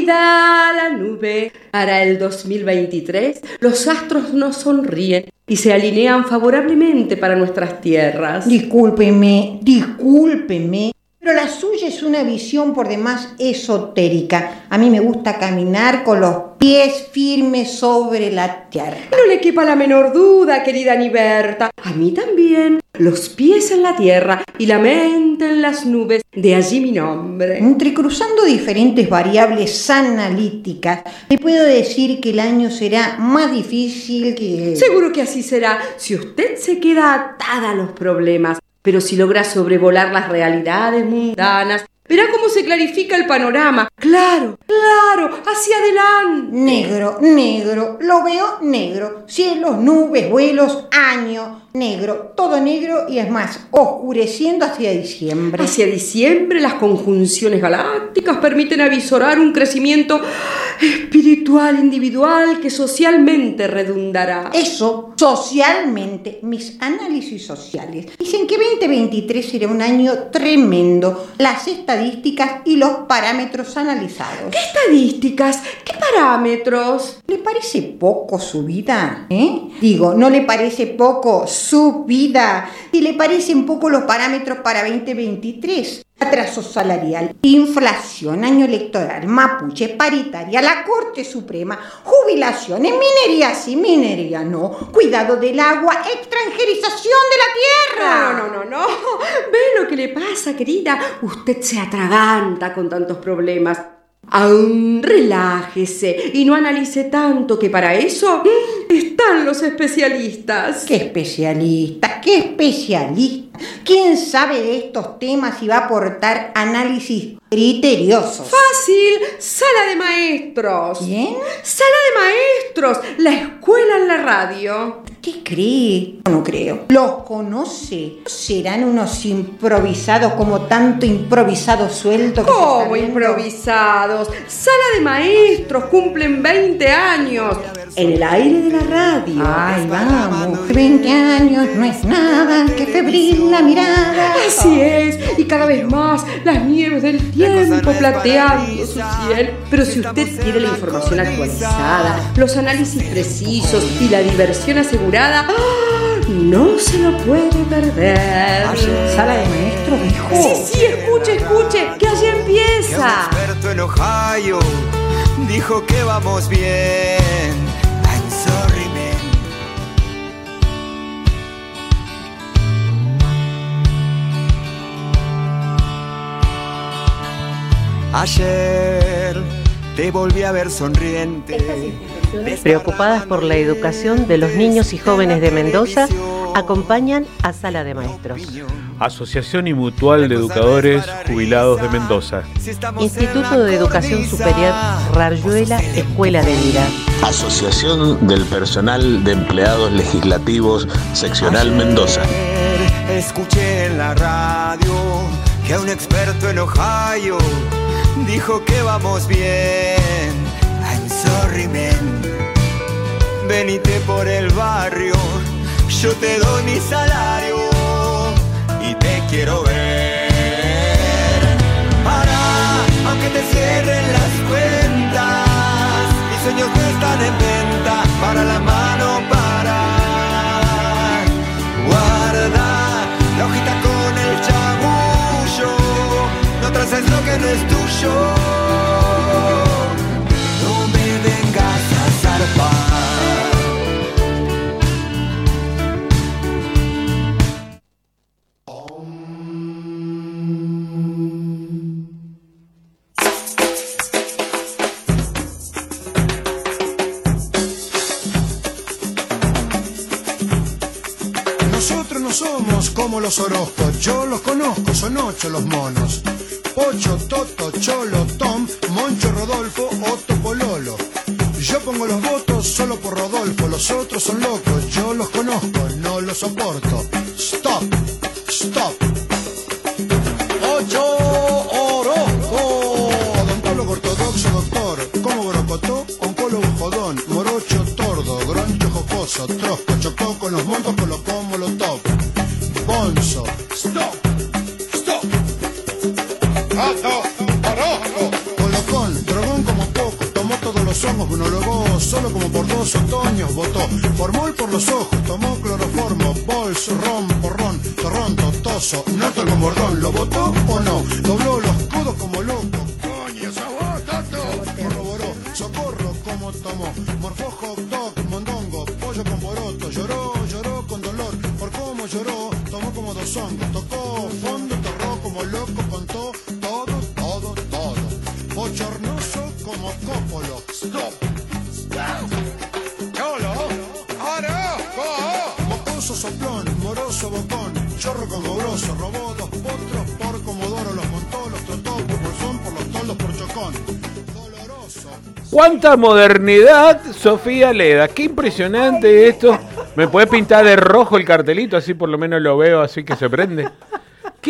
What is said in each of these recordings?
subida a la nube. Para el 2023, los astros nos sonríen y se alinean favorablemente para nuestras tierras. Discúlpeme, pero la suya es una visión por demás esotérica. A mí me gusta caminar con los pies firmes sobre la tierra. No le quepa la menor duda, querida Niberta. A mí también. Los pies en la tierra y la mente en las nubes. De allí mi nombre. Entrecruzando diferentes variables analíticas, le puedo decir que el año será más difícil que... Seguro que así será si usted se queda atada a los problemas. Pero si logra sobrevolar las realidades mundanas, verá cómo se clarifica el panorama. Claro, hacia adelante. Negro, lo veo negro. Cielos, nubes, vuelos, año, negro, todo negro y es más, oscureciendo hacia diciembre. Hacia diciembre las conjunciones galácticas permiten avisorar un crecimiento espiritual individual que socialmente redundará. Eso, socialmente, mis análisis sociales dicen que 2023 será un año tremendo. Las estadísticas y los parámetros analizados. ¿Qué estadísticas? ¿Qué parámetros? ¿Le parece poco su vida? Digo, ¿no le parece poco su vida? Si le parecen poco los parámetros para 2023. Atraso salarial, inflación, año electoral, mapuche, paritaria, la Corte Suprema, jubilaciones, minería sí, minería no, cuidado del agua, extranjerización de la tierra. No. ¿Ve lo que le pasa, querida? Usted se atraganta con tantos problemas. Aún relájese y no analice tanto, que para eso están los especialistas. ¿Qué especialista? ¿Quién sabe de estos temas y va a aportar análisis criteriosos? Fácil, Sala de Maestros. ¿Quién? Sala de Maestros, la escuela en la radio. ¿Qué cree? No creo. ¿Los conoce? ¿Serán unos improvisados como tanto improvisado suelto? ¿Cómo improvisados? Sala de Maestros, cumplen 20 años. En el aire de la radio. Ay, vamos. 20 años no es nada, que febril la mirada. Así es, y cada vez más las nieves del tiempo plateando su cielo. Pero si usted quiere la información actualizada, los análisis precisos y la diversión asegurada, no se lo puede perder. Sala de Maestros dijo. Sí, escuche, que allí empieza. Que un experto en Ohio dijo que vamos bien. I'm sorry, man. Ayer te volví a ver sonriente. Preocupadas por la educación de los niños y jóvenes de Mendoza, acompañan a Sala de Maestros. Asociación y Mutual de Educadores Jubilados de Mendoza. Instituto de Educación Superior Rayuela Escuela de Vida. Asociación del Personal de Empleados Legislativos Seccional Mendoza. Escuché en la radio que un experto en Ohio dijo que vamos bien. I'm sorry, man. Venite por el barrio, yo te doy mi salario y te quiero ver. Aunque te cierren las cuentas, mis sueños no están en venta. Para la mano, para. Guarda la hojita con el chamullo, no traces lo que no es tuyo. No me vengas a zarpar. Nosotros no somos como los Orozcos, yo los conozco, son 8 los monos. Pocho, Toto, Cholo, Tom, Moncho, Rodolfo, Otto, Pololo. Yo pongo los votos solo por Rodolfo, los otros son locos, yo los conozco, no los soporto. Stop, stop. 8 Orozco, odontólogo ortodoxo, doctor, como borocotó, oncólogo jodón, morocho, tordo, groncho, jocoso, trosco, chocó con los montos, colocó molotov. Bonzo, stop, stop. Otto Orozco, colocón, drogón como hongos, monólogos, solo como por 2 otoños votó. Formol por los ojos, tomó cloroformo, bols, ron, porrón, torrón, totoso, noto el bordón, ¿lo votó o no? Dobló los codos como loco, coño, esa voz, tato, corroboró, socorro como tomó, morfó hot dog, mondongo, pollo con poroto, lloró con dolor, por cómo lloró, tomó como 2 hongos, tocó fondo, torró como loco, contó todo, bochornoso como cópolo, stop, cholo, mocoso soplón, moroso bocón, chorro cogobroso, robó 2 potros por comodoro, los montó, los trotó por bolsón, por los toldos, por chocón, doloroso. ¡Cuánta modernidad, Sofía Leda! ¡Qué impresionante esto! ¿Me puedes pintar de rojo el cartelito? Así por lo menos lo veo, así que se prende. ¿Qué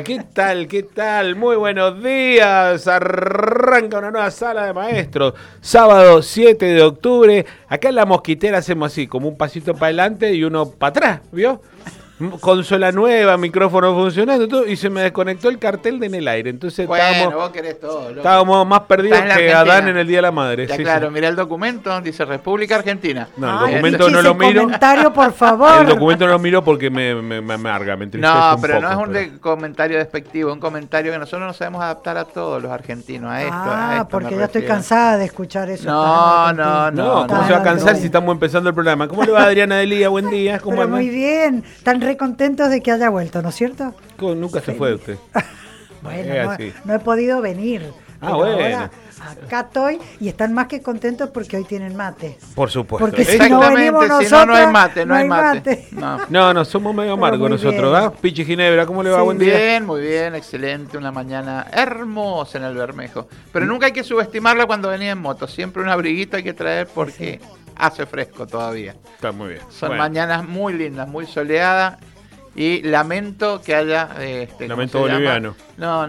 tal? Muy buenos días. Arranca una nueva sala de maestros. Sábado 7 de octubre. Acá en La Mosquitera hacemos así, como un pasito para adelante y uno para atrás, ¿vio? Consola nueva, micrófono funcionando, todo, y se me desconectó el cartel en el aire. Entonces vos querés todo, loco. Estábamos más perdidos que Adán en el Día de la Madre. Ya, sí, claro, sí. Mirá el documento, dice República Argentina. No, el documento no lo miro. Comentario, por favor. El documento no lo miro porque me amarga, me entristece No, un pero poco, no es un comentario despectivo, es un comentario que nosotros nos sabemos adaptar a todos los argentinos, a esto. Porque ya estoy cansada de escuchar eso. No. ¿Cómo se va a cansar si estamos empezando el programa? ¿Cómo le va, Adriana Delía? Buen día. ¿Cómo pero muy bien, están re contentos de que haya vuelto, ¿no es cierto? Nunca se fue usted. Bueno, no he podido venir. Bueno. Acá estoy y están más que contentos porque hoy tienen mate. Por supuesto. Porque si no venimos nosotros, no hay mate. No, somos medio amargos nosotros, ¿verdad? Pichi Ginebra, ¿cómo le va? Sí, buen día. Muy bien, excelente, una mañana hermosa en el Bermejo. Pero nunca hay que subestimarla cuando venía en moto, siempre un abriguito hay que traer porque hace fresco todavía. Está muy bien. Son mañanas muy lindas, muy soleadas. Y lamento que haya... lamento boliviano. No.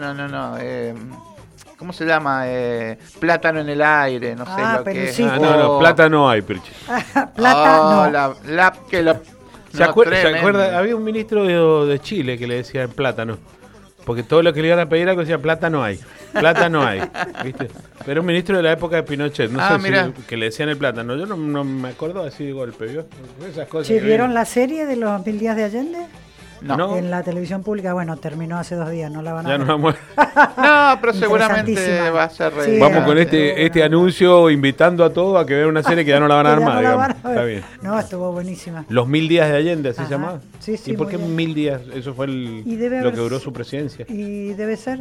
¿Cómo se llama? Plátano en el aire, no sé lo que es. No, plata no hay, Pirchi. Plata no. ¿Se acuerda? Había un ministro de Chile que le decía plátano. Porque todo lo que le iban a pedir algo decía plata no hay. Plata no hay. ¿Viste? Pero un ministro de la época de Pinochet. No sé si que le decían el plátano. Yo no me acuerdo así de golpe, ¿vio? Esas cosas. ¿Vieron la serie de los 1000 días de Allende? No. En la televisión pública, terminó hace 2 días, no la van a ver. Ya no vamos. No, pero seguramente va a ser sí, vamos con este anuncio invitando a todos a que vean una serie que ya no la van a armar. Está bien. No, estuvo buenísima. Los 1000 días de Allende, ¿así se llamaba? Sí. ¿Y por qué 1000 días? Eso fue lo que duró su presidencia. Y debe ser,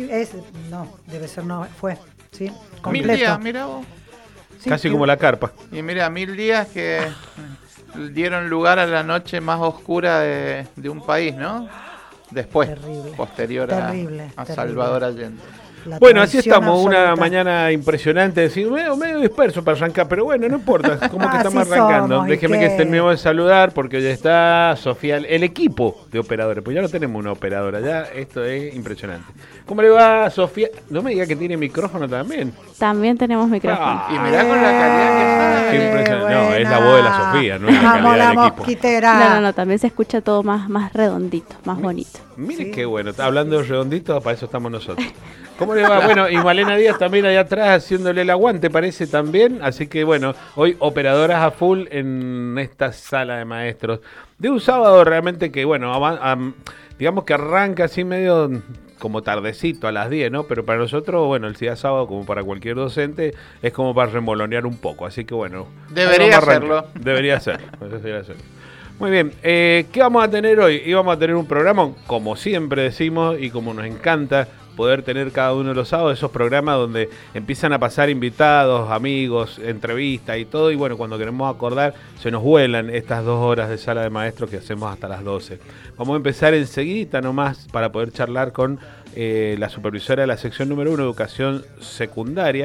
fue, sí, completo. 1000 días, mira vos. Sí, casi como la carpa. Y mira, 1000 días que dieron lugar a la noche más oscura de un país, ¿no? Después, posterior a Salvador Allende. Bueno, así estamos, una mañana impresionante, medio disperso para arrancar, pero bueno, no importa, como que estamos arrancando. Déjeme que terminemos de saludar porque ya está Sofía, el equipo de operadores, pues ya no tenemos una operadora, ya esto es impresionante. ¿Cómo le va, Sofía? No me diga que tiene micrófono también. También tenemos micrófono. Y mirá con la calidad que está. Impresionante. No, es la voz de la Sofía, no es la calidad del equipo. Mosquitera. No, también se escucha todo más redondito, más bonito. Mire qué bueno, hablando de redondito, para eso estamos nosotros. ¿Cómo le va? Bueno, y Malena Díaz también allá atrás haciéndole el aguante, parece también. Así que bueno, hoy operadoras a full en esta sala de maestros. De un sábado realmente que, bueno, digamos que arranca así medio como tardecito a las 10, ¿no? Pero para nosotros, bueno, el día sábado, como para cualquier docente, es como para remolonear un poco. Así que bueno. Debería hacerlo. Debería hacerlo. Muy bien, ¿qué vamos a tener hoy? Y vamos a tener un programa, como siempre decimos, y como nos encanta poder tener cada uno de los sábados, esos programas donde empiezan a pasar invitados, amigos, entrevistas y todo, y bueno, cuando queremos acordar, se nos vuelan estas 2 horas de sala de maestros que hacemos hasta las 12. Vamos a empezar enseguida nomás para poder charlar con la supervisora de la sección número 1 de educación secundaria,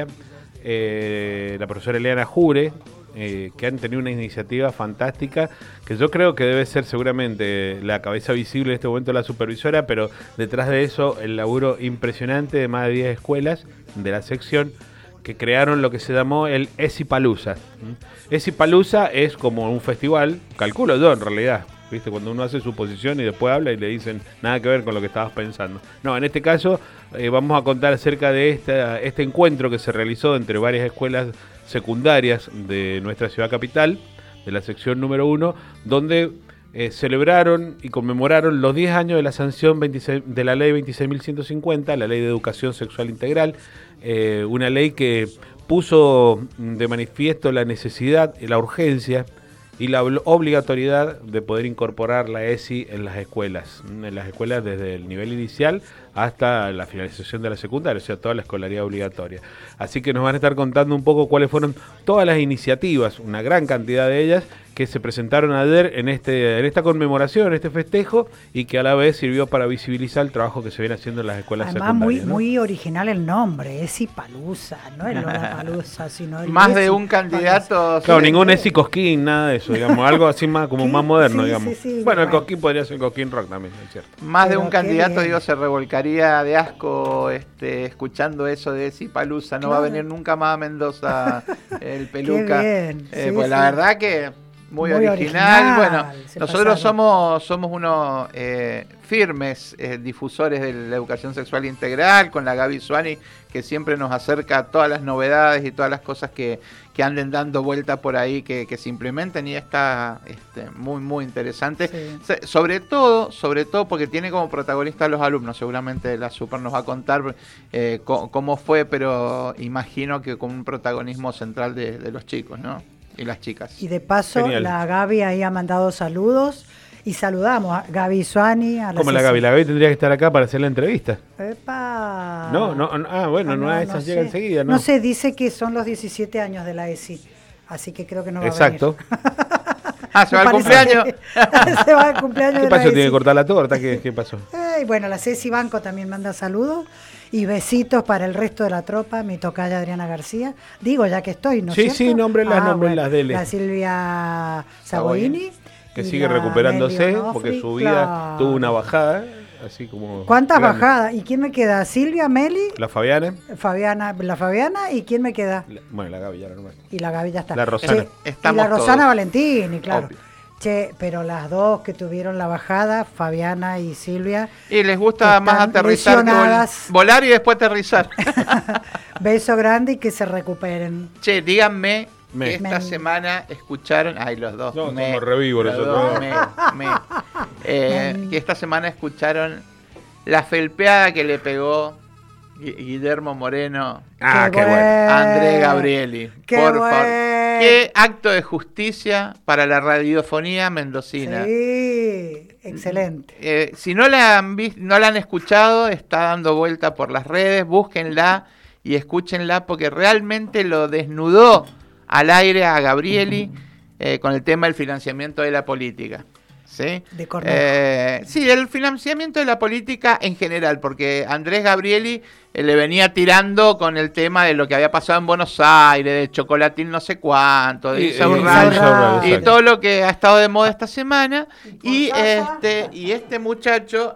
la profesora Eliana Jure, que han tenido una iniciativa fantástica que yo creo que debe ser seguramente la cabeza visible en este momento de la supervisora, pero detrás de eso el laburo impresionante de más de 10 escuelas de la sección que crearon lo que se llamó el Esipalooza. Esipalooza es como un festival, calculo yo en realidad, ¿viste? Cuando uno hace su posición y después habla y le dicen nada que ver con lo que estabas pensando. No, en este caso vamos a contar acerca de este encuentro que se realizó entre varias escuelas secundarias de nuestra ciudad capital, de la sección número 1, donde celebraron y conmemoraron los 10 años de la sanción de la ley 26.150, la ley de educación sexual integral, una ley que puso de manifiesto la necesidad y la urgencia y la obligatoriedad de poder incorporar la ESI en las escuelas desde el nivel inicial hasta la finalización de la secundaria, o sea, toda la escolaridad obligatoria. Así que nos van a estar contando un poco cuáles fueron todas las iniciativas, una gran cantidad de ellas, que se presentaron ayer en esta conmemoración, en este festejo, y que a la vez sirvió para visibilizar el trabajo que se viene haciendo en las escuelas secundarias. Además, muy original el nombre, ESI Palusa, no es Lollapalooza, sino el más ESI de un candidato. Claro, ningún ESI Cosquín, nada de eso, digamos, algo así más como más moderno, sí, digamos. sí, bueno, el Cosquín podría ser Cosquín Rock también, es cierto. Más Pero de un candidato, bien. digo, se revolcaría de asco escuchando eso de ESI Palusa. No va a venir nunca más a Mendoza el Peluca. Qué bien, sí, pues sí. la verdad que muy original. Bueno, se nosotros pasaron. somos unos firmes difusores de la educación sexual integral, con la Gaby Suani, que siempre nos acerca a todas las novedades y todas las cosas que anden dando vuelta por ahí, que se implementen, y está muy, muy interesante. Sí. Sobre todo porque tiene como protagonista a los alumnos. Seguramente la Super nos va a contar cómo fue, pero imagino que con un protagonismo central de los chicos, ¿no? Y las chicas. Y de paso, Genial. la Gaby ahí ha mandado saludos y saludamos a Gaby Suani. A ¿Cómo la Gaby? La Gaby tendría que estar acá para hacer la entrevista. ¡Epa! Bueno, no a esas llega enseguida, ¿no? No sé, dice que son los 17 años de la ESI, así que creo que no va Exacto. a venir. Se va al cumpleaños. Se va al cumpleaños ¿Qué de la pasó? ESI. ¿Tiene que cortar la torta? ¿Qué pasó? Y bueno, la Ceci Banco también manda saludos y besitos para el resto de la tropa, mi tocaya Adriana García. Digo, ya que estoy, ¿no es cierto? Sí, nómbrenlas, dele. La Silvia Saboini. Que y sigue la recuperándose, Meli Onofri, porque su vida claro. tuvo una bajada, así como... ¿Cuántas grande. bajadas? ¿Y quién me queda? Silvia, Meli, La Fabiana. la Fabiana, ¿y quién me queda? Bueno, la Gaby ya no más. Y la Gaby ya está. La Rosana. Y Estamos la Rosana todos. Valentini, claro. Obvio. Che, pero las dos que tuvieron la bajada, Fabiana y Silvia, Y les gusta Están más aterrizar que lesionadas. volar y después aterrizar. beso grande y que se recuperen. Che, díganme Me. que esta semana escucharon... Ay, los dos. No, somos revivos los nosotros. dos, que esta semana escucharon la felpeada que le pegó Guillermo Moreno Ah, qué bueno. a Andrés Gabrieli. Qué Por favor. bueno. Qué acto de justicia para la radiofonía mendocina. Sí, excelente. Si no la han visto, no la han escuchado, está dando vuelta por las redes, búsquenla y escúchenla, porque realmente lo desnudó al aire a Gabrieli con el tema del financiamiento de la política. ¿Sí? De Cornejo. Sí, el financiamiento de la política en general, porque Andrés Gabrieli le venía tirando con el tema de lo que había pasado en Buenos Aires, de Chocolatín no sé cuánto, de Insaurralde, y todo lo que ha estado de moda esta semana. Y este muchacho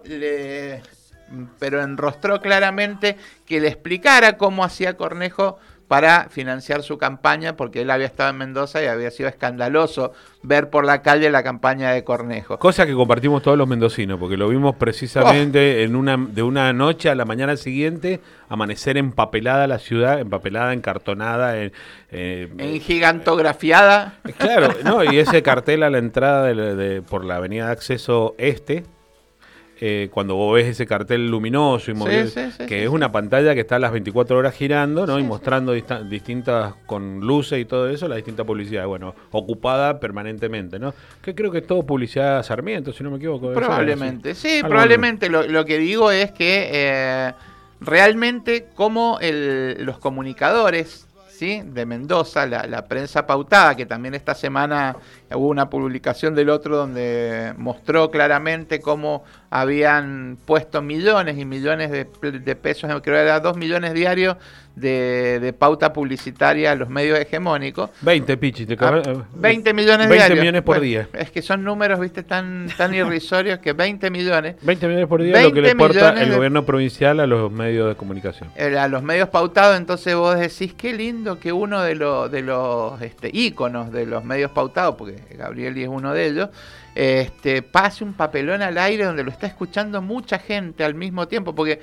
pero enrostró claramente que le explicara cómo hacía Cornejo para financiar su campaña, porque él había estado en Mendoza y había sido escandaloso ver por la calle la campaña de Cornejo. Cosa que compartimos todos los mendocinos, porque lo vimos precisamente de una noche a la mañana siguiente, amanecer empapelada la ciudad, empapelada, encartonada, en gigantografiada. Claro, no, y ese cartel a la entrada por la avenida de acceso este, cuando vos ves ese cartel luminoso y movido, que es una pantalla que está a las 24 horas girando, ¿no? Y mostrando distintas, con luces y todo eso, la distinta publicidad, bueno, ocupada permanentemente, ¿no? Que creo que es todo publicidad Sarmiento, si no me equivoco. Probablemente, sí, Algo probablemente. Lo que digo es que realmente como los comunicadores, ¿sí?, de Mendoza, la prensa pautada, que también esta semana hubo una publicación del Otro donde mostró claramente cómo habían puesto millones y millones de pesos, creo que era 2 millones diarios de pauta publicitaria a los medios hegemónicos. 20, Pichi, 20 millones 20 diarios. millones por día. Es que son números, viste, tan irrisorios que 20 millones. 20 millones por día es lo que le aporta el gobierno provincial a los medios de comunicación. A los medios pautados. Entonces vos decís, qué lindo que uno de los íconos de los medios pautados, porque Gabrieli es uno de ellos, pase un papelón al aire donde lo está escuchando mucha gente al mismo tiempo, porque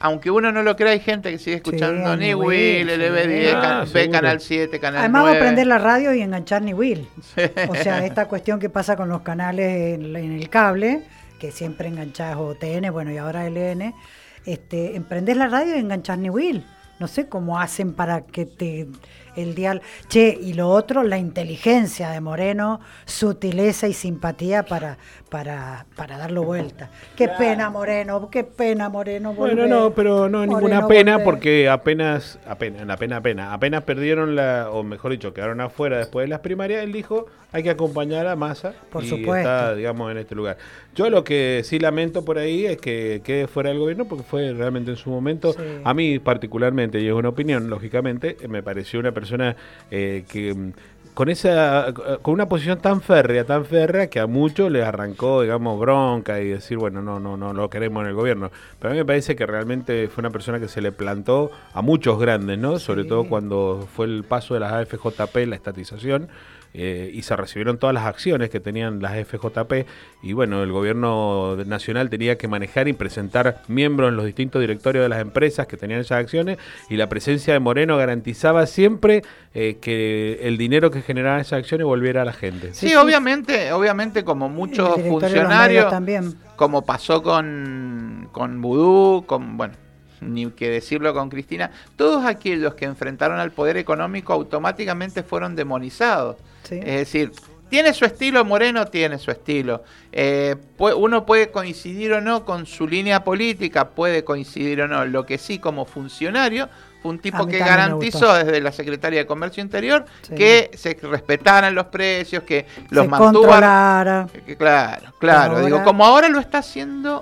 aunque uno no lo crea, hay gente que sigue escuchando Sí, Niwil, LB10, ve seguro. Canal 7, Canal Además 9. va a prender la radio y enganchar ni Will. O sea, esta cuestión que pasa con los canales en el cable, que siempre enganchás OTN, bueno, y ahora LN, prendés la radio y enganchás ni Will. No sé cómo hacen para que el dial... Che, y lo otro, la inteligencia de Moreno, sutileza y simpatía para darlo vuelta. Qué pena, Moreno, Bueno, volver. no, pero no Moreno, ninguna pena volver. porque apenas perdieron o mejor dicho, quedaron afuera después de las primarias. Él dijo, hay que acompañar a Massa Por y supuesto. está, digamos, en este lugar. Yo lo que sí lamento por ahí es que quede fuera del gobierno porque fue realmente en su momento, Sí. a mí particularmente, y es una opinión, lógicamente, me pareció una persona que... Con una posición tan férrea que a muchos les arrancó, digamos, bronca y decir, bueno, no lo queremos en el gobierno. Pero a mí me parece que realmente fue una persona que se le plantó a muchos grandes, ¿no? Sobre Sí. todo cuando fue el paso de las AFJP, la estatización, y se recibieron todas las acciones que tenían las FJP y bueno, el gobierno nacional tenía que manejar y presentar miembros en los distintos directorios de las empresas que tenían esas acciones y la presencia de Moreno garantizaba siempre que el dinero que generaban esas acciones volviera a la gente. Sí, obviamente como muchos El directorio de los funcionarios, medios también. como pasó con Vudú, bueno, ni que decirlo con Cristina, todos aquellos que enfrentaron al poder económico automáticamente fueron demonizados. Sí. Es decir, tiene su estilo, Moreno tiene su estilo. Uno puede coincidir o no con su línea política, puede coincidir o no. Lo que sí, como funcionario, fue un A tipo mí que también me garantizó gustó. desde la Secretaría de Comercio Interior Sí. que se respetaran los precios, que los Se mantuvo. controlara. Claro. Ahora- Digo, como ahora lo está haciendo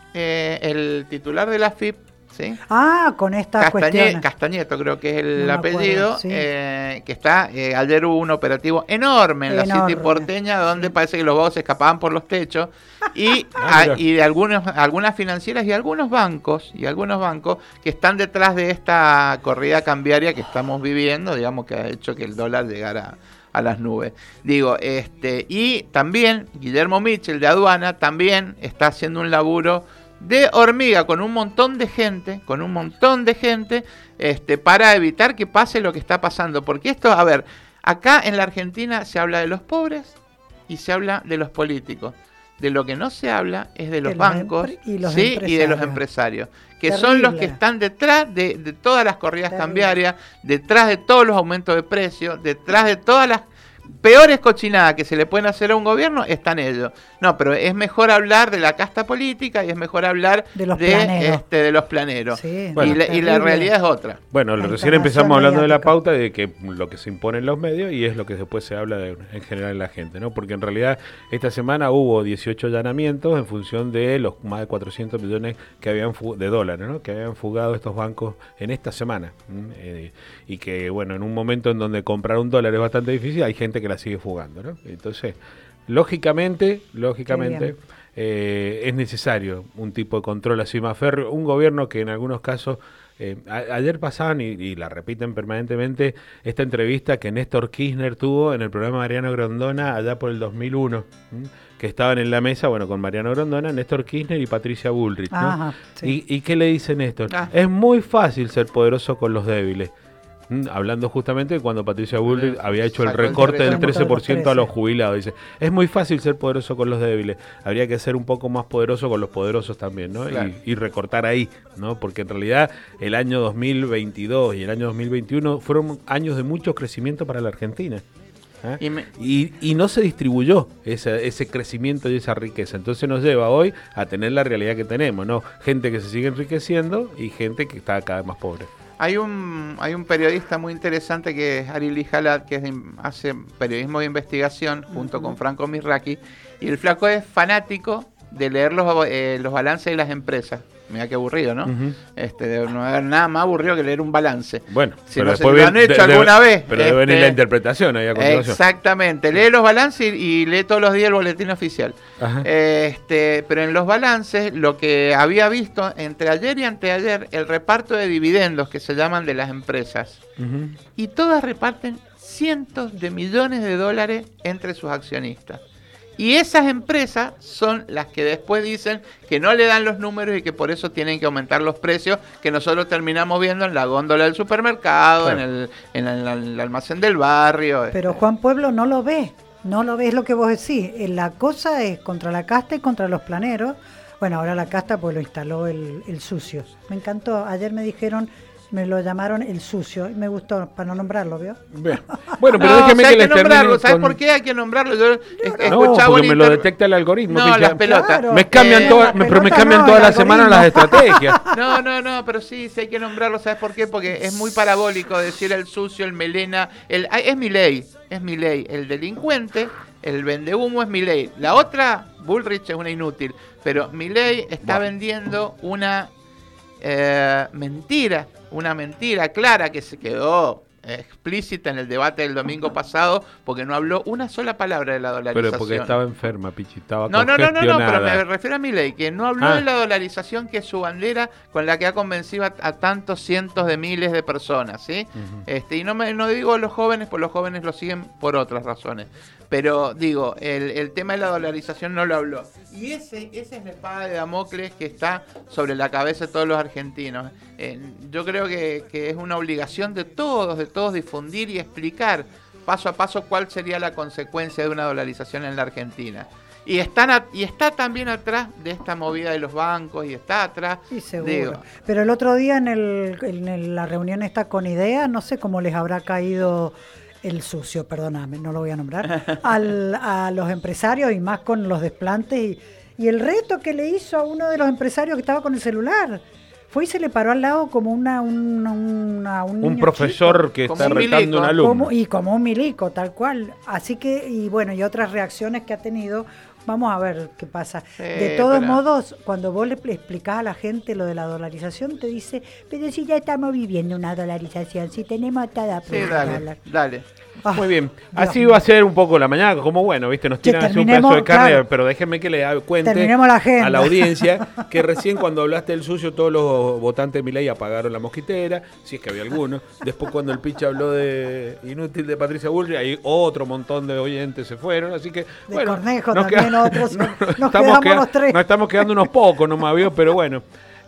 el titular de la FIP, ¿sí? Con estas cuestiones. Castañeto creo que es el No me apellido, acuerdo, sí. que está, ayer hubo un operativo enorme en la Enorme. City porteña donde parece que los vagos se escapaban por los techos y, mira. y de algunas financieras y algunos bancos que están detrás de esta corrida cambiaria que estamos viviendo, digamos que ha hecho que el dólar llegara a las nubes. Digo, y también Guillermo Mitchell de aduana también está haciendo un laburo de hormiga con un montón de gente, para evitar que pase lo que está pasando. Porque esto, a ver, acá en la Argentina se habla de los pobres y se habla de los políticos. De lo que no se habla es de los bancos y los ¿sí? y de los empresarios. empresarios, que son los que Terrible. están detrás de todas las corridas Terrible. cambiarias, detrás de todos los aumentos de precios, detrás de todas las peores cochinadas que se le pueden hacer a un gobierno, están ellos. No, pero es mejor hablar de la casta política y es mejor hablar De los planeros. de los planeros. Sí, Bueno. y la terrible. realidad es otra. Bueno, La recién empezamos información hablando de la mediática. pauta de que lo que se impone en los medios y es lo que después se habla en general en la gente, ¿no? Porque en realidad esta semana hubo 18 allanamientos en función de los más de 400 millones que habían de dólares, ¿no? Que habían fugado estos bancos en esta semana. Y que, bueno, en un momento en donde comprar un dólar es bastante difícil, hay gente que la sigue fugando, ¿no? Entonces, lógicamente, es necesario un tipo de control así más férreo, un gobierno que en algunos casos, ayer pasaban y la repiten permanentemente, esta entrevista que Néstor Kirchner tuvo en el programa Mariano Grondona allá por el 2001, que estaban en la mesa, bueno, con Mariano Grondona, Néstor Kirchner y Patricia Bullrich, ¿no? Ajá, sí. ¿Y qué le dice Néstor? Es muy fácil ser poderoso con los débiles. Hablando justamente de cuando Patricia Bullrich había hecho el Sacó el recorte del 13%. 13% a los jubilados. Dice, es muy fácil ser poderoso con los débiles. Habría que ser un poco más poderoso con los poderosos también, ¿no? Claro. Y recortar ahí, ¿no? Porque en realidad el año 2022 y el año 2021 fueron años de mucho crecimiento para la Argentina. Y no se distribuyó ese crecimiento y esa riqueza. Entonces nos lleva hoy a tener la realidad que tenemos, ¿no? Gente que se sigue enriqueciendo y gente que está cada vez más pobre. Hay un periodista muy interesante que es Ari Lijalat, que hace periodismo de investigación junto con Franco Misraki, y el flaco es fanático de leer los balances de las empresas. Mira qué aburrido, ¿no? De no haber nada más aburrido que leer un balance. Bueno, si pero no después se lo han hecho alguna vez. Pero debe venir la interpretación ahí a continuación. Exactamente, lee los balances y lee todos los días el boletín oficial. Pero en los balances, lo que había visto entre ayer y anteayer, el reparto de dividendos que se llaman de las empresas. Y todas reparten cientos de millones de dólares entre sus accionistas. Y esas empresas son las que después dicen que no le dan los números y que por eso tienen que aumentar los precios que nosotros terminamos viendo en la góndola del supermercado, claro, en el almacén del barrio. Pero Juan Pueblo no lo ve, es lo que vos decís. La cosa es contra la casta y contra los planeros. Bueno, ahora la casta pues lo instaló el sucio. Me encantó, ayer me lo llamaron el sucio y me gustó, para no nombrarlo, ¿vio? Bien. Bueno, pero déjeme que les nombrarlo. ¿Sabes por qué hay que nombrarlo? Yo porque me lo detecta el algoritmo. No, las pelotas. Claro. Me cambian todas las semanas las estrategias. No, pero sí hay que nombrarlo. ¿Sabes por qué? Porque es muy parabólico decir el sucio, el melena. Es mi ley. El delincuente, el vendehumo es Milei. La otra, Bullrich, es una inútil. Pero Milei está vendiendo una mentira. Una mentira clara que se quedó explícita en el debate del domingo pasado porque no habló una sola palabra de la dolarización. Pero porque estaba enferma, Pichi, estaba No, congestionada. pero me refiero a Milei, que no habló de la dolarización, que es su bandera con la que ha convencido a tantos cientos de miles de personas, ¿sí? Y no digo los jóvenes, porque los jóvenes lo siguen por otras razones. Pero digo, el tema de la dolarización no lo habló. Y esa es la espada de Damocles que está sobre la cabeza de todos los argentinos. Yo creo que es una obligación de todos difundir y explicar paso a paso cuál sería la consecuencia de una dolarización en la Argentina. Y está también atrás de esta movida de los bancos y está atrás. Sí, seguro. Pero el otro día en la reunión esta con IDEA, no sé cómo les habrá caído el sucio, perdóname, no lo voy a nombrar, a los empresarios y más con los desplantes y el reto que le hizo a uno de los empresarios que estaba con el celular. Fue y se le paró al lado como un profesor chico, que está retando a un alumno. Como un milico, tal cual. Así que, y otras reacciones que ha tenido. Vamos a ver qué pasa. De todos modos, cuando vos le explicás a la gente lo de la dolarización, te dice, pero si ya estamos viviendo una dolarización, si tenemos toda dale. Muy bien, así va a ser un poco la mañana, como bueno, viste, nos tiran así un pedazo de carne, claro, pero déjenme que le cuente a la audiencia que recién cuando hablaste del sucio todos los votantes de Milei apagaron la mosquitera, si es que había alguno. Después cuando el Picha habló de inútil de Patricia Bullrich, ahí otro montón de oyentes se fueron, así que bueno, Cornejo también otros, nos quedamos los tres. Nos estamos quedando unos pocos nomás, ¿vio? Pero bueno.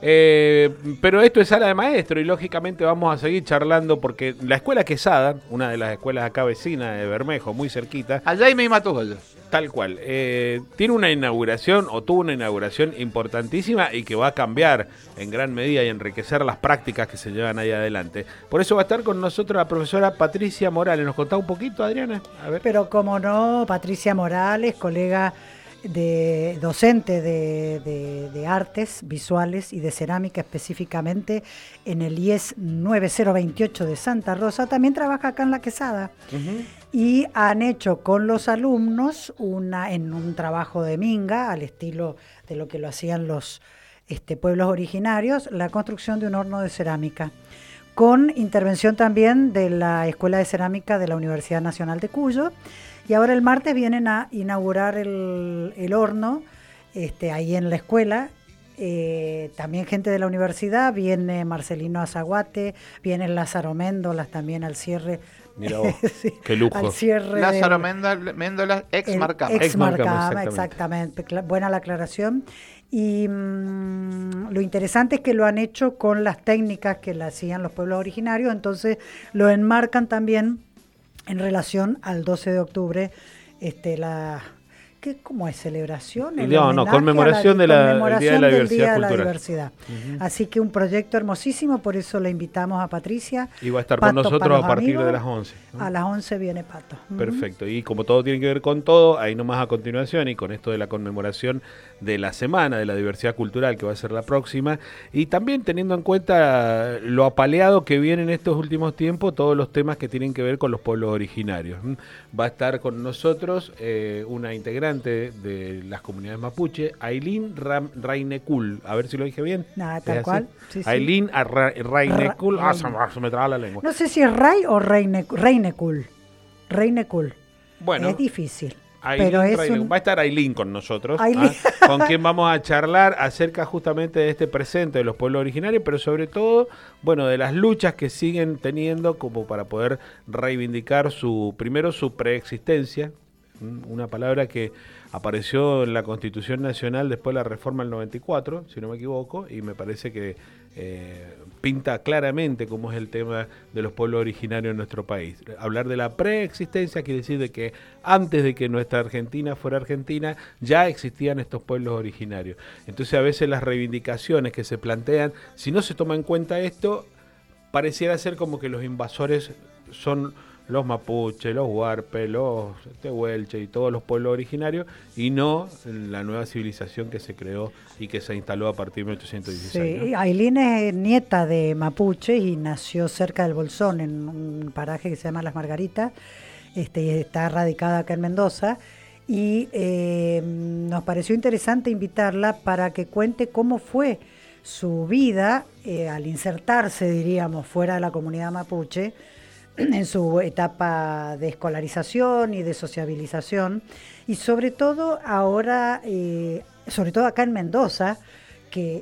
Pero esto es Sala de Maestro y lógicamente vamos a seguir charlando porque la Escuela Quesada, una de las escuelas acá vecina de Bermejo, muy cerquita, allá y me mató tal cual, tiene una inauguración o tuvo una inauguración importantísima y que va a cambiar en gran medida y enriquecer las prácticas que se llevan ahí adelante. Por eso va a estar con nosotros la profesora Patricia Morales. ¿Nos contá un poquito, Adriana? A ver. Pero como no, Patricia Morales, colega docente de artes visuales y de cerámica específicamente en el IES 9028 de Santa Rosa, también trabaja acá en La Quesada. Y han hecho con los alumnos en un trabajo de minga al estilo de lo que lo hacían los pueblos originarios, la construcción de un horno de cerámica con intervención también de la Escuela de Cerámica de la Universidad Nacional de Cuyo. Y ahora el martes vienen a inaugurar el horno ahí en la escuela. También gente de la universidad, viene Marcelino Azaguate, viene Lázaro Méndolas también al cierre. Mira vos, sí, qué lujo. Al cierre Lázaro Méndolas, ex Marcama, exactamente. Buena la aclaración. Y lo interesante es que lo han hecho con las técnicas que la hacían los pueblos originarios, entonces lo enmarcan también en relación al 12 de octubre, ¿cómo es? ¿Celebración? Conmemoración del Día de la Diversidad Cultural. Así que un proyecto hermosísimo, por eso le invitamos a Patricia. Y va a estar con nosotros a partir de las 11. ¿no? A las 11 viene Pato. Perfecto, y como todo tiene que ver con todo, ahí nomás a continuación, y con esto de la conmemoración de la Semana de la Diversidad Cultural, que va a ser la próxima, y también teniendo en cuenta lo apaleado que viene en estos últimos tiempos, todos los temas que tienen que ver con los pueblos originarios. Va a estar con nosotros una integrante de las comunidades mapuche, Ailín Rainecul, a ver si lo dije bien. Nada, tal cual. Sí, Ailín Rainecul, se me traba la lengua. No sé si es Ray o Rainecul. Bueno. Es difícil. Pero va a estar Ailín con nosotros, con quien vamos a charlar acerca justamente de este presente de los pueblos originarios, pero sobre todo, bueno, de las luchas que siguen teniendo como para poder reivindicar primero su preexistencia una palabra que apareció en la Constitución Nacional después de la reforma del 94, si no me equivoco, y me parece que pinta claramente cómo es el tema de los pueblos originarios en nuestro país. Hablar de la preexistencia quiere decir de que antes de que nuestra Argentina fuera Argentina, ya existían estos pueblos originarios. Entonces a veces las reivindicaciones que se plantean, si no se toma en cuenta esto, pareciera ser como que los invasores son los mapuches, los huarpes, los tehuelches y todos los pueblos originarios, y no la nueva civilización que se creó y que se instaló a partir de 1816. Sí, ¿no? Ailín es nieta de mapuche y nació cerca del Bolsón, en un paraje que se llama Las Margaritas, y está radicada acá en Mendoza, y nos pareció interesante invitarla para que cuente cómo fue su vida al insertarse, diríamos, fuera de la comunidad mapuche, en su etapa de escolarización y de sociabilización, y sobre todo ahora, sobre todo acá en Mendoza, que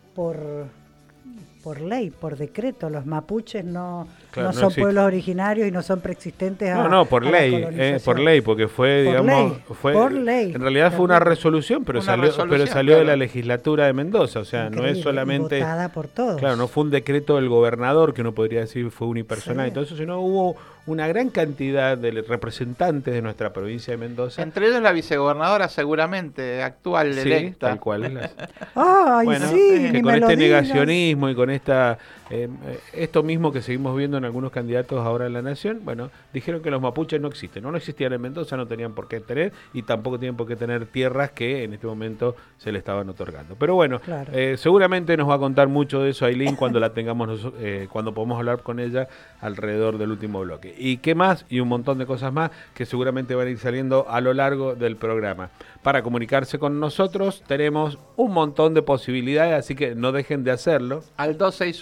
por ley, por decreto, los mapuches no son pueblos originarios y no son preexistentes a por la ley, colonización. por ley, porque fue, por ley. En realidad fue una resolución, pero salió de la legislatura de Mendoza, o sea, Increíble, no es solamente votada por todos. Claro, no fue un decreto del gobernador, que uno podría decir fue unipersonal y todo eso, sino hubo una gran cantidad de representantes de nuestra provincia de Mendoza. Entre ellos la vicegobernadora seguramente, actual, electa. Tal cual. Ay, bueno, sí, que con este negacionismo y con esto mismo que seguimos viendo en algunos candidatos ahora en la nación, bueno, dijeron que los mapuches no existen, no existían en Mendoza, no tenían por qué tener y tampoco tienen por qué tener tierras que en este momento se le estaban otorgando. Pero bueno, claro. Seguramente nos va a contar mucho de eso Ailín cuando la tengamos, cuando podamos hablar con ella alrededor del último bloque. Y qué más, y un montón de cosas más que seguramente van a ir saliendo a lo largo del programa. Para comunicarse con nosotros tenemos un montón de posibilidades, así que no dejen de hacerlo. Al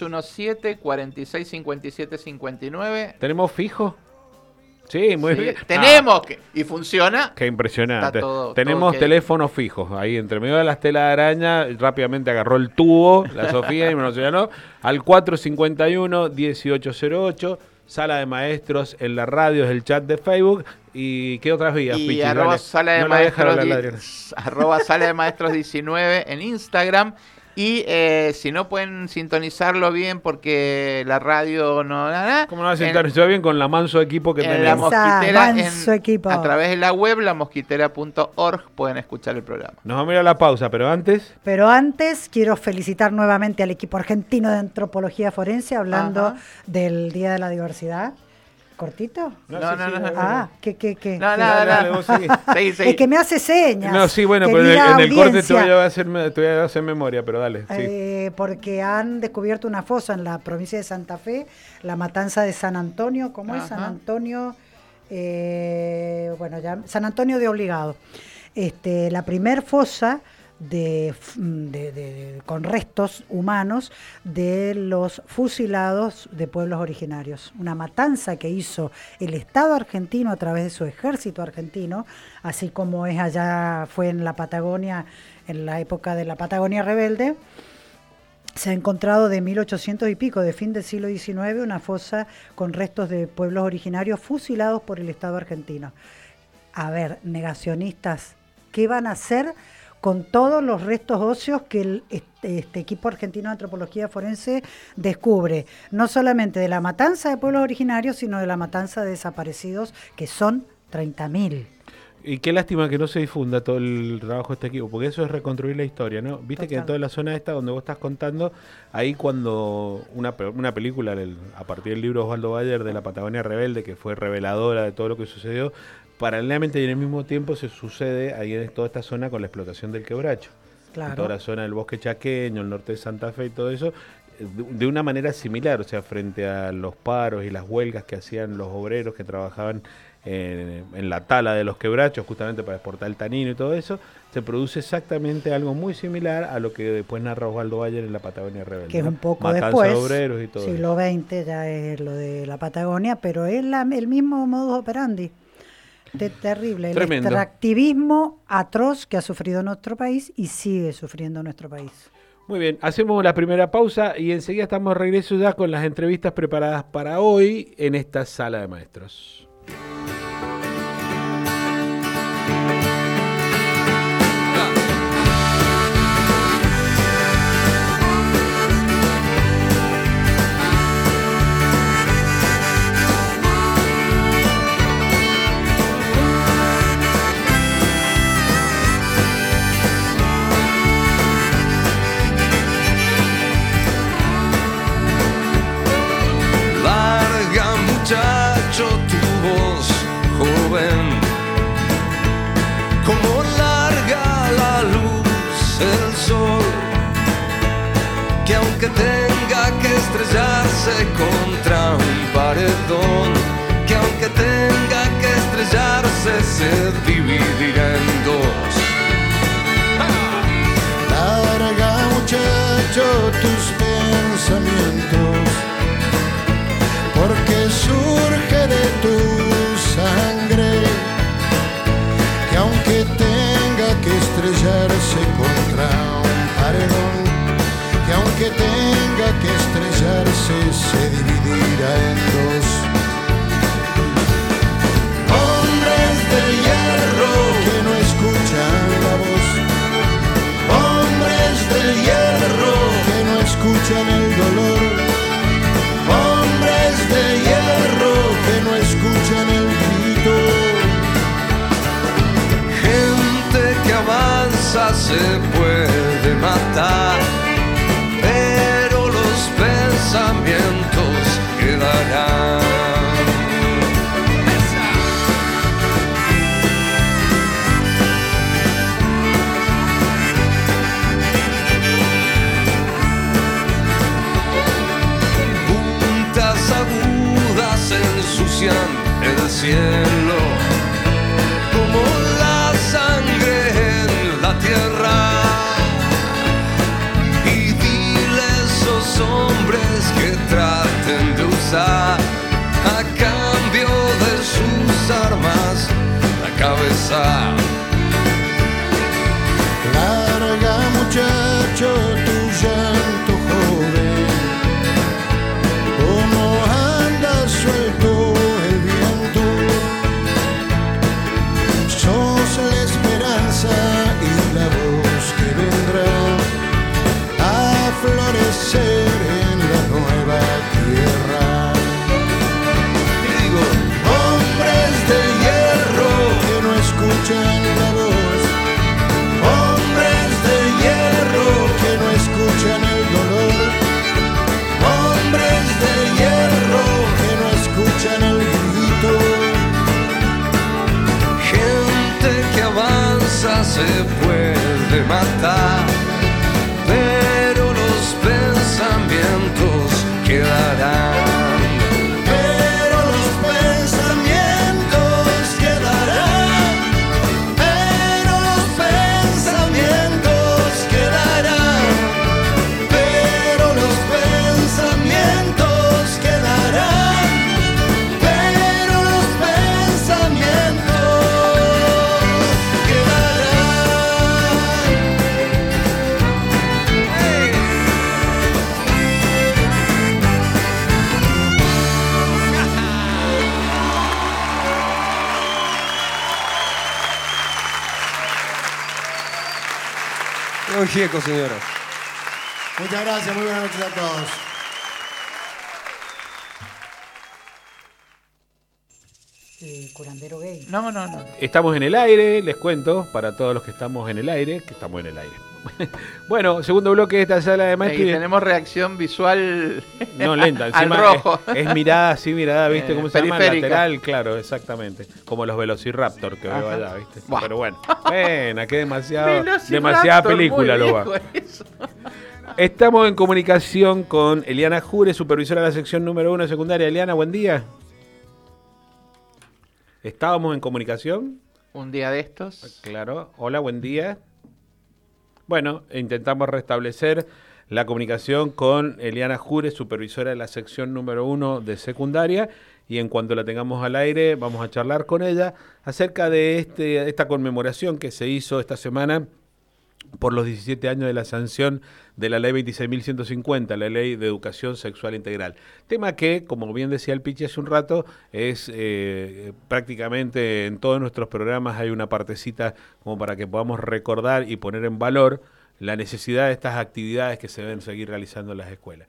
2617-4657-59. ¿Tenemos fijo? Sí, muy bien. Tenemos, y funciona. Qué impresionante. Todo tenemos teléfonos fijos. Ahí entre medio de las telas de araña, rápidamente agarró el tubo, la Sofía, y me lo llenó. Al 451-1808. Sala de Maestros en la radio, es el chat de Facebook. ¿Y qué otras vías? Y Pichi, arroba sala de maestros 19 en Instagram. Y si no pueden sintonizarlo bien porque la radio no... ¿Cómo no va a sintonizar bien con la manso equipo que tenemos? La Mosquitera, equipo. A través de la web, lamosquitera.org, pueden escuchar el programa. Nos vamos a ir a la pausa, pero antes quiero felicitar nuevamente al equipo argentino de antropología forense, hablando del Día de la Diversidad. ¿Cortito? No. ¿Qué? Sí. Es que me hace señas. No, sí, bueno, pero en el corte te voy a hacer memoria, pero dale. Sí. Porque han descubierto una fosa en la provincia de Santa Fe, la matanza de San Antonio. ¿Cómo es? San Antonio, San Antonio de Obligado. La primer fosa con restos humanos de los fusilados de pueblos originarios. Una matanza que hizo el Estado argentino a través de su ejército argentino, así como fue en la Patagonia, en la época de la Patagonia rebelde. Se ha encontrado de 1800 y pico, de fin del siglo XIX, una fosa con restos de pueblos originarios fusilados por el Estado argentino. A ver, negacionistas, ¿qué van a hacer con todos los restos óseos que este equipo argentino de antropología forense descubre? No solamente de la matanza de pueblos originarios, sino de la matanza de desaparecidos, que son 30.000. Y qué lástima que no se difunda todo el trabajo de este equipo, porque eso es reconstruir la historia, ¿no? Viste que en toda la zona esta donde vos estás contando, ahí cuando una película, a partir del libro de Osvaldo Bayer de la Patagonia Rebelde, que fue reveladora de todo lo que sucedió, paralelamente y en el mismo tiempo se sucede ahí en toda esta zona con la explotación del quebracho. Claro. En toda la zona del bosque chaqueño, el norte de Santa Fe y todo eso, de una manera similar, o sea, frente a los paros y las huelgas que hacían los obreros que trabajaban en la tala de los quebrachos justamente para exportar el tanino y todo eso, se produce exactamente algo muy similar a lo que después narra Osvaldo Bayer en la Patagonia Rebelde. Que es un poco Matanza después, de obreros y todo siglo XX ya es lo de la Patagonia, pero es el mismo modus operandi. Terrible, Tremendo. El extractivismo atroz que ha sufrido nuestro país y sigue sufriendo nuestro país. Muy bien, hacemos la primera pausa y enseguida estamos de regreso ya con las entrevistas preparadas para hoy en esta sala de maestros. muchacho, tu voz joven, como larga la luz el sol, que aunque tenga que estrellarse contra un paredón, que aunque tenga que estrellarse se dividirá en dos. Larga, muchacho, tus pensamientos, porque surge de tu sangre, que aunque tenga que estrellarse contra un paredón, que aunque tenga que estrellarse se dividirá en dos. Hombres de hierro que no escuchan la voz, hombres de hierro que no escuchan el dolor, hombres de hierro que no escuchan el grito. Gente que avanza se puede matar, pero los pensamientos quedarán. Puntas agudas ensucian el cielo, como la sangre en la tierra. Hombres que traten de usar a cambio de sus armas la cabeza. Larga, muchacho, tu llanto joven, como anda suelto el viento. Sos la esperanza y la voz que vendrá a florecer en la nueva tierra. Y digo, hombres de hierro que no escuchan la voz, hombres de hierro que no escuchan el dolor, hombres de hierro que no escuchan el grito. gente que avanza se puede matar, pero los pensamientos quedarán. Pero los pensamientos quedarán. Pero los pensamientos quedarán. Pero los pensamientos quedarán. Pero los pensamientos Don Gieco, señora. Muchas gracias, muy buenas noches a todos. Curandero gay. No. Estamos en el aire, les cuento, para todos los que estamos en el aire, que estamos en el aire. Bueno, segundo bloque de esta sala de maestría. Y tenemos reacción visual no lenta, encima al rojo. Es mirada así, mirada, ¿viste? ¿Cómo se llama? Periférica. Lateral, claro, exactamente. Como los Velociraptor que veo allá, ¿viste? Buah. Pero bueno, que demasiada Velociraptor, película muy lo va. viejo eso. Estamos en comunicación con Eliana Jure, supervisora de la sección número 1 de secundaria. Eliana, buen día. ¿Estábamos en comunicación? Un día de estos. Claro. Hola, buen día. Bueno, intentamos restablecer la comunicación con Eliana Jure, supervisora de la sección número 1 de secundaria, y en cuanto la tengamos al aire vamos a charlar con ella acerca de esta conmemoración que se hizo esta semana por los 17 años de la sanción de la ley 26.150, la ley de educación sexual integral. Tema que, como bien decía el Pichi hace un rato, es prácticamente en todos nuestros programas hay una partecita como para que podamos recordar y poner en valor la necesidad de estas actividades que se deben seguir realizando en las escuelas.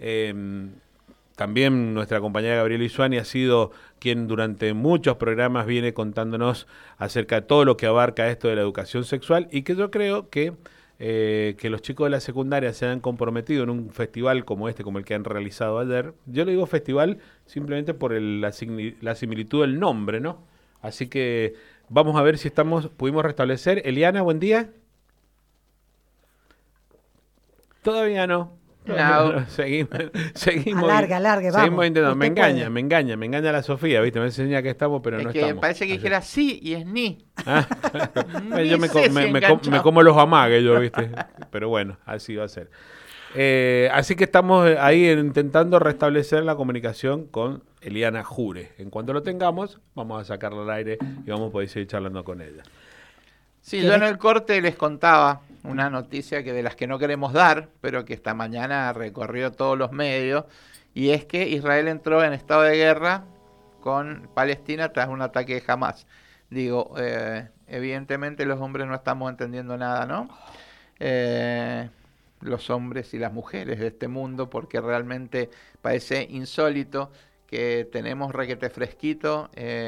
También nuestra compañera Gabriela Isuani ha sido quien durante muchos programas viene contándonos acerca de todo lo que abarca esto de la educación sexual y que yo creo que que los chicos de la secundaria se han comprometido en un festival como este, como el que han realizado ayer. Yo le digo festival simplemente por la similitud del nombre, ¿no? Así que vamos a ver si pudimos restablecer. Eliana, buen día. Todavía no. No. Seguimos alargue, vamos. Seguimos intentando. Me engaña la Sofía, ¿viste? Me enseña que estamos, pero no estamos. Parece que dijera sí y es ni. Yo me como los amagues, yo, ¿viste? Pero bueno, así va a ser. Así que estamos ahí intentando restablecer la comunicación con Eliana Jure. En cuanto lo tengamos, vamos a sacarla al aire y vamos a poder seguir charlando con ella. Sí, yo en el corte les contaba una noticia de las que no queremos dar, pero que esta mañana recorrió todos los medios, y es que Israel entró en estado de guerra con Palestina tras un ataque de Hamas. Digo, evidentemente los hombres no estamos entendiendo nada, ¿no? Los hombres y las mujeres de este mundo, porque realmente parece insólito que tenemos requete fresquito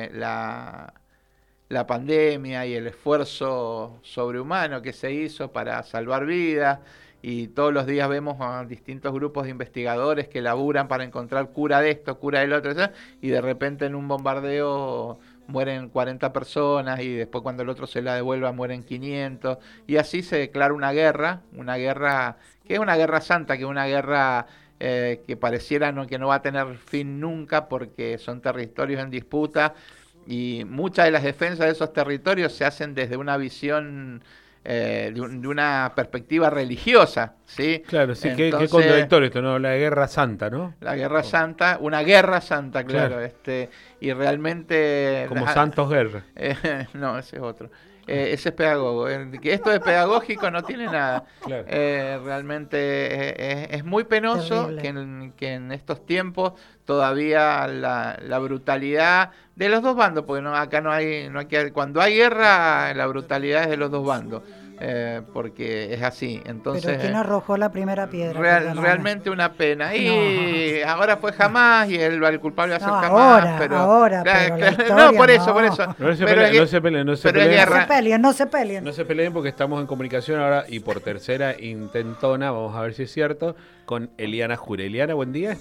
la pandemia y el esfuerzo sobrehumano que se hizo para salvar vidas, y todos los días vemos a distintos grupos de investigadores que laburan para encontrar cura de esto, cura del otro, y de repente en un bombardeo mueren 40 personas y después cuando el otro se la devuelva mueren 500, y así se declara una guerra que es una guerra santa, que es una guerra que pareciera que no va a tener fin nunca, porque son territorios en disputa. Y muchas de las defensas de esos territorios se hacen desde una visión, de una perspectiva religiosa, ¿sí? Claro, sí. Entonces, qué contradictorio esto, ¿no? La guerra santa, ¿no? La guerra santa, una guerra santa, claro. Y realmente... Como Santos Guerra. No, ese es otro. Ese es pedagogo. Que esto de pedagógico no tiene nada. Claro. Realmente es muy penoso que en estos tiempos todavía la brutalidad de los dos bandos, porque acá no hay cuando hay guerra la brutalidad es de los dos bandos, porque es así. Entonces, pero ¿quién arrojó la primera piedra? Realmente una pena. Y ahora fue Hamas y el culpable va a ser Hamas. Ahora, no, por eso. No se peleen. No se peleen. No se peleen porque estamos en comunicación ahora y por tercera intentona, vamos a ver si es cierto, con Eliana Jure. Eliana, buen día.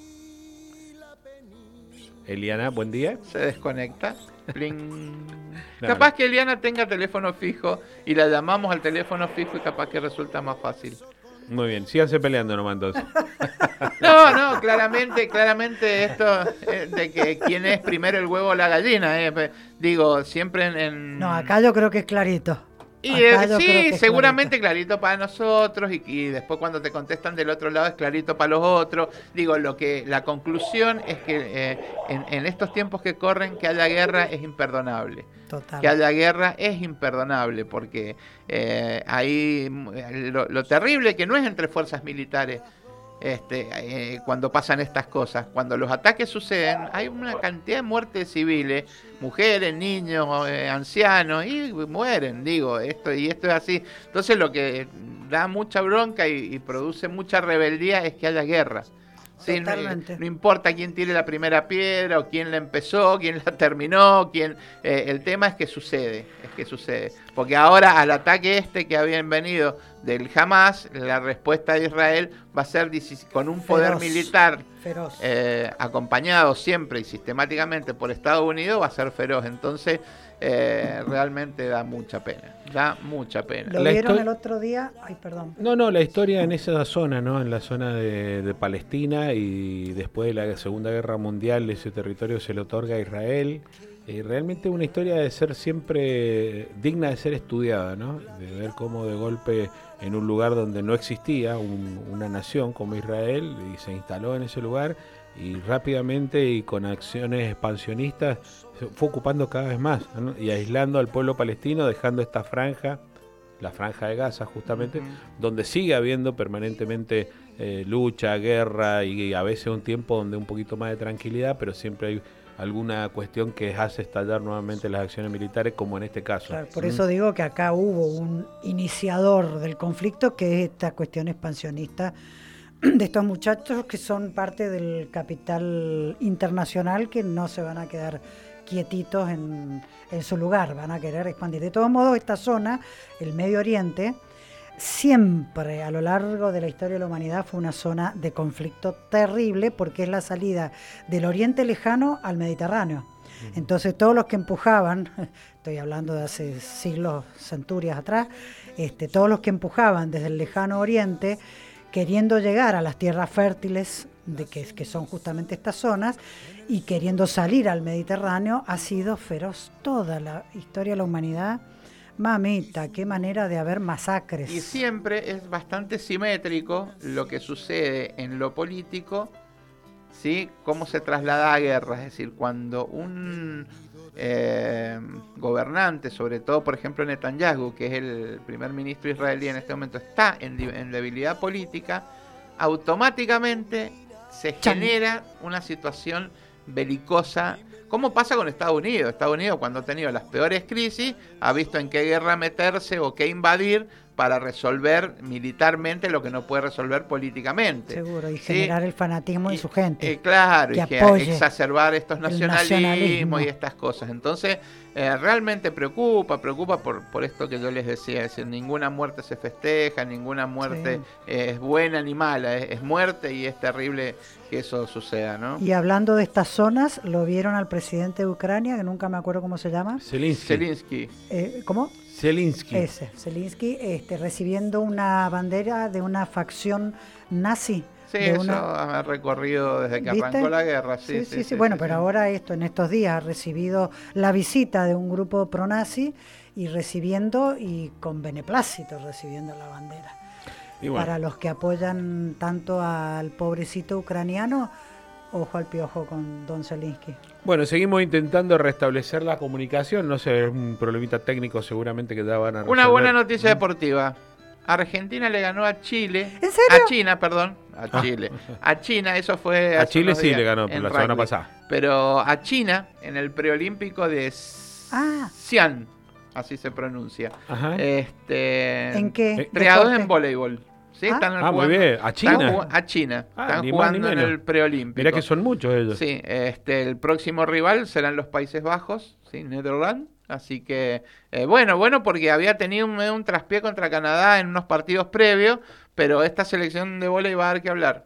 Eliana, buen día. Se desconecta. Capaz que Eliana tenga teléfono fijo y la llamamos al teléfono fijo y capaz que resulta más fácil. Muy bien, síganse peleando nomás entonces. No, claramente esto de que quién es primero el huevo o la gallina. Digo, siempre No, acá yo creo que es clarito. Y sí, seguramente clarito para nosotros y después cuando te contestan del otro lado es clarito para los otros. Digo, la conclusión es que en estos tiempos que corren que haya guerra es imperdonable. Total. Que haya guerra es imperdonable porque ahí lo terrible que no es entre fuerzas militares. Cuando pasan estas cosas, cuando los ataques suceden, hay una cantidad de muertes civiles, mujeres, niños, ancianos, y mueren, esto es así. Entonces lo que da mucha bronca y produce mucha rebeldía es que haya guerra. Sí, no importa quién tire la primera piedra o quién la empezó, quién la terminó, el tema es que sucede, porque ahora al ataque que habían venido del Hamas, la respuesta de Israel va a ser con un poder militar acompañado siempre y sistemáticamente por Estados Unidos, va a ser feroz. Entonces realmente da mucha pena. ¿Lo vieron el otro día? Ay, perdón. No, la historia en esa zona, ¿no? En la zona de Palestina, y después de la Segunda Guerra Mundial ese territorio se le otorga a Israel. Realmente una historia de ser siempre digna de ser estudiada, ¿no? De ver cómo de golpe en un lugar donde no existía una nación como Israel y se instaló en ese lugar y rápidamente y con acciones expansionistas se fue ocupando cada vez más, ¿no? Y aislando al pueblo palestino, dejando esta franja, la franja de Gaza justamente, donde sigue habiendo permanentemente lucha, guerra y a veces un tiempo donde un poquito más de tranquilidad, pero siempre hay alguna cuestión que hace estallar nuevamente las acciones militares, como en este caso. Claro, por eso digo que acá hubo un iniciador del conflicto, que es esta cuestión expansionista de estos muchachos que son parte del capital internacional, que no se van a quedar quietitos en su lugar, van a querer expandir. De todos modos, esta zona, el Medio Oriente, siempre a lo largo de la historia de la humanidad fue una zona de conflicto terrible porque es la salida del Oriente Lejano al Mediterráneo. Entonces todos los que empujaban, estoy hablando de hace siglos, centurias atrás, todos los que empujaban desde el lejano Oriente queriendo llegar a las tierras fértiles que son justamente estas zonas y queriendo salir al Mediterráneo, ha sido feroz toda la historia de la humanidad. Mamita, qué manera de haber masacres. Y siempre es bastante simétrico lo que sucede en lo político, ¿sí? Cómo se traslada a guerra, es decir, cuando un gobernante, sobre todo por ejemplo Netanyahu, que es el primer ministro israelí en este momento, está en debilidad política, automáticamente se genera una situación belicosa, como pasa con Estados Unidos. Estados Unidos, cuando ha tenido las peores crisis, ha visto en qué guerra meterse o qué invadir para resolver militarmente lo que no puede resolver políticamente. Seguro, y ¿sí? generar el fanatismo de su gente. Claro, que y que apoye exacerbar estos nacionalismos y estas cosas. Entonces, realmente preocupa por esto que yo les decía, es decir, ninguna muerte se festeja, ninguna muerte es buena ni mala, es muerte y es terrible que eso suceda, ¿no? Y hablando de estas zonas, ¿lo vieron al presidente de Ucrania, que nunca me acuerdo cómo se llama? Zelensky. ¿Cómo? Zelensky. Zelensky, recibiendo una bandera de una facción nazi. Sí, eso ha recorrido desde que arrancó la guerra. Sí. Bueno, pero ahora en estos días ha recibido la visita de un grupo pro-nazi y recibiendo, y con beneplácito recibiendo la bandera. Y bueno, para los que apoyan tanto al pobrecito ucraniano, ojo al piojo con don Zelensky. Bueno, seguimos intentando restablecer la comunicación, no sé, es un problemita técnico seguramente que ya van a resolver. Una buena noticia deportiva. Argentina le ganó a Chile. ¿En serio? A China, perdón. A Chile. A China, eso fue a Chile sí le ganó la semana pasada. Pero a China, en el preolímpico de Xi'an, así se pronuncia. Ajá. ¿En qué? Creados en voleibol. ¿Sí? Están jugando, muy bien. ¿A China? A China. Están ni jugando más ni en el preolímpico. Mirá que son muchos ellos. Sí, el próximo rival serán los Países Bajos, ¿sí? Netherlands. Así que, bueno, porque había tenido un traspié contra Canadá en unos partidos previos, pero esta selección de vóley va a dar que hablar.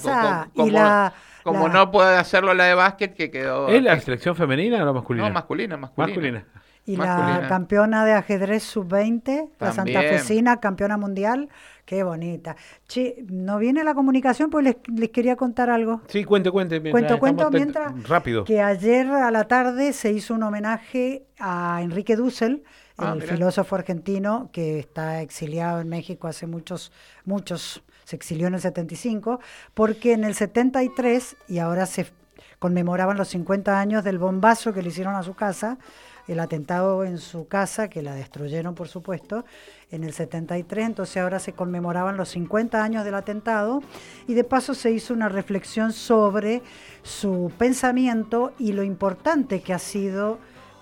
Como no puede hacerlo la de básquet, que quedó... ¿Es la selección femenina o la masculina? No, masculina. Y la campeona de ajedrez sub-20, la santafesina, campeona mundial, qué bonita. Che, ¿no viene la comunicación? Pues les quería contar algo. Sí, cuente. Cuento mientras. Rápido. Que ayer a la tarde se hizo un homenaje a Enrique Dussel, el filósofo argentino que está exiliado en México hace muchos, se exilió en el 75, porque en el 73, y ahora se conmemoraban los 50 años del bombazo que le hicieron a su casa, el atentado en su casa, que la destruyeron por supuesto, en el 73, entonces ahora se conmemoraban los 50 años del atentado y de paso se hizo una reflexión sobre su pensamiento y lo importante que ha sido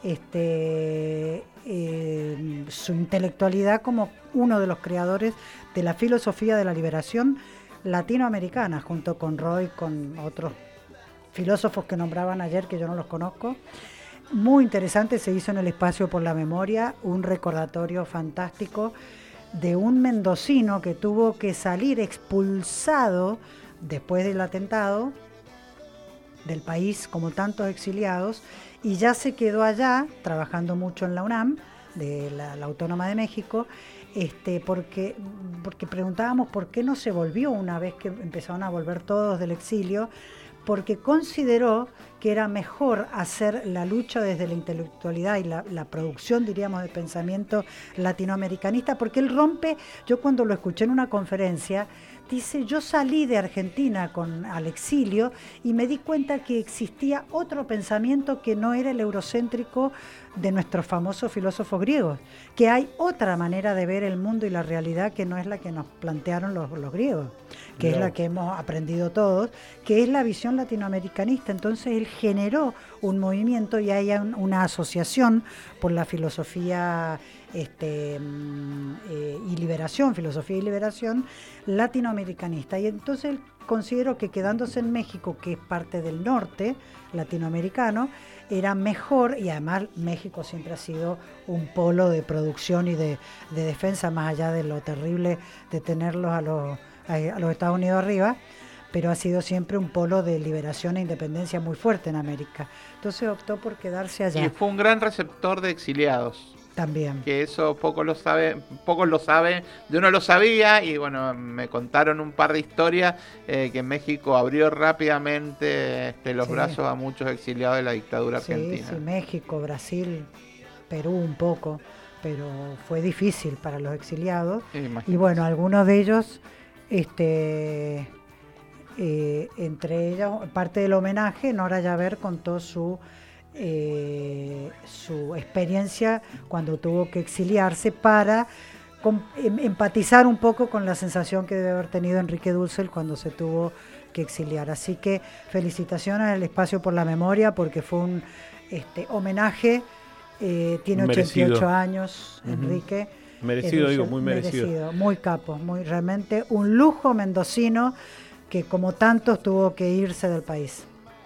su intelectualidad como uno de los creadores de la filosofía de la liberación latinoamericana, junto con Roy, con otros filósofos que nombraban ayer que yo no los conozco. Muy interesante, se hizo en el Espacio por la Memoria un recordatorio fantástico de un mendocino que tuvo que salir expulsado después del atentado del país, como tantos exiliados, y ya se quedó allá trabajando mucho en la UNAM, de la Autónoma de México, porque preguntábamos por qué no se volvió una vez que empezaron a volver todos del exilio, porque consideró que era mejor hacer la lucha desde la intelectualidad y la producción, diríamos, de pensamiento latinoamericanista, porque él rompe, yo cuando lo escuché en una conferencia, dice, yo salí de Argentina al exilio y me di cuenta que existía otro pensamiento que no era el eurocéntrico de nuestros famosos filósofos griegos, que hay otra manera de ver el mundo y la realidad que no es la que nos plantearon los griegos, que es la que hemos aprendido todos, que es la visión latinoamericanista. Entonces él generó un movimiento y hay una asociación por la filosofía y liberación, filosofía y liberación latinoamericanista. Y entonces considero que quedándose en México, que es parte del norte latinoamericano, era mejor, y además México siempre ha sido un polo de producción y de defensa, más allá de lo terrible de tenerlos a los Estados Unidos arriba, pero ha sido siempre un polo de liberación e independencia muy fuerte en América. Entonces optó por quedarse allá. Y fue un gran receptor de exiliados. También. Que eso pocos lo saben, yo no lo sabía, y bueno, me contaron un par de historias que México abrió rápidamente los brazos a muchos exiliados de la dictadura argentina. Sí, México, Brasil, Perú un poco, pero fue difícil para los exiliados. Y bueno, algunos de ellos, entre ellos, parte del homenaje, Nora Yaver contó su experiencia cuando tuvo que exiliarse para empatizar un poco con la sensación que debe haber tenido Enrique Dussel cuando se tuvo que exiliar. Así que felicitaciones al Espacio por la Memoria, porque fue un homenaje. Tiene 88 años, Enrique. Merecido, digo, muy merecido. Muy capo, realmente un lujo mendocino que como tantos tuvo que irse del país.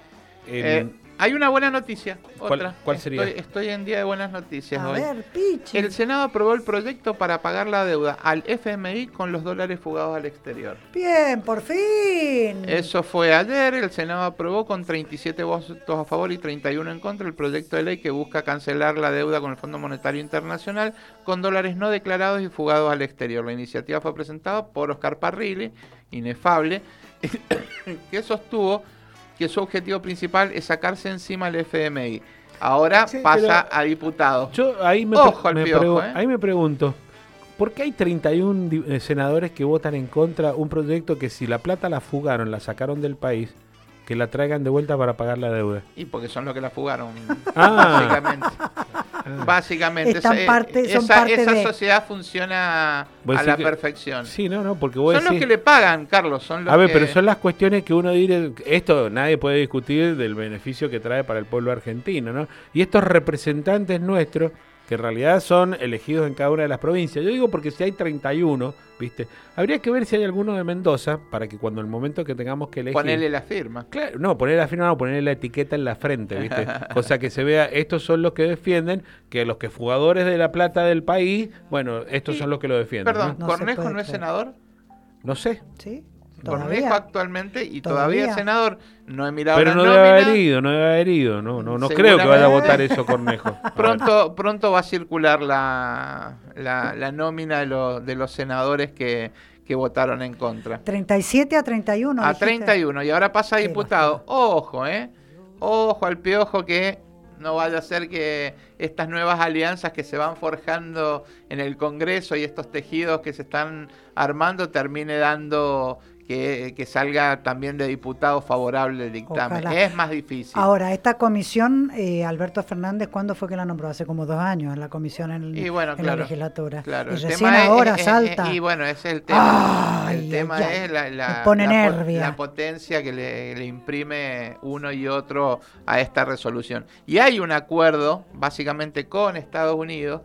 Hay una buena noticia, otra. ¿Cuál sería? Estoy en día de buenas noticias hoy. A ver, Pichi. El Senado aprobó el proyecto para pagar la deuda al FMI con los dólares fugados al exterior. Bien, por fin. Eso fue ayer. El Senado aprobó con 37 votos a favor y 31 en contra el proyecto de ley que busca cancelar la deuda con el Fondo Monetario Internacional con dólares no declarados y fugados al exterior. La iniciativa fue presentada por Oscar Parrilli, inefable, que sostuvo que su objetivo principal es sacarse encima al FMI. Ahora pasa a diputado. Yo ahí ahí me pregunto, ¿por qué hay 31 senadores que votan en contra un proyecto que si la plata la fugaron, la sacaron del país, que la traigan de vuelta para pagar la deuda? Y porque son los que la fugaron, básicamente. Básicamente, esa sociedad funciona a la perfección. Sí, porque son los que le pagan, Carlos. Son los pero son las cuestiones que uno dice, esto nadie puede discutir del beneficio que trae para el pueblo argentino, ¿no? Y estos representantes nuestros, que en realidad son elegidos en cada una de las provincias. Yo digo porque si hay 31, ¿viste? Habría que ver si hay alguno de Mendoza, para que cuando el momento que tengamos que elegir... Ponerle la firma. Claro, no, ponerle la firma, no, ponerle la etiqueta en la frente, ¿viste? Cosa que se vea, estos son los que defienden, que los que fugadores de la plata del país, bueno, estos son los que lo defienden. Perdón, ¿no? ¿Cornejo no es senador? No sé. Sí. Cornejo actualmente y todavía es senador. No he mirado pero la no debe haber ido, no creo que vaya a votar eso Cornejo. Pronto va a circular la nómina de los senadores que votaron en contra. 37 a 31. A 31, y ahora pasa a diputado. Ojo, ojo al piojo, que no vaya a ser que estas nuevas alianzas que se van forjando en el Congreso y estos tejidos que se están armando termine dando que salga también de diputado favorable el dictamen. Ojalá. Es más difícil. Ahora, esta comisión, Alberto Fernández, ¿cuándo fue que la nombró? Hace como 2 años, la comisión en la legislatura. Claro, y recién ahora salta. Y bueno, ese es el tema. El tema es la potencia que le imprime uno y otro a esta resolución. Y hay un acuerdo, básicamente con Estados Unidos,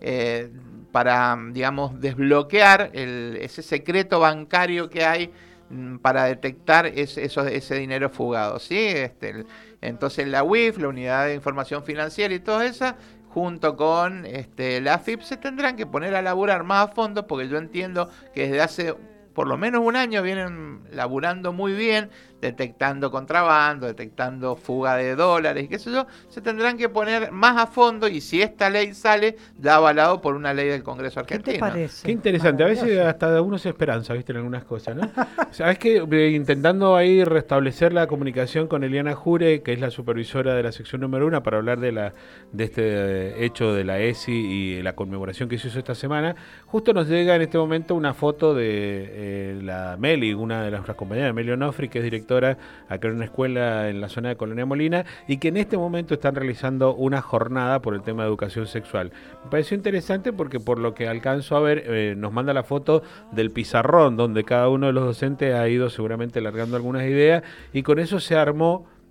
para, digamos, desbloquear ese secreto bancario que hay para detectar ese dinero fugado, ¿sí? Entonces la UIF, la Unidad de Información Financiera y todas esas, junto con la AFIP, se tendrán que poner a laburar más a fondo, porque yo entiendo que desde hace por lo menos 1 año vienen laburando muy bien, detectando contrabando, detectando fuga de dólares y qué sé yo. Se tendrán que poner más a fondo, y si esta ley sale, ya avalado por una ley del Congreso argentino. ¿Qué te parece? Qué interesante. A veces hasta uno se esperanza, ¿viste? En algunas cosas, ¿no? Sabes que intentando ahí restablecer la comunicación con Eliana Jure, que es la supervisora de la sección número 1, para hablar de este hecho de la ESI y la conmemoración que se hizo esta semana, justo nos llega en este momento una foto de la Meli, una de nuestras compañeras, Meli Onofri, que es directora acá en una escuela en la zona de Colonia Molina, y que en este momento están realizando una jornada por el tema de educación sexual. Me pareció interesante porque, por lo que alcanzo a ver, nos manda la foto del pizarrón donde cada uno de los docentes ha ido seguramente largando algunas ideas, y con eso se armó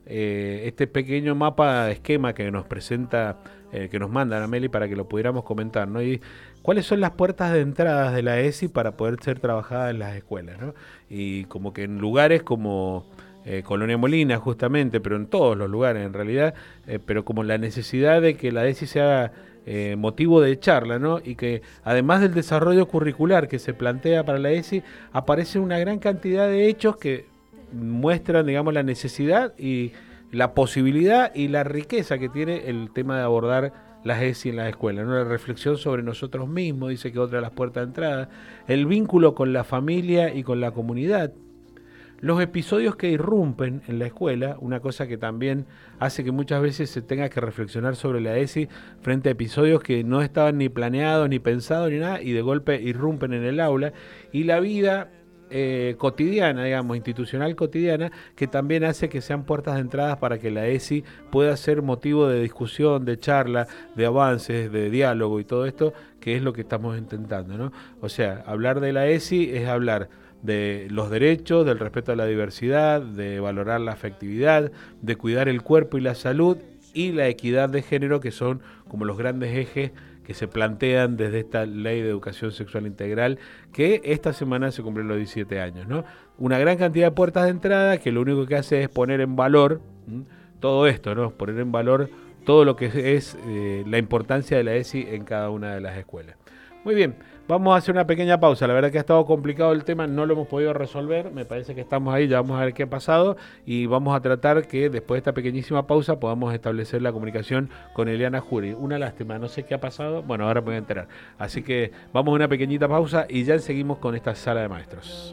este pequeño mapa, esquema que nos presenta, que nos mandan a Meli para que lo pudiéramos comentar, ¿no? Y cuáles son las puertas de entrada de la ESI para poder ser trabajada en las escuelas, ¿no? Y como que en lugares como Colonia Molina, justamente, pero en todos los lugares en realidad, pero como la necesidad de que la ESI sea motivo de charla, ¿no? Y que además del desarrollo curricular que se plantea para la ESI, aparece una gran cantidad de hechos que muestran, digamos, la necesidad y la posibilidad y la riqueza que tiene el tema de abordar las ESI en las escuelas, ¿no? La reflexión sobre nosotros mismos, dice que otra de las puertas de entrada, el vínculo con la familia y con la comunidad, los episodios que irrumpen en la escuela, una cosa que también hace que muchas veces se tenga que reflexionar sobre la ESI frente a episodios que no estaban ni planeados, ni pensados, ni nada, y de golpe irrumpen en el aula, y la vida cotidiana, digamos, institucional cotidiana, que también hace que sean puertas de entrada para que la ESI pueda ser motivo de discusión, de charla, de avances, de diálogo y todo esto, que es lo que estamos intentando, ¿no? O sea, hablar de la ESI es hablar de los derechos, del respeto a la diversidad, de valorar la afectividad, de cuidar el cuerpo y la salud y la equidad de género, que son como los grandes ejes que se plantean desde esta Ley de Educación Sexual Integral, que esta semana se cumplen los 17 años, ¿no? Una gran cantidad de puertas de entrada que lo único que hace es poner en valor todo esto, ¿no? Poner en valor todo lo que es la importancia de la ESI en cada una de las escuelas. Muy bien, vamos a hacer una pequeña pausa. La verdad que ha estado complicado el tema, no lo hemos podido resolver. Me parece que estamos ahí, ya vamos a ver qué ha pasado y vamos a tratar que después de esta pequeñísima pausa podamos establecer la comunicación con Eliana Jury. Una lástima, no sé qué ha pasado. Bueno, ahora me voy a enterar. Así que vamos a una pequeñita pausa y ya seguimos con esta sala de maestros.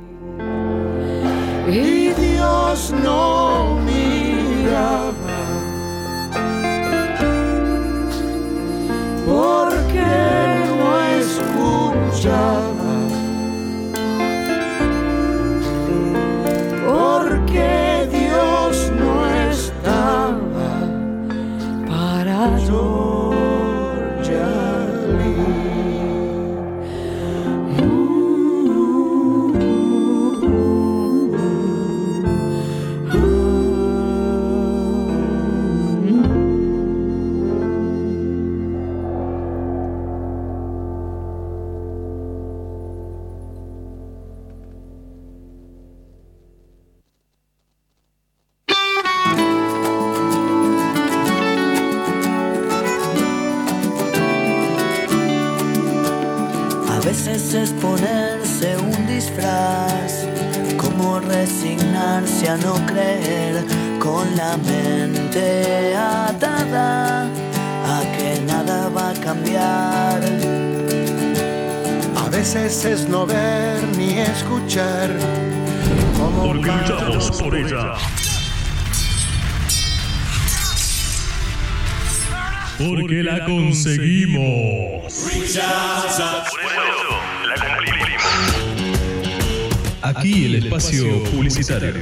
Y Dios no miraba, porque no escuchaba, porque Dios no estaba para Georgia Lee. Es ponerse un disfraz, como resignarse a no creer, con la mente atada a que nada va a cambiar. A veces es no ver ni escuchar, como porque luchamos por ella. Porque la conseguimos. Aquí el espacio publicitario.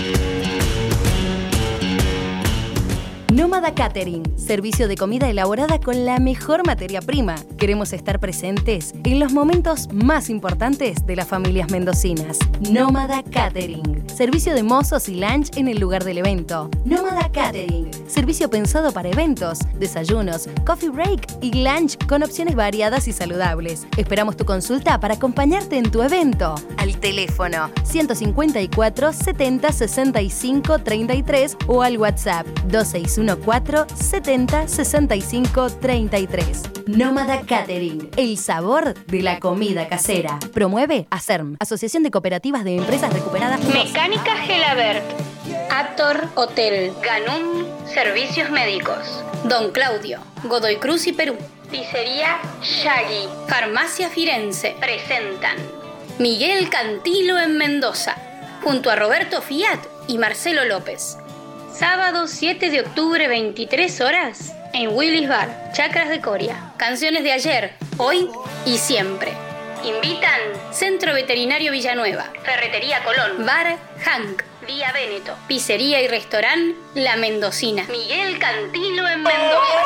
Nómada Catering, servicio de comida elaborada con la mejor materia prima. Queremos estar presentes en los momentos más importantes de las familias mendocinas. Nómada Catering, servicio de mozos y lunch en el lugar del evento. Nómada Catering, servicio pensado para eventos, desayunos, coffee break y lunch con opciones variadas y saludables. Esperamos tu consulta para acompañarte en tu evento. Al teléfono 154 70 65 33 o al WhatsApp 261 4 70 65 33. Nómada Catering, el sabor de la comida casera. Promueve ACERM, Asociación de Cooperativas de Empresas Recuperadas. Mecánica Gelabert, Ator Hotel, Ganum Servicios Médicos, Don Claudio, Godoy Cruz y Perú, Pizzería Shaggy, Farmacia Firenze presentan Miguel Cantilo en Mendoza, junto a Roberto Fiat y Marcelo López. Sábado 7 de octubre, 23 horas, en Willis Bar, Chacras de Coria. Canciones de ayer, hoy y siempre. Invitan Centro Veterinario Villanueva, Ferretería Colón, Bar Hank, Vía Véneto, Pizzería y Restaurante La Mendocina. Miguel Cantilo en Mendoza.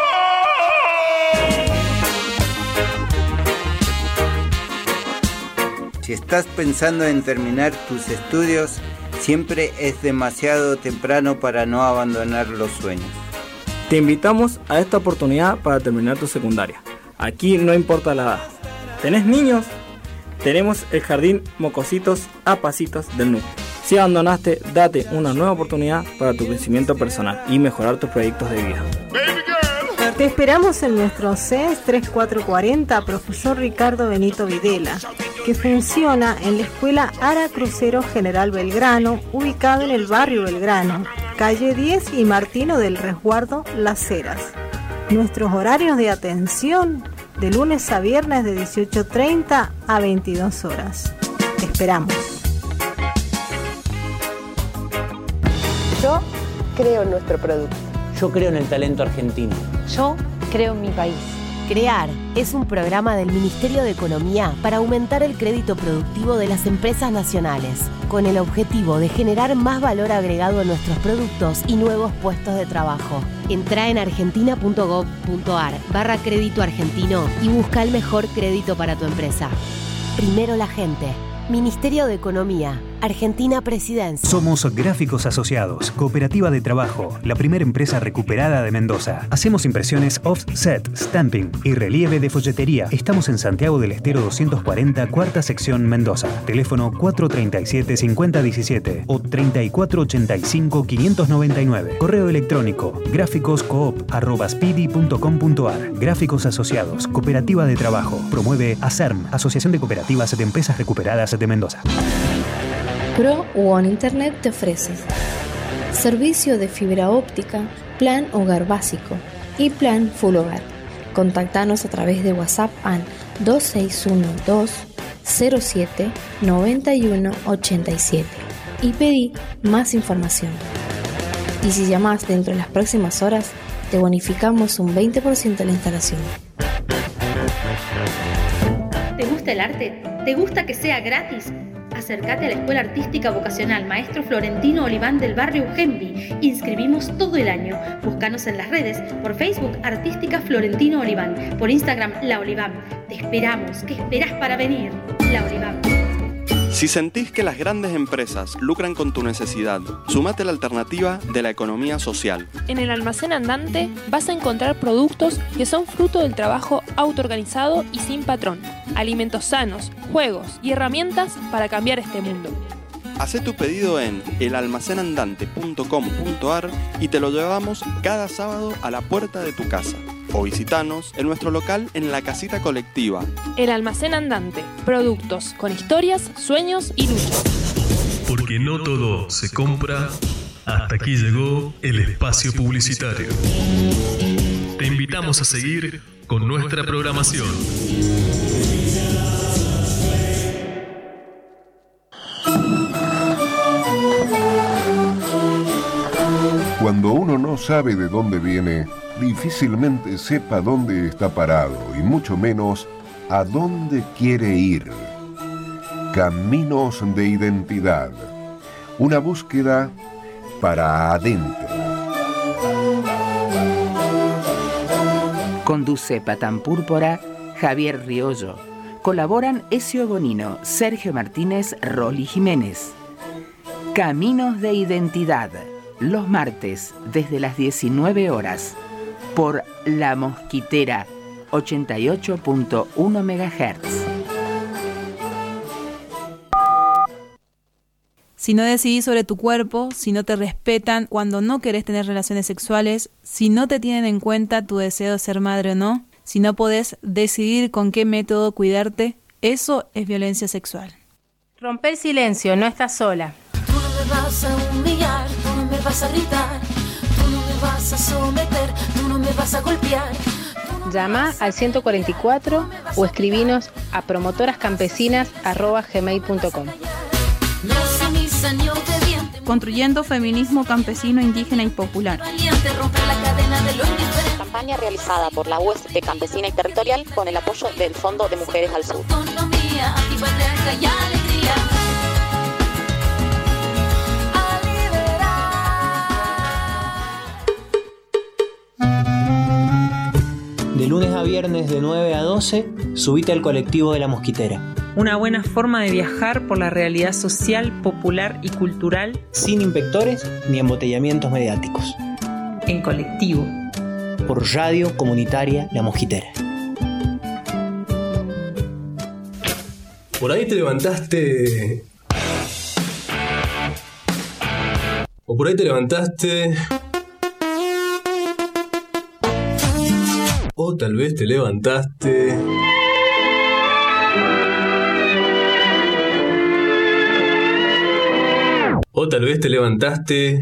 Si estás pensando en terminar tus estudios, Siempre es demasiado temprano para no abandonar los sueños. Te invitamos a esta oportunidad para terminar tu secundaria. Aquí no importa la edad. ¿Tenés niños? Tenemos el Jardín Mocositos a Pasitos del Núcleo. Si abandonaste, date una nueva oportunidad para tu crecimiento personal y mejorar tus proyectos de vida. Te esperamos en nuestro CES 3440 Profesor Ricardo Benito Videla, que funciona en la Escuela Ara Crucero General Belgrano, ubicado en el barrio Belgrano, calle 10 y Martino del Resguardo Las Heras. Nuestros horarios de atención de lunes a viernes de 18:30 a 22 horas. Te esperamos. Yo creo en nuestro producto. Yo creo en el talento argentino. Yo creo en mi país. CREAR es un programa del Ministerio de Economía para aumentar el crédito productivo de las empresas nacionales, con el objetivo de generar más valor agregado a nuestros productos y nuevos puestos de trabajo. Entrá en argentina.gov.ar/crédito argentino y busca el mejor crédito para tu empresa. Primero la gente. Ministerio de Economía, Argentina Presidencia. Somos Gráficos Asociados, cooperativa de trabajo, la primera empresa recuperada de Mendoza. Hacemos impresiones offset, stamping y relieve de folletería. Estamos en Santiago del Estero 240, cuarta sección Mendoza. Teléfono 437-5017 o 3485-599. Correo electrónico gráficoscoop@spidi.com.ar. Gráficos Asociados, cooperativa de trabajo. Promueve ASERM, Asociación de Cooperativas de Empresas Recuperadas de Mendoza. Pro One Internet te ofrece servicio de fibra óptica, plan hogar básico y plan full hogar. Contactanos a través de WhatsApp al 2612-07-9187 y pedí más información. Y si llamás dentro de las próximas horas, te bonificamos un 20% de la instalación. ¿Te gusta el arte? ¿Te gusta que sea gratis? Acércate a la Escuela Artística Vocacional Maestro Florentino Oliván del barrio Ugembi. Inscribimos todo el año. Búscanos en las redes, por Facebook Artística Florentino Oliván, por Instagram La Oliván. Te esperamos. ¿Qué esperás para venir? La Oliván. Si sentís que las grandes empresas lucran con tu necesidad, sumate a la alternativa de la economía social. En el almacén andante vas a encontrar productos que son fruto del trabajo autoorganizado y sin patrón, alimentos sanos, juegos y herramientas para cambiar este mundo. Hacé tu pedido en elalmacenandante.com.ar y te lo llevamos cada sábado a la puerta de tu casa. O visitanos en nuestro local en la casita colectiva. El almacén andante. Productos con historias, sueños y luchas. Porque no todo se compra. Hasta aquí llegó el espacio publicitario. Te invitamos a seguir con nuestra programación. Cuando uno no sabe de dónde viene, difícilmente sepa dónde está parado y mucho menos a dónde quiere ir. Caminos de identidad. Una búsqueda para adentro. Conduce Patán Púrpura, Javier Riollo. Colaboran Ezio Bonino, Sergio Martínez, Rolly Jiménez. Caminos de identidad. Los martes, desde las 19 horas, por La Mosquitera, 88.1 MHz. Si no decidís sobre tu cuerpo, si no te respetan cuando no querés tener relaciones sexuales, si no te tienen en cuenta tu deseo de ser madre o no, si no podés decidir con qué método cuidarte, eso es violencia sexual. Rompe el silencio, no estás sola. Tú no me vas a humillar, tú no me vas a gritar, tú no me vas a someter, tú no me vas a golpear. Llama al 144 o escribinos a promotorascampesinas@gmail.com. Construyendo feminismo campesino, indígena y popular. Campaña realizada por la UST Campesina y Territorial con el apoyo del Fondo de Mujeres al Sur. De lunes a viernes de 9 a 12, subite al colectivo de La Mosquitera. una buena forma de viajar por la realidad social, popular y cultural. Sin inspectores ni embotellamientos mediáticos. En colectivo. Por Radio Comunitaria La Mosquitera. Por ahí te levantaste. O por ahí te levantaste. O tal vez te levantaste. O tal vez te levantaste.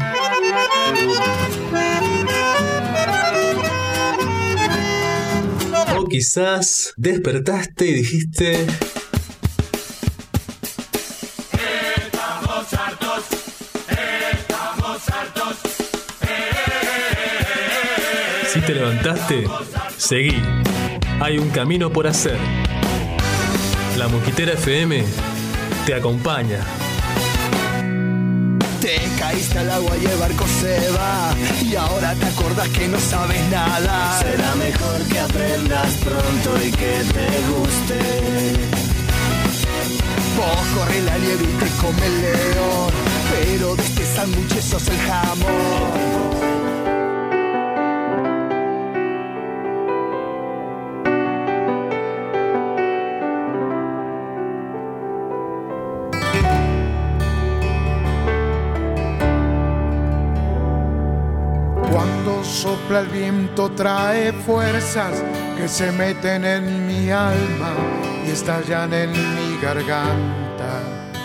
O quizás despertaste y dijiste. Estamos hartos. Si te levantaste, seguí. Hay un camino por hacer. La Mosquitera FM te acompaña. Te caíste al agua y el barco se va, y ahora te acordás que no sabes nada. Será mejor que aprendas pronto y que te guste. Vos corre la liebre y te come el león, pero de este sándwich sos el jamón. Sopla el viento, trae fuerzas que se meten en mi alma y estallan en mi garganta.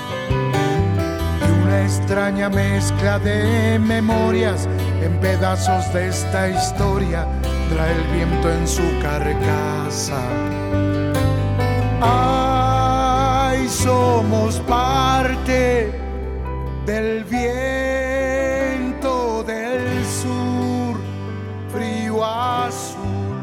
Y una extraña mezcla de memorias en pedazos de esta historia trae el viento en su carcasa. Ay, somos parte del viento del sur, frío azul.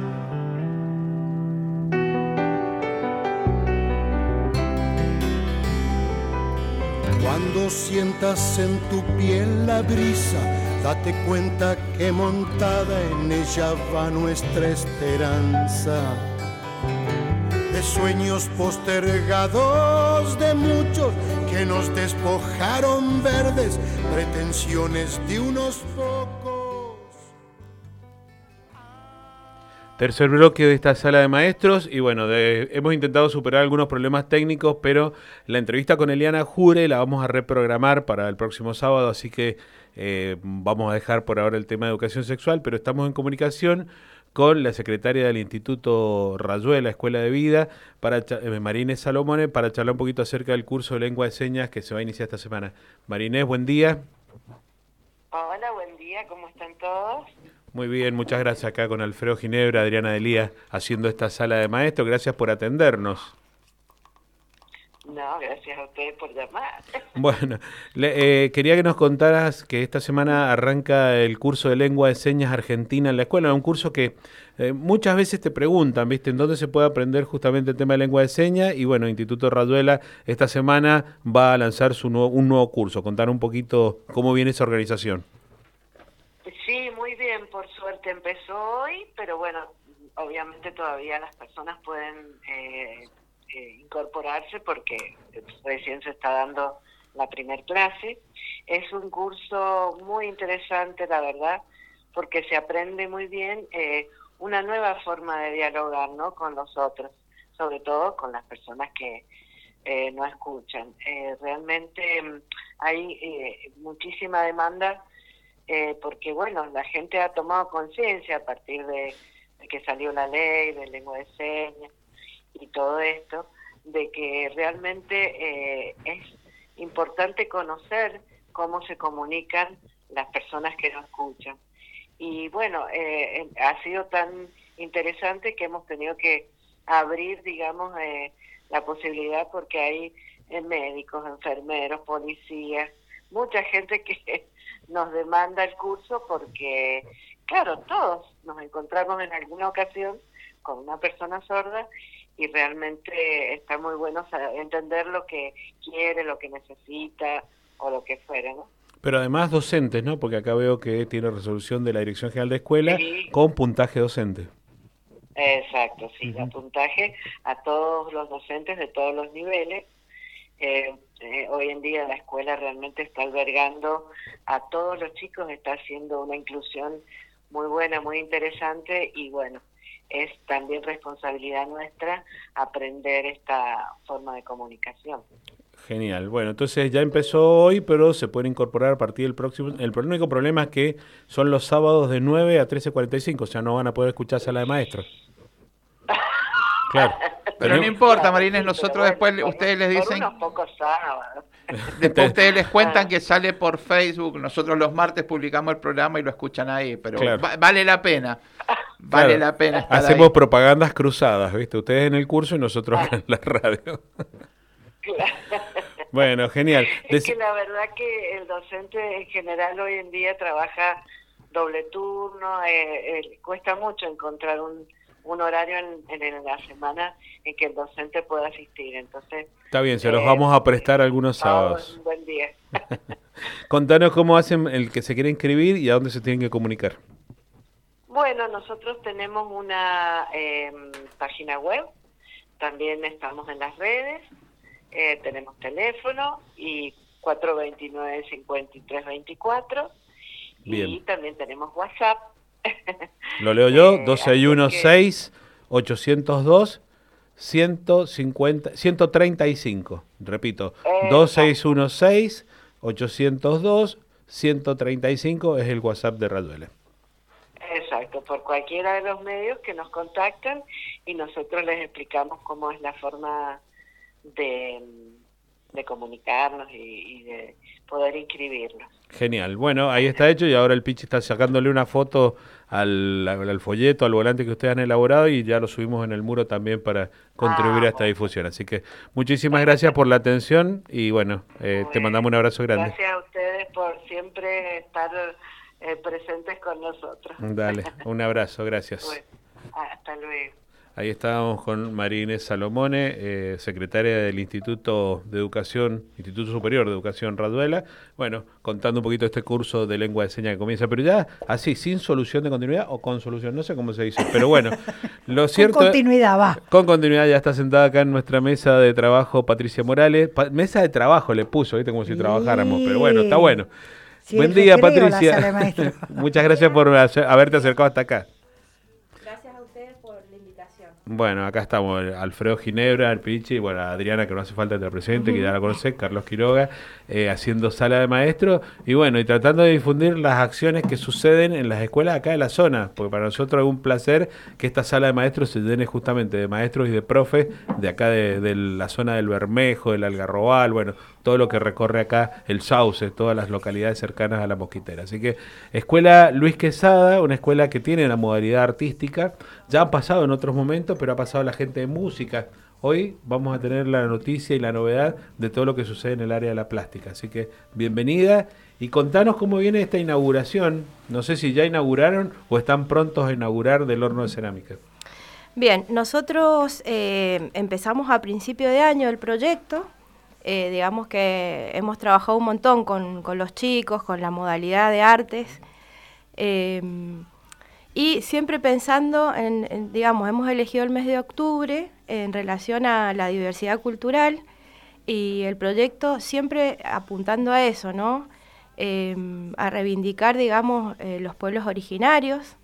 Cuando sientas en tu piel la brisa, date cuenta que montada en ella va nuestra esperanza. De sueños postergados de muchos que nos despojaron verdes, pretensiones de unos pocos. Tercer bloque de esta sala de maestros y bueno, hemos intentado superar algunos problemas técnicos, pero la entrevista con Eliana Jure la vamos a reprogramar para el próximo sábado, así que vamos a dejar por ahora el tema de educación sexual, pero estamos en comunicación con la secretaria del Instituto Rayuela, Escuela de Vida, Marinés Salomone, para charlar un poquito acerca del curso de lengua de señas que se va a iniciar esta semana. Marinés, buen día. Hola, buen día, ¿cómo están todos? Muy bien, muchas gracias acá con Alfredo Ginebra, Adriana Delía, haciendo esta sala de maestros. Gracias por atendernos. No, gracias a ustedes por llamar. Bueno, quería que nos contaras que esta semana arranca el curso de lengua de señas argentina en la escuela, un curso que muchas veces te preguntan, ¿viste? ¿En dónde se puede aprender justamente el tema de lengua de señas? Y bueno, Instituto Rayuela esta semana va a lanzar un nuevo curso. Contar un poquito cómo viene esa organización. Sí, muy bien, por suerte empezó hoy, pero bueno, obviamente todavía las personas pueden incorporarse porque recién se está dando la primer clase. Es un curso muy interesante, la verdad, porque se aprende muy bien una nueva forma de dialogar, ¿no?, con los otros, sobre todo con las personas que no escuchan. Realmente hay muchísima demanda porque, bueno, la gente ha tomado conciencia a partir de que salió la ley de lengua de señas y todo esto, de que realmente es importante conocer cómo se comunican las personas que no escuchan. Y bueno, ha sido tan interesante que hemos tenido que abrir, digamos, la posibilidad, porque hay médicos, enfermeros, policías, mucha gente que nos demanda el curso porque, claro, todos nos encontramos en alguna ocasión con una persona sorda y realmente está muy bueno entender lo que quiere, lo que necesita o lo que fuera, ¿no? Pero además docentes, ¿no? Porque acá veo que tiene resolución de la Dirección General de Escuela, sí, con puntaje docente. Exacto, sí, da puntaje a todos los docentes de todos los niveles. Hoy en día la escuela realmente está albergando a todos los chicos, está haciendo una inclusión muy buena, muy interesante, y bueno, es también responsabilidad nuestra aprender esta forma de comunicación. Genial. Bueno, entonces ya empezó hoy, pero se puede incorporar a partir del próximo. El único problema es que son los sábados de 9 a 13:45, o sea, no van a poder escuchar Sala de Maestros. Claro. Pero no importa, Marines, nosotros después ustedes les dicen... Por unos pocos sábados. Después ustedes les cuentan que sale por Facebook, nosotros los martes publicamos el programa y lo escuchan ahí, pero claro, vale la pena. Vale la pena estar Hacemos ahí. propagandas cruzadas, ¿viste? Ustedes en el curso y nosotros en la radio. Bueno, genial. Es que la verdad que el docente en general hoy en día trabaja doble turno, cuesta mucho encontrar un horario en la semana en que el docente pueda asistir, entonces... Está bien, se los vamos a prestar algunos sábados. Un buen día. Contanos cómo hacen el que se quiere inscribir y a dónde se tienen que comunicar. Bueno, nosotros tenemos una página web, también estamos en las redes, tenemos teléfono y 429-5324, Bien. Y también tenemos WhatsApp. Lo leo yo, 2616-802-135. Repito, 2616-802-135 es el WhatsApp de Rayuela. Exacto, por cualquiera de los medios que nos contactan y nosotros les explicamos cómo es la forma de comunicarnos y de poder inscribirnos. Genial, bueno, ahí está hecho y ahora el Pichi está sacándole una foto al folleto, al volante que ustedes han elaborado y ya lo subimos en el muro también para contribuir a esta difusión. Así que muchísimas gracias por la atención y bueno, te mandamos un abrazo grande. Gracias a ustedes por siempre estar presentes con nosotros. Dale, un abrazo, gracias. Bueno, hasta luego. Ahí estábamos con María Inés Salomone, secretaria del Instituto Superior de Educación Rayuela, bueno, contando un poquito este curso de lengua de señas que comienza, pero ya así, sin solución de continuidad o con solución, no sé cómo se dice, pero bueno, lo cierto... Con continuidad, va. Con continuidad, ya está sentada acá en nuestra mesa de trabajo Patricia Morales, mesa de trabajo le puso, ¿viste? Como si trabajáramos, pero bueno, está bueno. Sí, buen día, Patricia. Muchas gracias por haberte acercado hasta acá. Bueno, acá estamos, Alfredo Ginebra, el Pichi, bueno, Adriana, que no hace falta que te la presente, que ya la conocés, Carlos Quiroga, haciendo Sala de Maestros, y bueno, y tratando de difundir las acciones que suceden en las escuelas acá de la zona, porque para nosotros es un placer que esta Sala de Maestros se llene justamente de maestros y de profes de acá de la zona del Bermejo, del Algarrobal, bueno, todo lo que recorre acá el Sauce, todas las localidades cercanas a la Mosquitera. Así que Escuela Luis Quesada, una escuela que tiene la modalidad artística, ya han pasado en otros momentos, pero ha pasado la gente de música. Hoy vamos a tener la noticia y la novedad de todo lo que sucede en el área de la plástica. Así que bienvenida y contanos cómo viene esta inauguración. No sé si ya inauguraron o están prontos a inaugurar del horno de cerámica. Bien, nosotros empezamos a principio de año el proyecto. Digamos que hemos trabajado un montón con los chicos, con la modalidad de artes, y siempre pensando digamos, hemos elegido el mes de octubre en relación a la diversidad cultural y el proyecto siempre apuntando a eso, ¿no? A reivindicar, digamos, los pueblos originarios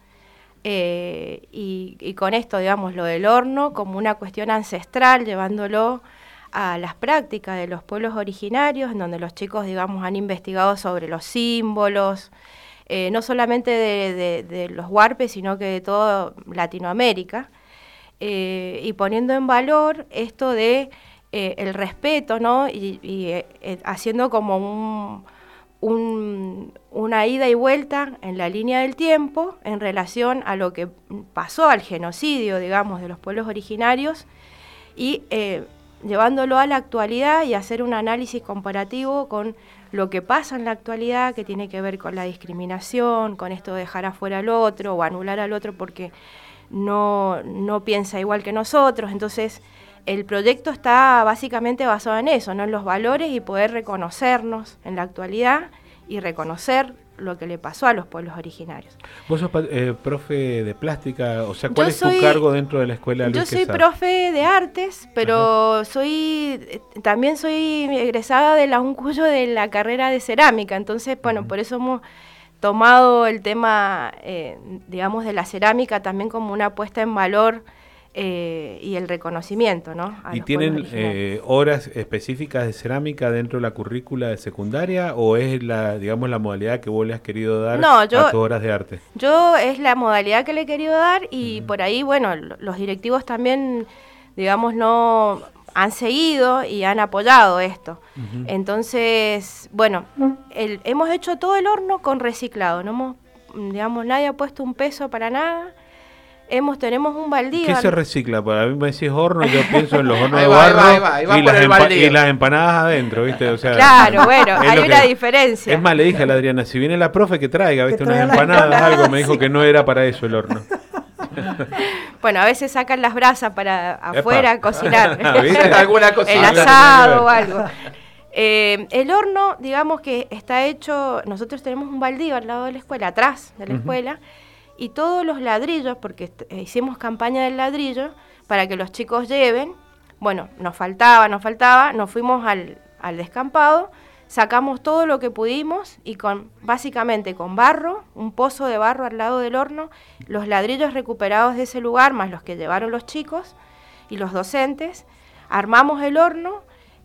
y con esto, digamos, lo del horno como una cuestión ancestral, llevándolo a las prácticas de los pueblos originarios, en donde los chicos, digamos, han investigado sobre los símbolos, no solamente de los huarpes, sino que de toda Latinoamérica, y poniendo en valor esto de el respeto, ¿no? Y haciendo como una ida y vuelta en la línea del tiempo en relación a lo que pasó, al genocidio, digamos, de los pueblos originarios, y llevándolo a la actualidad y hacer un análisis comparativo con lo que pasa en la actualidad, que tiene que ver con la discriminación, con esto de dejar afuera al otro o anular al otro porque no piensa igual que nosotros. Entonces, el proyecto está básicamente basado en eso, ¿no? En los valores y poder reconocernos en la actualidad y reconocer lo que le pasó a los pueblos originarios. ¿Vos sos profe de plástica? O sea, ¿cuál es tu cargo dentro de la escuela Luis Yo soy Quesada? profe de artes, pero también soy egresada de un curso de la carrera de cerámica, entonces, bueno, por eso hemos tomado el tema, digamos, de la cerámica también como una puesta en valor y el reconocimiento, ¿no? ¿Y tienen horas específicas de cerámica dentro de la currícula de secundaria o es la modalidad que vos le has querido dar a tus horas de arte? Yo es la modalidad que le he querido dar y por ahí, bueno, los directivos también, digamos, no han seguido y han apoyado esto. Entonces, bueno, hemos hecho todo el horno con reciclado, no hemos, digamos, nadie ha puesto un peso para nada. Tenemos un baldío. ¿Qué se recicla? Para mí me decís horno, yo pienso en los hornos de barro y las empanadas adentro, ¿viste? O sea, claro, bueno, hay una diferencia. Es más, le dije a la Adriana, si viene la profe que traiga, ¿viste? Unas empanadas, algo, me dijo que no era para eso el horno. Bueno, a veces sacan las brasas para afuera a cocinar. ¿Alguna cocina? El asado o algo. El horno, digamos que está hecho, nosotros tenemos un baldío al lado de la escuela, atrás de la escuela, y todos los ladrillos, porque hicimos campaña del ladrillo para que los chicos lleven, bueno, nos faltaba, nos fuimos al descampado, sacamos todo lo que pudimos y básicamente con barro, un pozo de barro al lado del horno, los ladrillos recuperados de ese lugar, más los que llevaron los chicos y los docentes, armamos el horno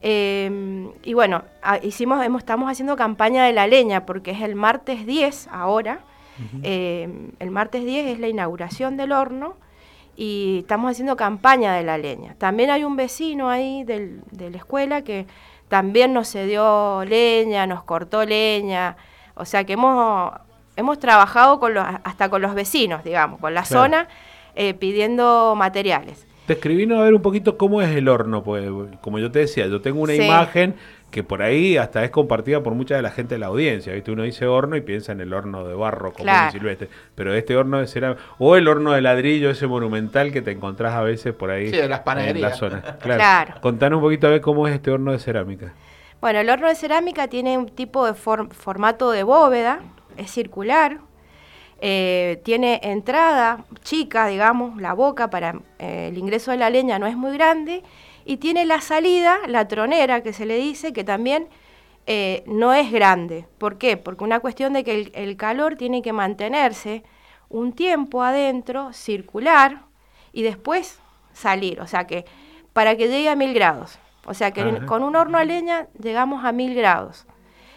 y bueno, estamos haciendo campaña de la leña porque es el martes 10 ahora. El martes 10 es la inauguración del horno y estamos haciendo campaña de la leña. También hay un vecino ahí de la escuela que también nos cedió leña, nos cortó leña, o sea que hemos trabajado hasta con los vecinos, digamos, con la zona, pidiendo materiales. Describinos a ver un poquito cómo es el horno, pues como yo te decía, yo tengo una imagen que por ahí hasta es compartida por mucha de la gente de la audiencia, ¿viste? Uno dice horno y piensa en el horno de barro común y silvestre, pero este horno de cerámica, o el horno de ladrillo ese monumental que te encontrás a veces por ahí de las panaderías. En la zona. Claro. Contanos un poquito a ver cómo es este horno de cerámica. Bueno, el horno de cerámica tiene un tipo de formato de bóveda, es circular, tiene entrada chica, digamos, la boca para el ingreso de la leña no es muy grande, y tiene la salida, la tronera que se le dice, que también no es grande. ¿Por qué? Porque una cuestión de que el calor tiene que mantenerse un tiempo adentro, circular, y después salir, o sea que para que llegue a 1000 grados. O sea que con un horno a leña llegamos a 1000 grados.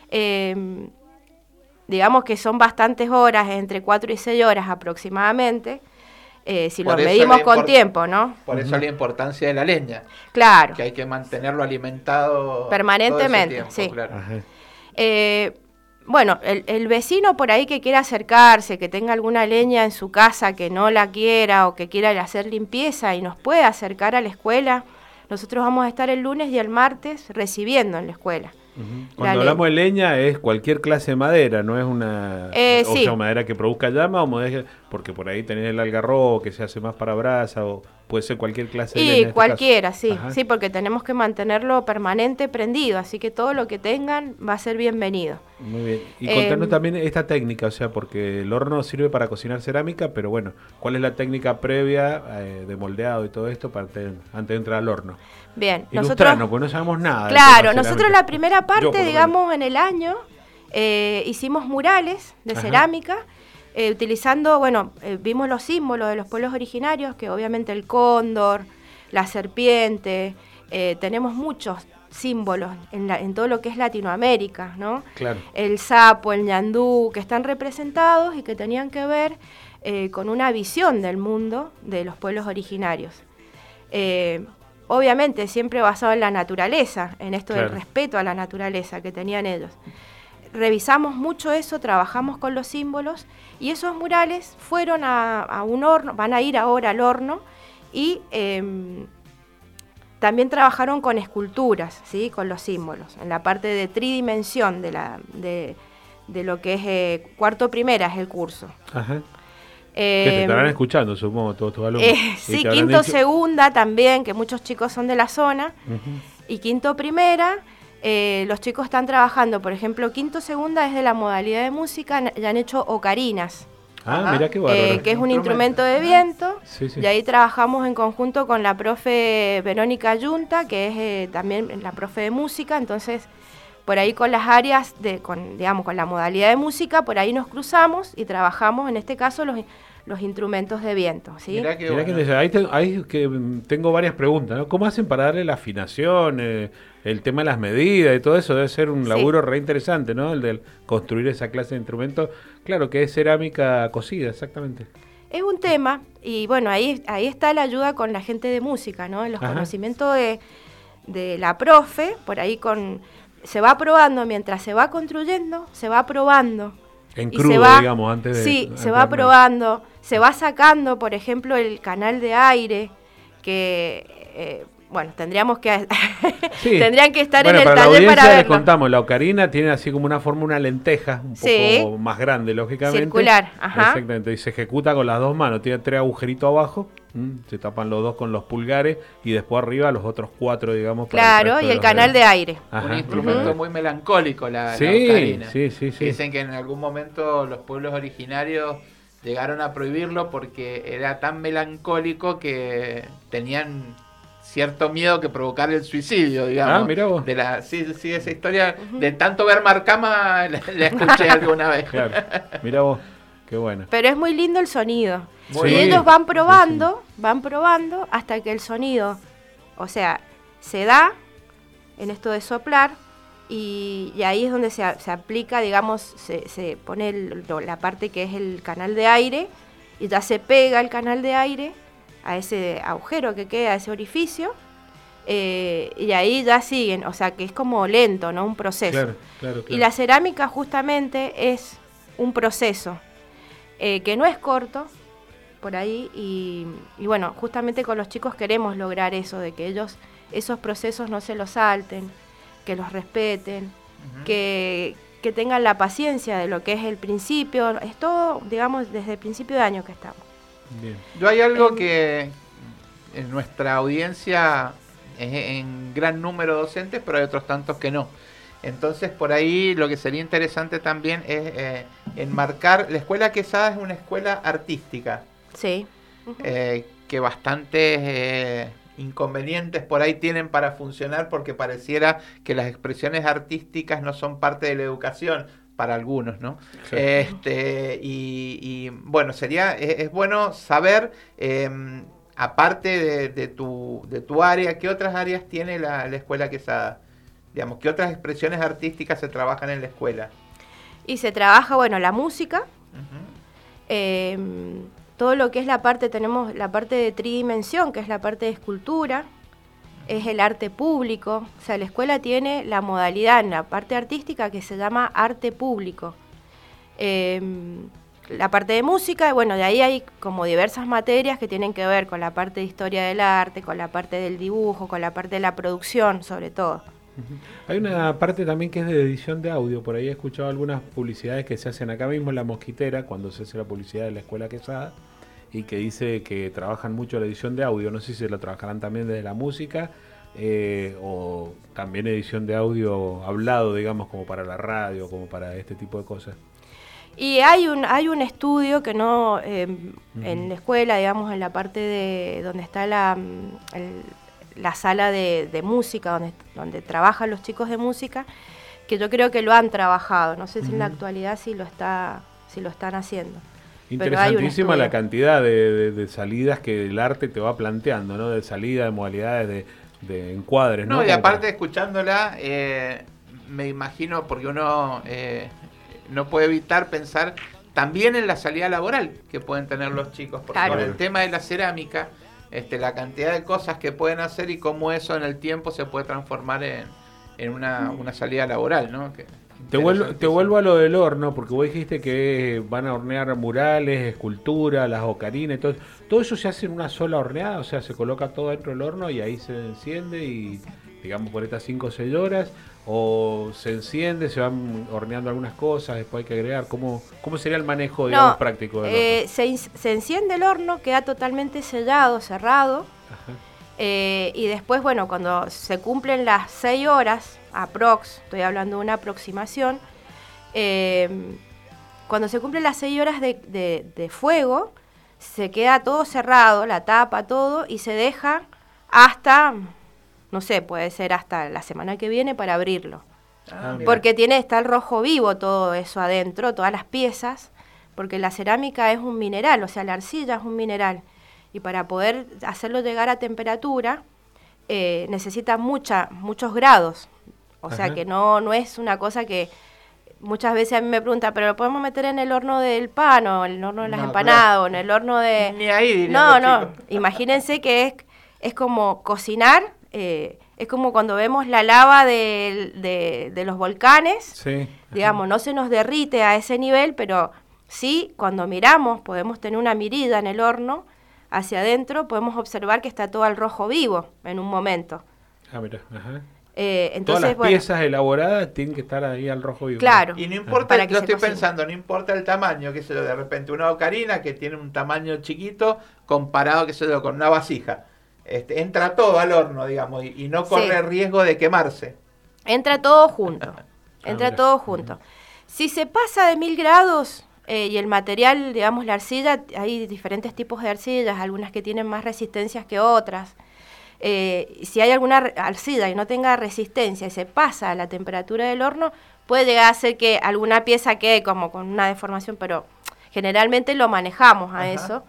Digamos que son bastantes horas, entre 4 y 6 horas aproximadamente, si lo medimos con tiempo, ¿no? Por eso la importancia de la leña. Claro. Que hay que mantenerlo alimentado permanentemente, todo ese tiempo, sí. Claro. Bueno, el vecino por ahí que quiera acercarse, que tenga alguna leña en su casa que no la quiera o que quiera hacer limpieza y nos puede acercar a la escuela, nosotros vamos a estar el lunes y el martes recibiendo en la escuela. Cuando hablamos de leña es cualquier clase de madera, no es una sea, madera que produzca llama o madera, porque por ahí tenés el algarrobo que se hace más para brasa o puede ser cualquier clase de leña. Y cualquiera, sí, porque tenemos que mantenerlo permanente prendido, así que todo lo que tengan va a ser bienvenido. Muy bien. Y contanos también esta técnica, o sea, porque el horno sirve para cocinar cerámica, pero bueno, ¿cuál es la técnica previa de moldeado y todo esto para antes de entrar al horno? Bien, ilustranos, porque no sabemos nada. Claro, nosotros la primera parte, digamos, en el año, hicimos murales de cerámica, utilizando, bueno, vimos los símbolos de los pueblos originarios, que obviamente el cóndor, la serpiente, tenemos muchos símbolos en todo lo que es Latinoamérica, ¿no? Claro. El sapo, el ñandú, que están representados y que tenían que ver con una visión del mundo de los pueblos originarios. Obviamente siempre basado en la naturaleza, en esto del respeto a la naturaleza que tenían ellos. Revisamos mucho eso, trabajamos con los símbolos y esos murales fueron a un horno, van a ir ahora al horno y también trabajaron con esculturas, ¿sí? Con los símbolos, en la parte de tridimensión de lo que es cuarto primera es el curso. Ajá. Que te estarán escuchando, supongo, todos tus alumnos. Sí, quinto segunda también, que muchos chicos son de la zona, y quinto primera, los chicos están trabajando, por ejemplo, quinto segunda es de la modalidad de música, ya han hecho ocarinas. Mirá qué bárbaro. Que es un instrumento de viento, Sí. y ahí trabajamos en conjunto con la profe Verónica Yunta, que es también la profe de música, entonces por ahí con las áreas, con la modalidad de música, por ahí nos cruzamos y trabajamos, en este caso, los instrumentos de viento. ¿Sí? Mirá que ahí tengo varias preguntas, ¿no? ¿Cómo hacen para darle la afinación, el tema de las medidas y todo eso? Debe ser un laburo re interesante, ¿no? El de construir esa clase de instrumentos. Claro, que es cerámica cocida, exactamente. Es un tema, y bueno, ahí está la ayuda con la gente de música, ¿no? Los conocimientos de la profe, por ahí se va probando, mientras se va construyendo, se va probando. En crudo, digamos, antes de... Sí, se va probando, se va sacando, por ejemplo, el canal de aire, que... tendríamos que tendrían que estar en el taller para verlo. Les contamos, la ocarina tiene así como una forma, una lenteja, un poco más grande, lógicamente. Circular, Exactamente, y se ejecuta con las dos manos, tiene 3 agujeritos abajo, se tapan los 2 con los pulgares y después arriba los otros 4, digamos. Claro, y el canal de aire. Un instrumento muy melancólico, la ocarina. Sí. Dicen que en algún momento los pueblos originarios llegaron a prohibirlo porque era tan melancólico que tenían cierto miedo que provocar el suicidio, digamos. Mirá vos. Sí, esa historia de tanto ver Marcama la escuché alguna vez. Claro. Mirá vos, qué bueno. Pero es muy lindo el sonido. Y ellos van probando hasta que el sonido, o sea, se da en esto de soplar y ahí es donde se aplica, digamos, se pone la parte que es el canal de aire y ya se pega el canal de aire a ese agujero que queda, a ese orificio, y ahí ya siguen, o sea que es como lento, ¿no? Un proceso. Claro. Y la cerámica justamente es un proceso que no es corto, por ahí, y bueno, justamente con los chicos queremos lograr eso, de que ellos esos procesos no se los salten, que los respeten, que tengan la paciencia de lo que es el principio, es todo, digamos, desde el principio de año que estamos. Bien. Yo hay algo que en nuestra audiencia es en gran número docentes, pero hay otros tantos que no. Entonces, por ahí lo que sería interesante también es enmarcar. La Escuela Quesada es una escuela artística. Sí. Que bastantes inconvenientes por ahí tienen para funcionar, porque pareciera que las expresiones artísticas no son parte de la educación. Para algunos, ¿no? Sí. Y bueno, es bueno saber, aparte de tu área, ¿qué otras áreas tiene la Escuela Quesada? Digamos, ¿qué otras expresiones artísticas se trabajan en la escuela? Y se trabaja, bueno, la música, todo lo que es tenemos la parte de tridimensión, que es la parte de escultura, es el arte público, o sea, la escuela tiene la modalidad en la parte artística que se llama arte público. La parte de música, bueno, de ahí hay como diversas materias que tienen que ver con la parte de historia del arte, con la parte del dibujo, con la parte de la producción, sobre todo. Hay una parte también que es de edición de audio, por ahí he escuchado algunas publicidades que se hacen acá mismo en La Mosquitera, cuando se hace la publicidad de la Escuela Quesada, y que dice que trabajan mucho la edición de audio. No sé si la trabajarán también desde la música o también edición de audio hablado, digamos, como para la radio, como para este tipo de cosas. Y hay un estudio que no en la escuela, digamos, en la parte de donde está la sala de música, donde trabajan los chicos de música, que yo creo que lo han trabajado. No sé si en la actualidad si lo están haciendo. Interesantísima la cantidad de salidas que el arte te va planteando, ¿no? De salida, de modalidades, de encuadres, ¿no? No, y aparte escuchándola, me imagino, porque uno no puede evitar pensar también en la salida laboral que pueden tener los chicos, porque con el tema de la cerámica, la cantidad de cosas que pueden hacer y cómo eso en el tiempo se puede transformar en una salida laboral, ¿no? Te vuelvo a lo del horno, porque vos dijiste que van a hornear murales, escultura, las ocarinas, todo eso se hace en una sola horneada, o sea, se coloca todo dentro del horno y ahí se enciende y, digamos, por estas 5 o 6 horas, o se enciende, se van horneando algunas cosas, después hay que agregar. ¿Cómo sería el manejo, digamos, práctico del horno? Se enciende el horno, queda totalmente sellado, cerrado. Y después, bueno, cuando se cumplen las 6 horas, estoy hablando de una aproximación, cuando se cumplen las 6 horas de fuego, se queda todo cerrado, la tapa, todo, y se deja hasta, no sé, puede ser hasta la semana que viene para abrirlo. Porque está el rojo vivo todo eso adentro, todas las piezas, porque la cerámica es un mineral, o sea, la arcilla es un mineral. Y para poder hacerlo llegar a temperatura, necesita muchos grados. O sea, que no es una cosa que muchas veces a mí me preguntan, ¿pero lo podemos meter en el horno del pan o en el horno de las empanadas o en el horno de...? Ni ahí, no. Imagínense que es como cocinar, es como cuando vemos la lava de los volcanes. Sí. Digamos, no se nos derrite a ese nivel, pero sí, cuando miramos, podemos tener una mirida en el horno, hacia adentro, podemos observar que está todo al rojo vivo en un momento. Mira, ajá. Entonces, todas las piezas elaboradas tienen que estar ahí al rojo vivo. Claro. Y no importa, lo estoy pensando, no importa el tamaño, qué sé yo, de repente una ocarina que tiene un tamaño chiquito comparado, qué sé yo, con una vasija. Entra todo al horno, digamos, y no corre riesgo de quemarse. Entra todo junto. Todo junto. Si se pasa de 1000 grados... y el material, digamos, la arcilla, hay diferentes tipos de arcillas, algunas que tienen más resistencias que otras. Si hay alguna arcilla y no tenga resistencia y se pasa a la temperatura del horno, puede llegar a ser que alguna pieza quede como con una deformación, pero generalmente lo manejamos a eso,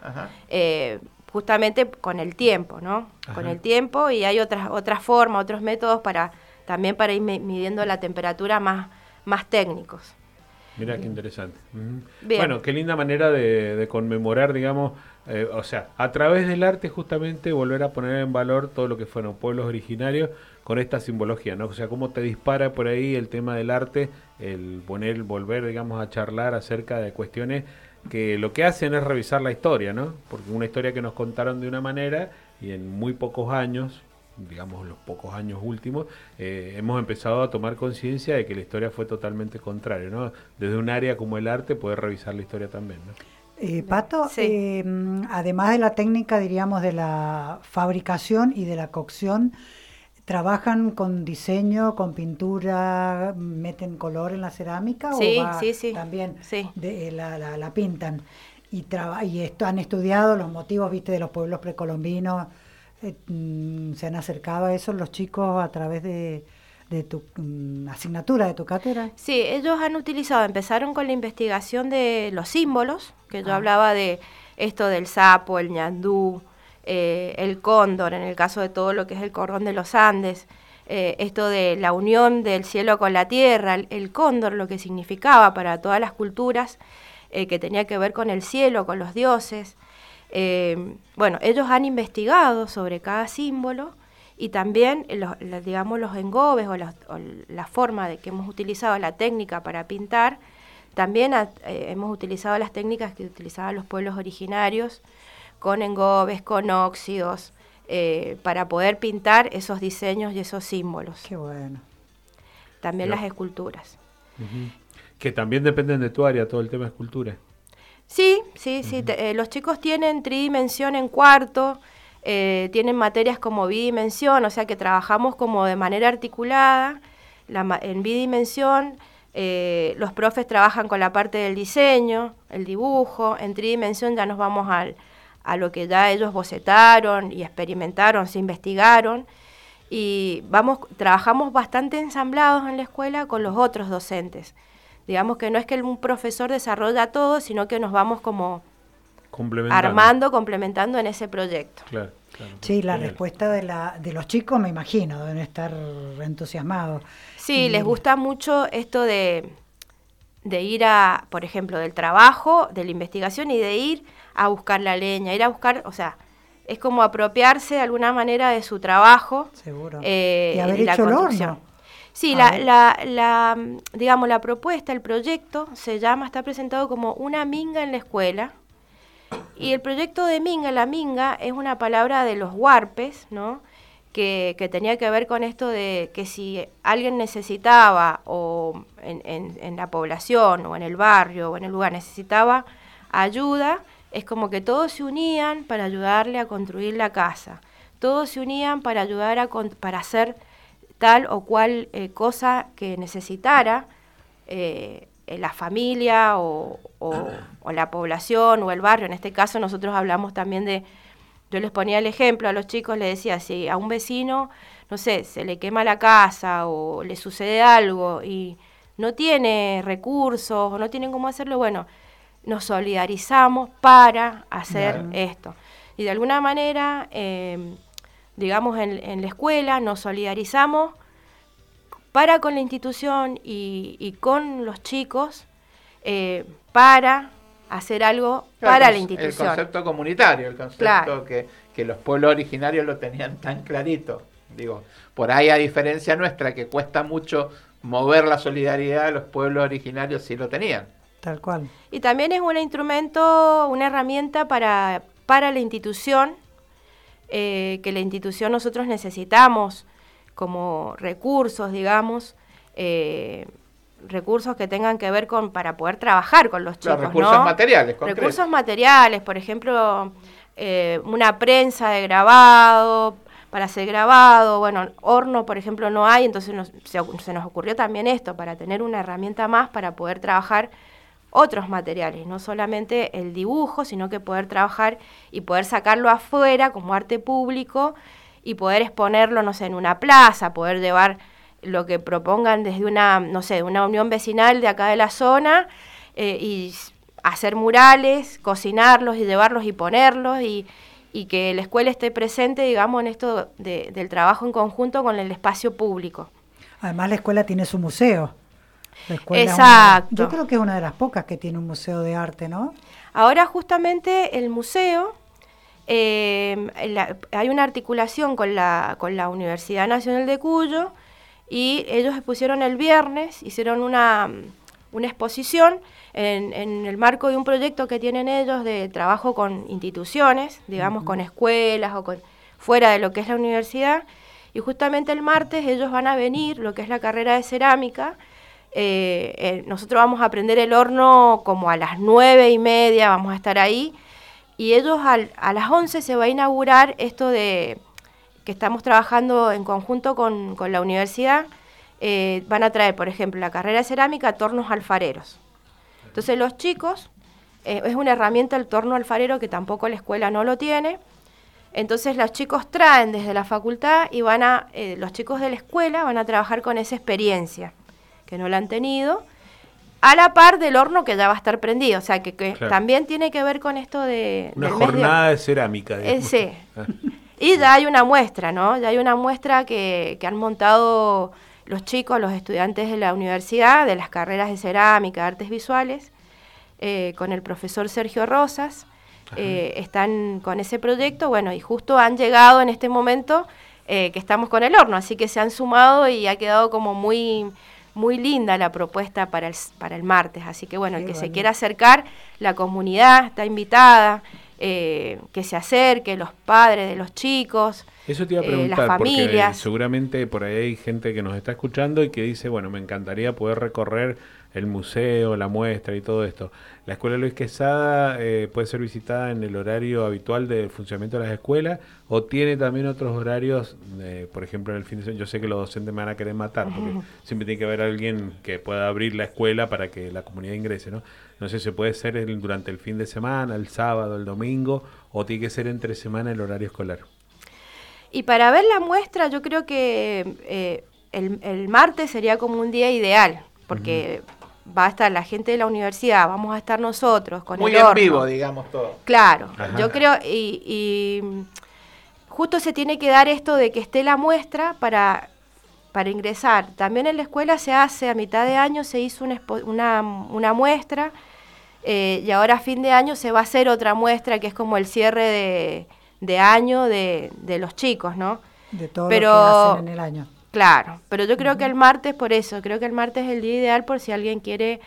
justamente con el tiempo, ¿no? Con el tiempo, y hay otras formas, otros métodos también para ir midiendo la temperatura más técnicos. Mira qué interesante. Bueno, qué linda manera de conmemorar, digamos, o sea, a través del arte justamente volver a poner en valor todo lo que fueron pueblos originarios con esta simbología, ¿no? O sea, cómo te dispara por ahí el tema del arte, el volver, digamos, a charlar acerca de cuestiones que lo que hacen es revisar la historia, ¿no? Porque una historia que nos contaron de una manera y en muy pocos años, digamos los pocos años últimos, hemos empezado a tomar conciencia de que la historia fue totalmente contraria, ¿no? Desde un área como el arte poder revisar la historia también, ¿no? Pato, sí. Además de la técnica, diríamos, de la fabricación y de la cocción, ¿trabajan con diseño, con pintura, meten color en la cerámica? Sí, ¿O también la pintan? Y han estudiado los motivos, viste, de los pueblos precolombinos. ¿Se han acercado a eso los chicos a través de tu asignatura, de tu cátedra? Sí, ellos empezaron con la investigación de los símbolos, que yo hablaba de esto del sapo, el ñandú, el cóndor, en el caso de todo lo que es el cordón de los Andes, esto de la unión del cielo con la tierra, el cóndor, lo que significaba para todas las culturas, que tenía que ver con el cielo, con los dioses. Bueno, ellos han investigado sobre cada símbolo y también digamos los engobes o la forma de que hemos utilizado la técnica para pintar. También hemos utilizado las técnicas que utilizaban los pueblos originarios, con engobes, con óxidos, para poder pintar esos diseños y esos símbolos. Qué bueno. También las esculturas. Que también dependen de tu área, todo el tema de escultura. Sí. Los chicos tienen tridimensión en cuarto, tienen materias como bidimensión, o sea que trabajamos como de manera articulada. En bidimensión, los profes trabajan con la parte del diseño, el dibujo. En tridimensión ya nos vamos a lo que ya ellos bocetaron y experimentaron, se investigaron. Y trabajamos bastante ensamblados en la escuela con los otros docentes. Digamos que no es que un profesor desarrolla todo, sino que nos vamos como complementando en ese proyecto. Claro. Sí, la respuesta de los chicos, me imagino, deben estar entusiasmados. Sí, les gusta mucho esto de ir por ejemplo, del trabajo, de la investigación y de ir a buscar la leña, ir a buscar, o sea, es como apropiarse de alguna manera de su trabajo. Seguro. Y haber hecho el horno. Sí, digamos, la propuesta, el proyecto, está presentado como una minga en la escuela. Y el proyecto de minga, la minga, es una palabra de los huarpes, ¿no? Que tenía que ver con esto de que si alguien necesitaba, o en la población, o en el barrio, o en el lugar, necesitaba ayuda, es como que todos se unían para ayudarle a construir la casa. todos se unían para ayudar para hacer tal o cual cosa que necesitara la familia o la población o el barrio. En este caso nosotros hablamos también yo les ponía el ejemplo a los chicos, les decía, si a un vecino, no sé, se le quema la casa o le sucede algo y no tiene recursos o no tienen cómo hacerlo, bueno, nos solidarizamos para hacer esto. Y de alguna manera, digamos, en la escuela nos solidarizamos para con la institución y con los chicos para hacer algo para la institución. El concepto comunitario, el concepto que los pueblos originarios lo tenían tan clarito. Digo, por ahí a diferencia nuestra, que cuesta mucho mover la solidaridad, los pueblos originarios sí lo tenían. Tal cual. Y también es un instrumento, una herramienta para la institución, que la institución nosotros necesitamos como recursos, digamos, recursos que tengan que ver para poder trabajar con los chicos, recursos materiales, concretos. Recursos materiales, por ejemplo, una prensa de grabado, para hacer grabado, bueno, horno, por ejemplo, no hay, entonces se nos ocurrió también esto, para tener una herramienta más para poder trabajar otros materiales, no solamente el dibujo, sino que poder trabajar y poder sacarlo afuera como arte público y poder exponerlo, no sé, en una plaza, poder llevar lo que propongan desde una unión vecinal de acá de la zona y hacer murales, cocinarlos y llevarlos y ponerlos y que la escuela esté presente, digamos, en esto del trabajo en conjunto con el espacio público. Además la escuela tiene su museo. Exacto. Yo creo que es una de las pocas que tiene un museo de arte, ¿no? Ahora justamente el museo, hay una articulación con la Universidad Nacional de Cuyo y ellos expusieron el viernes, hicieron una exposición en el marco de un proyecto que tienen ellos de trabajo con instituciones, digamos, con escuelas o fuera de lo que es la universidad, y justamente el martes ellos van a venir, lo que es la carrera de cerámica. Nosotros vamos a aprender el horno como a las 9:30, vamos a estar ahí, y ellos a las 11 se va a inaugurar esto de que estamos trabajando en conjunto con la universidad. Van a traer, por ejemplo, la carrera de cerámica, tornos alfareros. Entonces los chicos, es una herramienta el torno alfarero que tampoco la escuela no lo tiene. Entonces los chicos traen desde la facultad y los chicos de la escuela van a trabajar con esa experiencia, que no la han tenido, a la par del horno que ya va a estar prendido. O sea, que claro, también tiene que ver con esto de... Una jornada de cerámica. Sí. Y ya hay una muestra, ¿no? Ya hay una muestra que han montado los chicos, los estudiantes de la universidad, de las carreras de cerámica, artes visuales, con el profesor Sergio Rosas. Están con ese proyecto, bueno, y justo han llegado en este momento que estamos con el horno, así que se han sumado y ha quedado como muy linda la propuesta para el martes, así que bueno, el que se quiera acercar, la comunidad está invitada, que se acerque, los padres de los chicos, eso te iba a preguntar, las familias. Porque seguramente por ahí hay gente que nos está escuchando y que dice, bueno, me encantaría poder recorrer el museo, la muestra y todo esto. La Escuela Luis Quesada puede ser visitada en el horario habitual de funcionamiento de las escuelas, o tiene también otros horarios, por ejemplo, en el fin de semana. Yo sé que los docentes me van a querer matar, porque siempre tiene que haber alguien que pueda abrir la escuela para que la comunidad ingrese, ¿no? No sé si puede ser durante el fin de semana, el sábado, el domingo, o tiene que ser entre semana el horario escolar. Y para ver la muestra, yo creo que el martes sería como un día ideal, porque va a estar la gente de la universidad, vamos a estar nosotros con muy el horno. Muy en vivo, digamos, todo. Claro, Ajá. Yo creo, y justo se tiene que dar esto de que esté la muestra para ingresar. También en la escuela se hace, a mitad de año se hizo una muestra, y ahora a fin de año se va a hacer otra muestra que es como el cierre de año de los chicos, ¿no? De todo lo que hacen en el año. Claro, pero yo creo que el martes, por eso, creo que el martes es el día ideal por si alguien quiere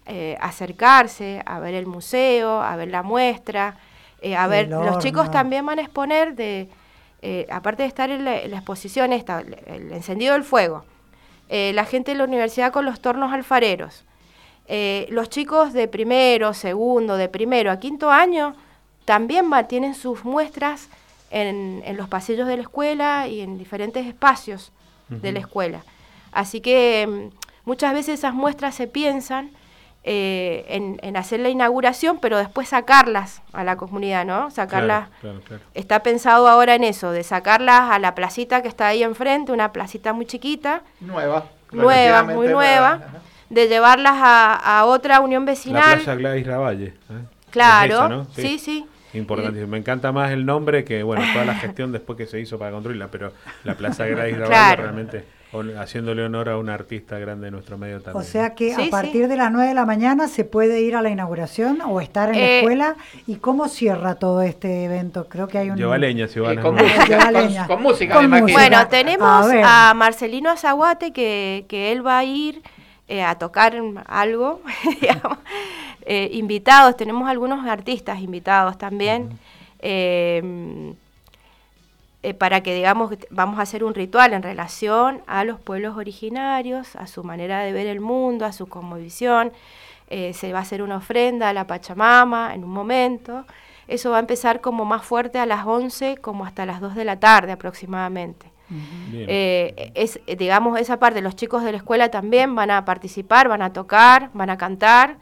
acercarse a ver el museo, a ver la muestra, a ver, los chicos también van a exponer, aparte de estar en la exposición esta, el encendido del fuego, la gente de la universidad con los tornos alfareros, los chicos de primero, segundo, de primero a quinto año, también tienen sus muestras en los pasillos de la escuela y en diferentes espacios de la escuela. Así que muchas veces esas muestras se piensan en hacer la inauguración, pero después sacarlas a la comunidad, ¿no? Sacarlas. Claro. Está pensado ahora en eso, de sacarlas a la placita que está ahí enfrente, una placita muy chiquita. Nueva, muy nueva. De llevarlas a otra unión vecinal. La Plaza Gladys Ravalle. Claro, esa, ¿no? Sí. Importantísimo. Me encanta más el nombre que, bueno, toda la gestión después que se hizo para construirla, pero la Plaza Gladys Ravalle realmente haciéndole honor a un artista grande de nuestro medio también. O sea que a partir de las 9 de la mañana se puede ir a la inauguración o estar en la escuela. ¿Y cómo cierra todo este evento? Creo que hay un... Lleva leña, si van con música. Bueno, tenemos a Marcelino Azaguate que él va a ir a tocar algo, digamos. Invitados, tenemos algunos artistas invitados también, para que, digamos, vamos a hacer un ritual en relación a los pueblos originarios, a su manera de ver el mundo, a su cosmovisión. Se va a hacer una ofrenda a la Pachamama en un momento. Eso va a empezar como más fuerte a las 11, como hasta las 2 de la tarde aproximadamente. Digamos, esa parte, los chicos de la escuela también van a participar, van a tocar, van a cantar.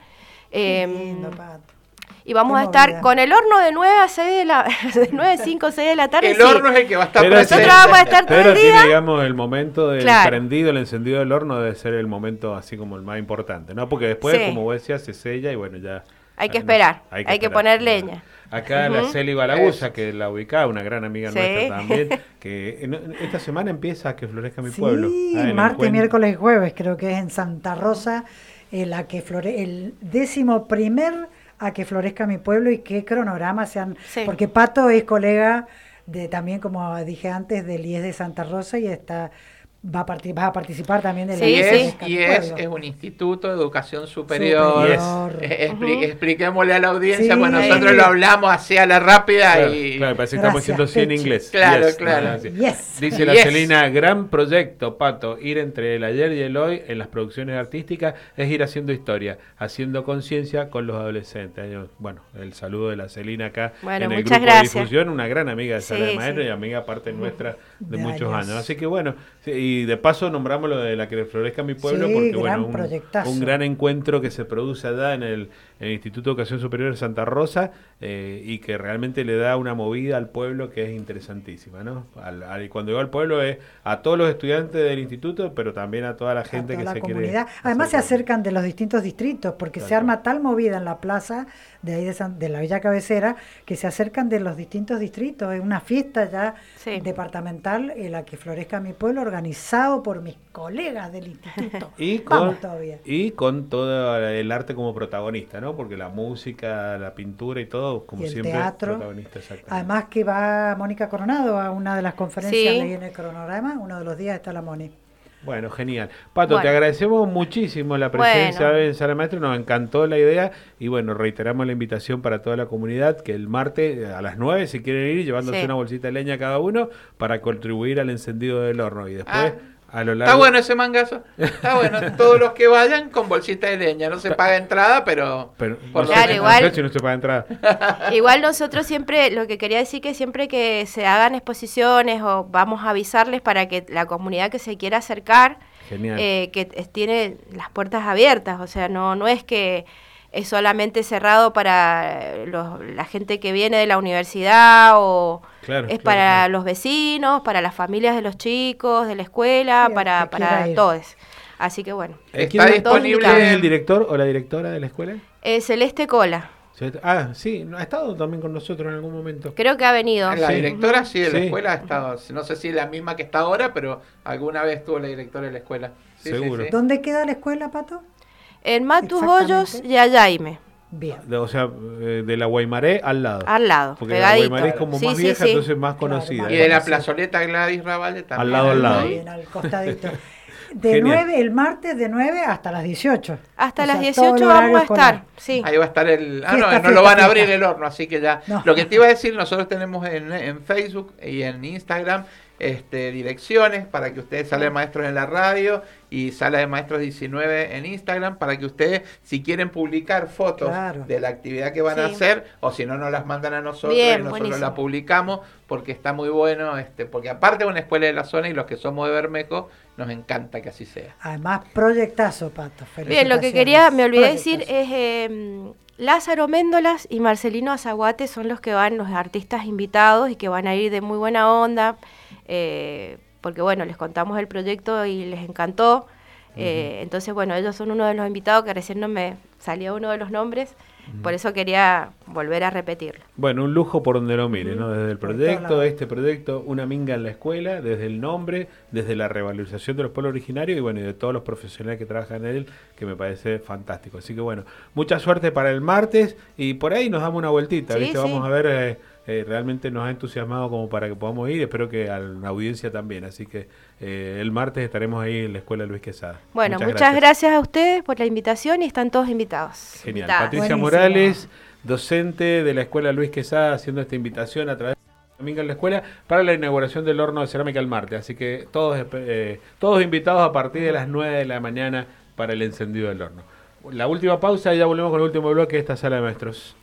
Y vamos a estar con el horno de 9 a 6 de 9, 5, 6 de la tarde. El horno es el que va a estar presente. Nosotros vamos a estar todo el día. Tiene, digamos, el momento del prendido, el encendido del horno debe ser el momento así como el más importante, ¿no? Porque después, como vos decías, se sella y bueno, ya... Hay que esperar, hay que poner leña. Acá la Celi Balaguza, que la ubicaba, una gran amiga nuestra también, que esta semana empieza a que florezca mi pueblo. Sí, martes, miércoles y jueves, creo que es en Santa Rosa, el 11º a que florezca mi pueblo. Y qué cronograma sean, porque Pato es colega de también, como dije antes, del IES de Santa Rosa y vas a participar también de la IES es un instituto de educación superior. Expliquémosle a la audiencia, pues nosotros lo hablamos así a la rápida. Claro, parece que estamos diciendo así en inglés. Claro. Dice la Celina, gran proyecto, Pato, ir entre el ayer y el hoy en las producciones artísticas es ir haciendo historia, haciendo conciencia con los adolescentes. Bueno, el saludo de la Celina acá en el grupo de difusión, una gran amiga de Sala de Maestros y amiga aparte nuestra de muchos años. Así que bueno, y de paso nombramos lo de la que florezca mi pueblo, porque bueno, un gran encuentro que se produce allá en el Instituto de Educación Superior de Santa Rosa, y que realmente le da una movida al pueblo que es interesantísima, ¿no? Cuando digo al pueblo es a todos los estudiantes del instituto, pero también a toda la gente que se comunidad. Además se acercan de los distintos distritos, porque se arma tal movida en la plaza de ahí de la Villa Cabecera, que se acercan de los distintos distritos. Es una fiesta ya departamental, la que florezca mi pueblo, organizado por mis colegas del instituto. Y con todo el arte como protagonista, ¿no? Porque la música, la pintura y todo, como siempre, teatro, protagonista. Además que va Mónica Coronado a una de las conferencias de en el cronograma, uno de los días está la Moni. Bueno, genial. Pato, te agradecemos muchísimo la presencia en Sala de Maestros, nos encantó la idea y bueno, reiteramos la invitación para toda la comunidad que el martes a las 9, si quieren ir, llevándose una bolsita de leña cada uno para contribuir al encendido del horno y después... a lo largo... Está bueno ese mangazo, está bueno. Todos los que vayan con bolsita de leña, no se paga entrada, pero por igual, si no se paga entrada. Igual nosotros siempre, lo que quería decir que siempre que se hagan exposiciones o vamos a avisarles para que la comunidad que se quiera acercar, que tiene las puertas abiertas, o sea, no es que es solamente cerrado para la gente que viene de la universidad o para los vecinos, para las familias de los chicos, de la escuela, para todos. Así que bueno. ¿Quién es el director o la directora de la escuela? Celeste Cola. Sí, ha estado también con nosotros en algún momento. Creo que ha venido. La directora de la escuela ha estado, no sé si es la misma que está ahora, pero alguna vez estuvo la directora de la escuela. Seguro. ¿Dónde queda la escuela, Pato? En Matus Hoyos y Ayaime. Bien. O sea, de la Guaymaré al lado. Al lado, porque pegadito. La Guaymaré es como más vieja, entonces más conocida. Y de la plazoleta Gladys Ravalle también. Al lado. Bien, al costadito. El martes de 9 hasta las 18. Hasta las 18 vamos a estar. Sí. Ahí va a estar no lo van a abrir el horno, así que ya. No. Lo que te iba a decir, nosotros tenemos en Facebook y en Instagram direcciones para que ustedes, Sala de Maestros en la radio y Sala de Maestros 19 en Instagram, para que ustedes, si quieren publicar fotos de la actividad que van a hacer, o si no, nos las mandan a nosotros y nosotros la publicamos, porque está muy bueno, porque aparte es una escuela de la zona y los que somos de Bermejo, nos encanta que así sea. Además, proyectazo, Pato. Bien, lo que me olvidé decir es Lázaro Méndolas y Marcelino Azaguate son los que van, los artistas invitados, y que van a ir de muy buena onda, porque bueno, les contamos el proyecto y les encantó. Entonces, bueno, ellos son uno de los invitados, que recién no me salía uno de los nombres, por eso quería volver a repetirlo. Bueno, un lujo por donde lo mire, ¿no? Desde el proyecto, este proyecto, Una Minga en la Escuela, desde el nombre, desde la revalorización de los pueblos originarios y bueno, y de todos los profesionales que trabajan en él, que me parece fantástico. Así que bueno, mucha suerte para el martes y por ahí nos damos una vueltita, ¿viste? Vamos a ver, realmente nos ha entusiasmado como para que podamos ir, espero que a la audiencia también, así que el martes estaremos ahí en la Escuela Luis Quesada. Bueno, muchas gracias a ustedes por la invitación y están todos invitados. Genial. Patricia Morales, docente de la Escuela Luis Quesada, haciendo esta invitación a través de Minga en la Escuela para la inauguración del horno de cerámica el martes, así que todos invitados a partir de las 9 de la mañana para el encendido del horno. La última pausa y ya volvemos con el último bloque de esta Sala de Maestros.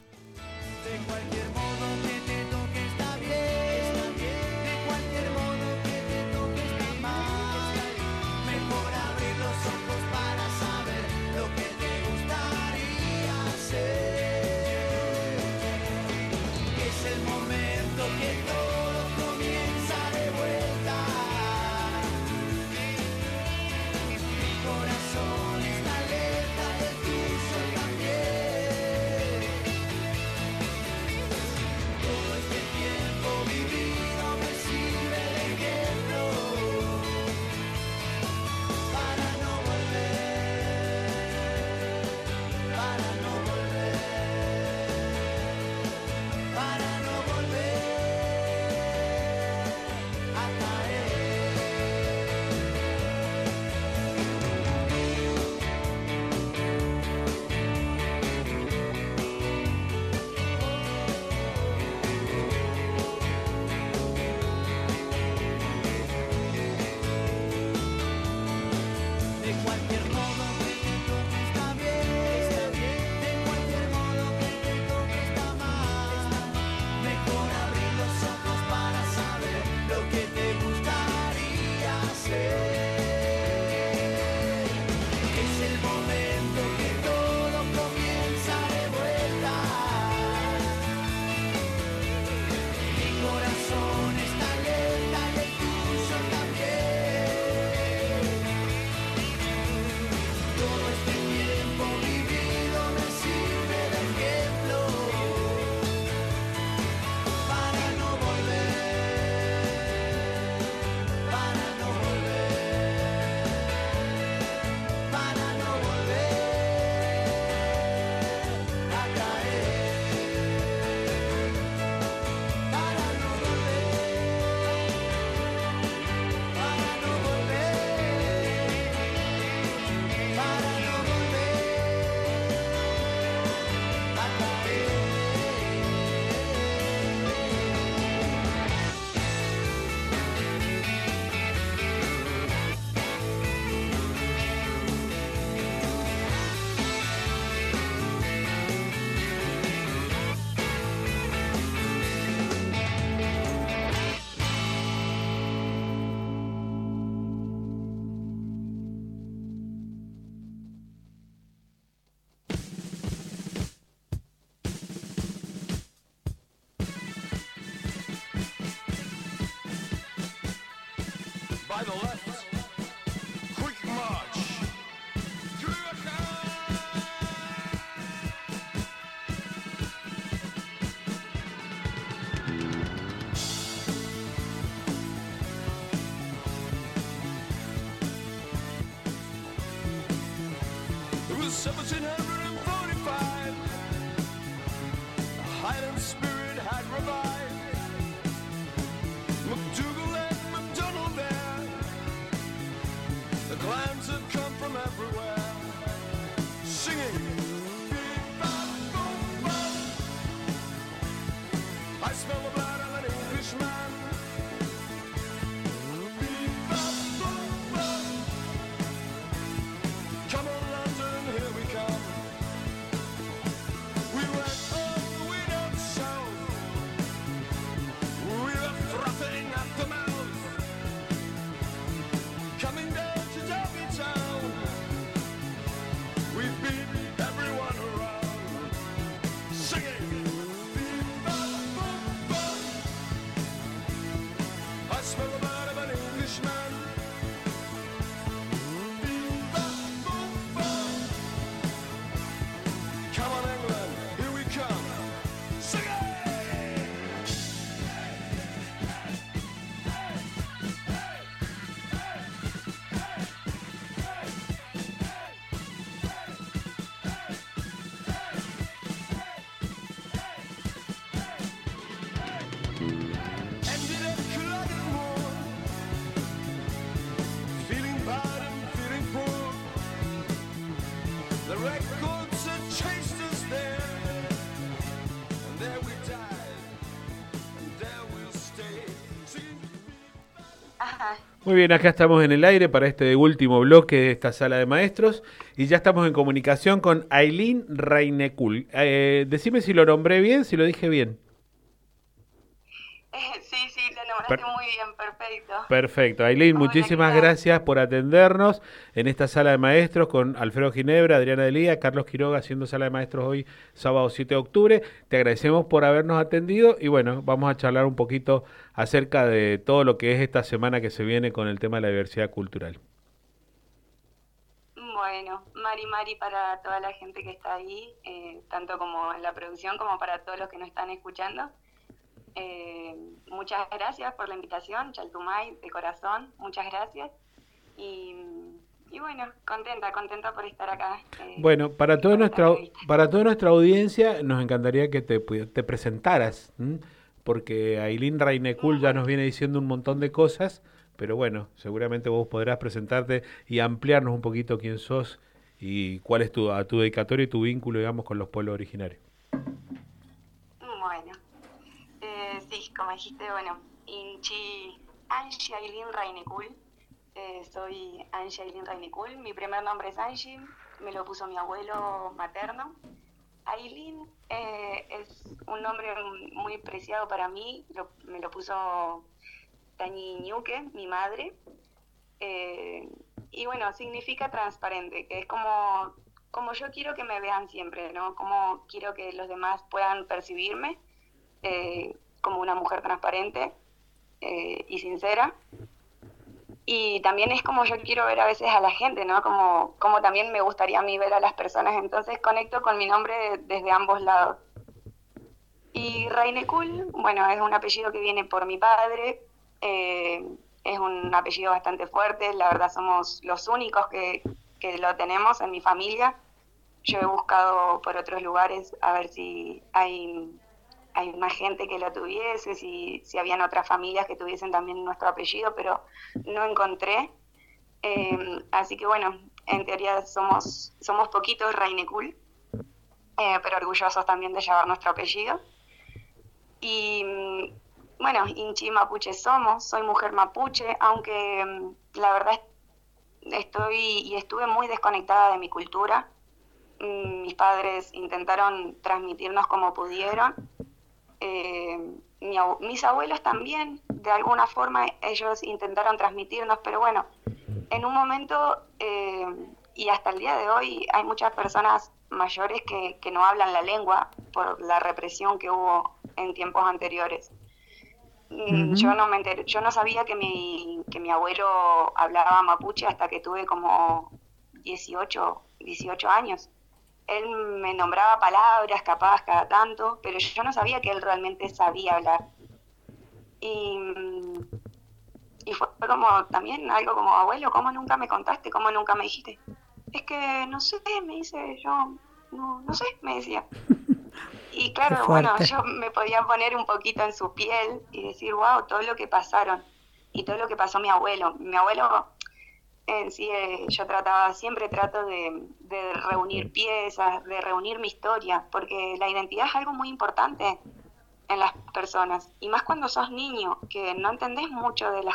By the left, quick march. It was 1745. The Highland spirit had revived. MacDougall and MacDonald there Muy bien, acá estamos en el aire para este último bloque de esta sala de maestros y ya estamos en comunicación con Aylin Reinekul. Decime si lo nombré bien, si lo dije bien. Sí, lo nombraste muy bien, perfecto. Perfecto. Aylin, muchísimas gracias por atendernos en esta sala de maestros con Alfredo Ginebra, Adriana Delía, Carlos Quiroga haciendo sala de maestros hoy, sábado 7 de octubre. Te agradecemos por habernos atendido y bueno, vamos a charlar un poquito acerca de todo lo que es esta semana que se viene con el tema de la diversidad cultural. Bueno, Mari para toda la gente que está ahí, tanto como en la producción como para todos los que nos están escuchando. Muchas gracias por la invitación, Chaltumay, de corazón, muchas gracias. Y bueno, contenta por estar acá. Bueno, para toda nuestra audiencia nos encantaría que te presentaras, porque Aylin Reinekul ya nos viene diciendo un montón de cosas, pero bueno, seguramente vos podrás presentarte y ampliarnos un poquito quién sos y cuál es tu dedicatoria y tu vínculo, digamos, con los pueblos originarios. Bueno. Sí, como dijiste, bueno, Angie Aylin Reinekul, soy Angie Aylin Reinekul, mi primer nombre es Angie, me lo puso mi abuelo materno. Aylin es un nombre muy preciado para mí, me lo puso Tañi Ñuque, mi madre, y bueno, significa transparente, que es como yo quiero que me vean siempre, ¿no? Como quiero que los demás puedan percibirme, como una mujer transparente y sincera. Y también es como yo quiero ver a veces a la gente, ¿no? Como también me gustaría a mí ver a las personas. Entonces conecto con mi nombre desde ambos lados. Y Reinekul, bueno, es un apellido que viene por mi padre. Es un apellido bastante fuerte. La verdad somos los únicos que lo tenemos en mi familia. Yo he buscado por otros lugares a ver si hay más gente que lo tuviese, si habían otras familias que tuviesen también nuestro apellido, pero no encontré. Así que bueno, en teoría somos poquitos Reinekul, pero orgullosos también de llevar nuestro apellido. Y bueno, Inchi Mapuche soy mujer mapuche, aunque la verdad estuve muy desconectada de mi cultura. Mis padres intentaron transmitirnos como pudieron. Mis abuelos también, de alguna forma, ellos intentaron transmitirnos, pero bueno, en un momento, y hasta el día de hoy, hay muchas personas mayores que no hablan la lengua por la represión que hubo en tiempos anteriores. Yo no sabía que mi abuelo hablaba mapuche hasta que tuve como 18 años. Él me nombraba palabras capaz cada tanto, pero yo no sabía que él realmente sabía hablar. Y fue como también algo como, abuelo, ¿cómo nunca me contaste? ¿Cómo nunca me dijiste? Es que no sé, me dice, yo no sé, me decía. Y claro, bueno, yo me podía poner un poquito en su piel y decir, wow, todo lo que pasaron y todo lo que pasó mi abuelo. Mi abuelo en sí, yo siempre trato de reunir piezas, de reunir mi historia, porque la identidad es algo muy importante en las personas, y más cuando sos niño, que no entendés mucho de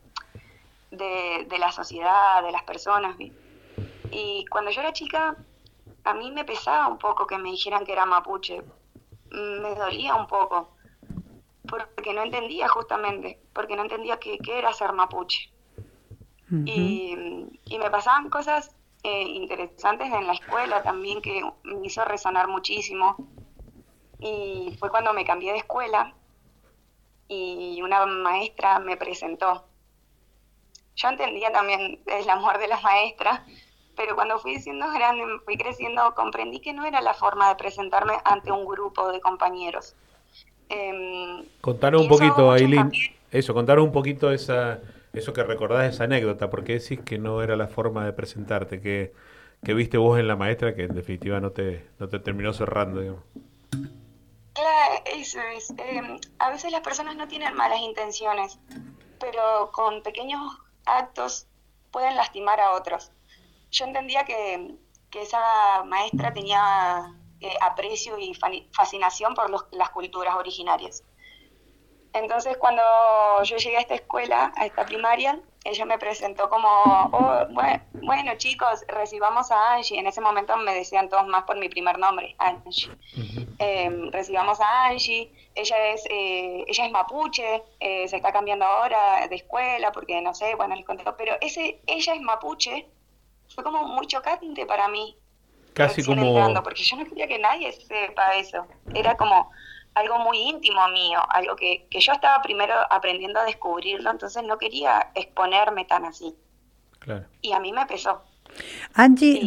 la sociedad, de las personas. Y cuando yo era chica, a mí me pesaba un poco que me dijeran que era mapuche, me dolía un poco, porque no entendía justamente, porque no entendía qué era ser mapuche. Y me pasaban cosas interesantes en la escuela también que me hizo resonar muchísimo. Y fue cuando me cambié de escuela y una maestra me presentó. Yo entendía también el amor de las maestras, pero cuando fui siendo grande, fui creciendo, comprendí que no era la forma de presentarme ante un grupo de compañeros. Contanos un poquito, Aylin, contanos un poquito eso que recordás, esa anécdota, porque decís que no era la forma de presentarte, que viste vos en la maestra que en definitiva no te terminó cerrando, digamos. Claro, eso es. A veces las personas no tienen malas intenciones, pero con pequeños actos pueden lastimar a otros. Yo entendía que esa maestra tenía aprecio y fascinación por las culturas originarias. Entonces cuando yo llegué a esta escuela, a esta primaria, ella me presentó como, bueno chicos, recibamos a Angie. En ese momento me decían todos más por mi primer nombre, Angie. Recibamos a Angie. Ella es mapuche, se está cambiando ahora de escuela porque no sé, bueno, les conté. Pero ella es mapuche fue como muy chocante para mí. Casi como... entrando, porque yo no quería que nadie sepa eso. Era como algo muy íntimo mío, algo que yo estaba primero aprendiendo a descubrirlo, entonces no quería exponerme tan así. Claro. Y a mí me pesó. Angie,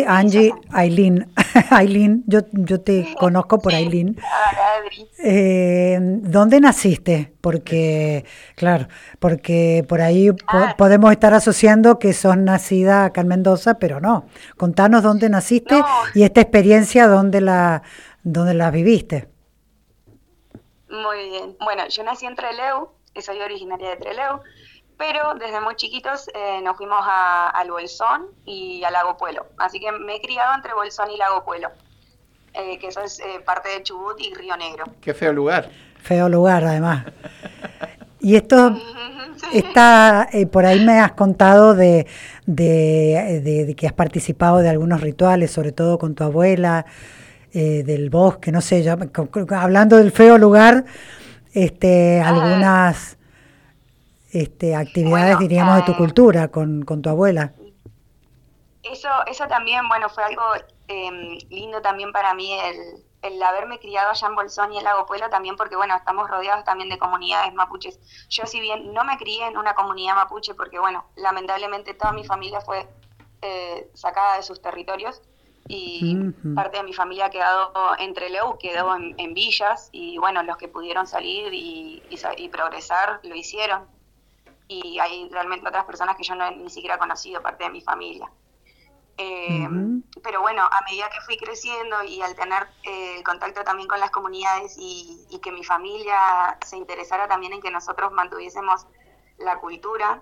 Aileen, yo te conozco por Aileen. ¿Dónde naciste? Porque, claro, porque por ahí podemos estar asociando que sos nacida acá en Mendoza, pero no. Contanos dónde naciste y esta experiencia, dónde la viviste. Muy bien. Bueno, yo nací en Trelew, soy originaria de Trelew, pero desde muy chiquitos nos fuimos al Bolsón y al Lago Puelo. Así que me he criado entre Bolsón y Lago Puelo, que eso es parte de Chubut y Río Negro. Qué feo lugar. Feo lugar, además. Y esto está, por ahí me has contado de que has participado de algunos rituales, sobre todo con tu abuela, del bosque, no sé, hablando del feo lugar, algunas actividades, diríamos, de tu cultura con tu abuela. Eso también, bueno, fue algo lindo también para mí, el haberme criado allá en Bolsón y en Lago Puelo también, porque bueno, estamos rodeados también de comunidades mapuches. Yo, si bien no me crié en una comunidad mapuche, porque bueno, lamentablemente toda mi familia fue sacada de sus territorios, y parte de mi familia ha quedado en Trelew, quedó en villas, y bueno, los que pudieron salir y progresar lo hicieron, y hay realmente otras personas que yo ni siquiera he conocido, parte de mi familia. Pero bueno, a medida que fui creciendo y al tener contacto también con las comunidades y que mi familia se interesara también en que nosotros mantuviésemos la cultura,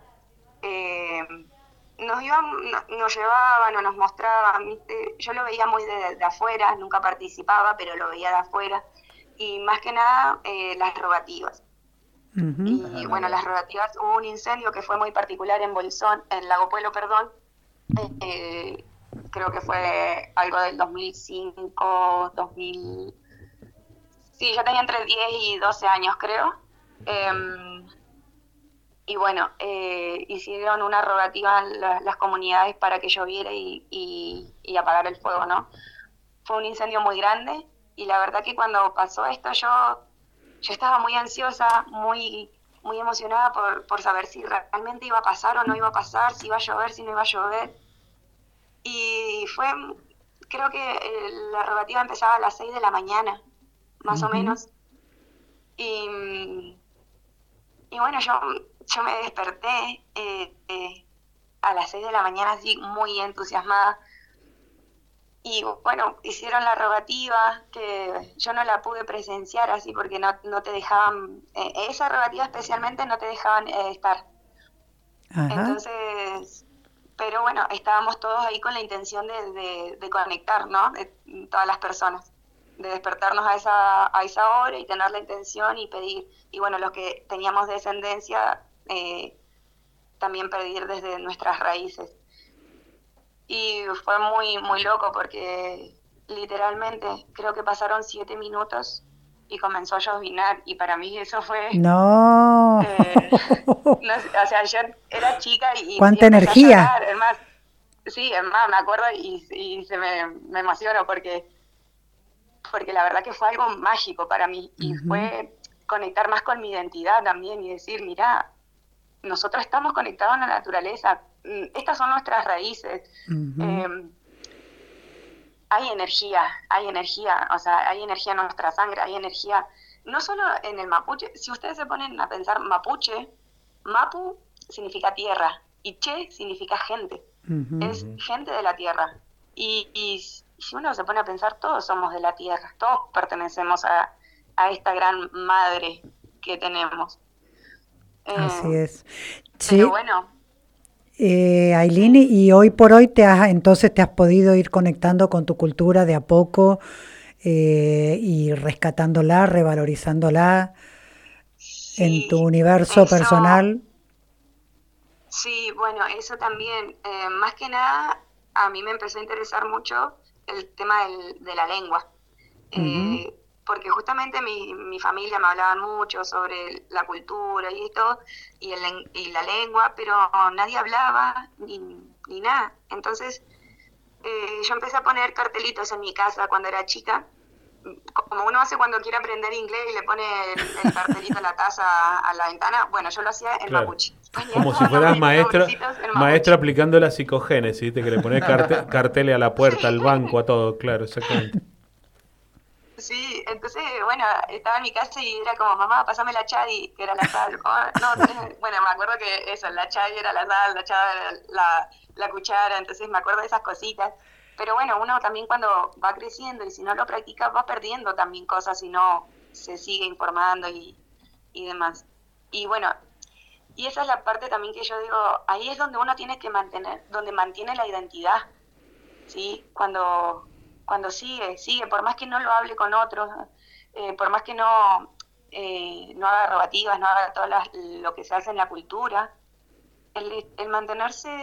nos llevaban o nos mostraban, ¿viste? Yo lo veía muy de afuera, nunca participaba, pero lo veía de afuera, y más que nada las rogativas. Y bueno, las rogativas, hubo un incendio que fue muy particular en Bolsón, en Lago Puelo, perdón, creo que fue algo del 2005, 2000, sí, yo tenía entre 10 y 12 años, creo. Y bueno, hicieron una rogativa las comunidades para que lloviera y apagara el fuego, ¿no? Fue un incendio muy grande, y la verdad que cuando pasó esto yo estaba muy ansiosa, muy emocionada por saber si realmente iba a pasar o no iba a pasar, si iba a llover, si no iba a llover. Y creo que la rogativa empezaba a las 6 de la mañana, más o menos. Y bueno, yo me desperté a las 6 de la mañana así muy entusiasmada. Y bueno, hicieron la rogativa, que yo no la pude presenciar así porque no te dejaban, esa rogativa especialmente no te dejaban estar. Entonces, pero bueno, estábamos todos ahí con la intención de conectar, ¿no? De todas las personas, de despertarnos a esa hora y tener la intención y pedir. Y bueno, los que teníamos descendencia, también pedir desde nuestras raíces. Y fue muy loco porque literalmente creo que pasaron 7 minutos y comenzó a llovinar, y para mí eso fue... ¡No! O sea, yo era chica y... ¡Cuánta energía! Es más, me acuerdo y se me emociono porque la verdad que fue algo mágico para mí, y fue conectar más con mi identidad también y decir, mira, nosotros estamos conectados a la naturaleza, estas son nuestras raíces. Hay energía, o sea, hay energía en nuestra sangre, hay energía, no solo en el mapuche. Si ustedes se ponen a pensar mapuche, mapu significa tierra y che significa gente, es gente de la tierra. Y si uno se pone a pensar, todos somos de la tierra, todos pertenecemos a esta gran madre que tenemos. Así es. Pero bueno. Aileen, y hoy por hoy entonces te has podido ir conectando con tu cultura de a poco y rescatándola, revalorizándola. en tu universo personal. Sí, bueno, eso también. Más que nada, a mí me empezó a interesar mucho el tema de la lengua. Porque justamente mi familia me hablaban mucho sobre la cultura y esto, y la lengua, pero nadie hablaba ni nada. Entonces, yo empecé a poner cartelitos en mi casa cuando era chica, como uno hace cuando quiere aprender inglés y le pone el cartelito a la taza a la ventana. Bueno, yo lo hacía en mapuche. Como si fueras maestra aplicando la psicogénesis, ¿viste? Que le pones carteles a la puerta, al banco, a todo, claro, exactamente. Sí, entonces, bueno, estaba en mi casa y era como, mamá, pásame la chadi, que era la sal. Bueno, me acuerdo que eso, la chadi era la sal, la chadi era la cuchara, entonces me acuerdo de esas cositas. Pero bueno, uno también cuando va creciendo y si no lo practica va perdiendo también cosas si no se sigue informando y demás. Y bueno, y esa es la parte también que yo digo, ahí es donde uno tiene que mantiene la identidad, ¿sí? Cuando sigue, por más que no lo hable con otros, por más que no haga rogativas, no haga todo lo que se hace en la cultura, el mantenerse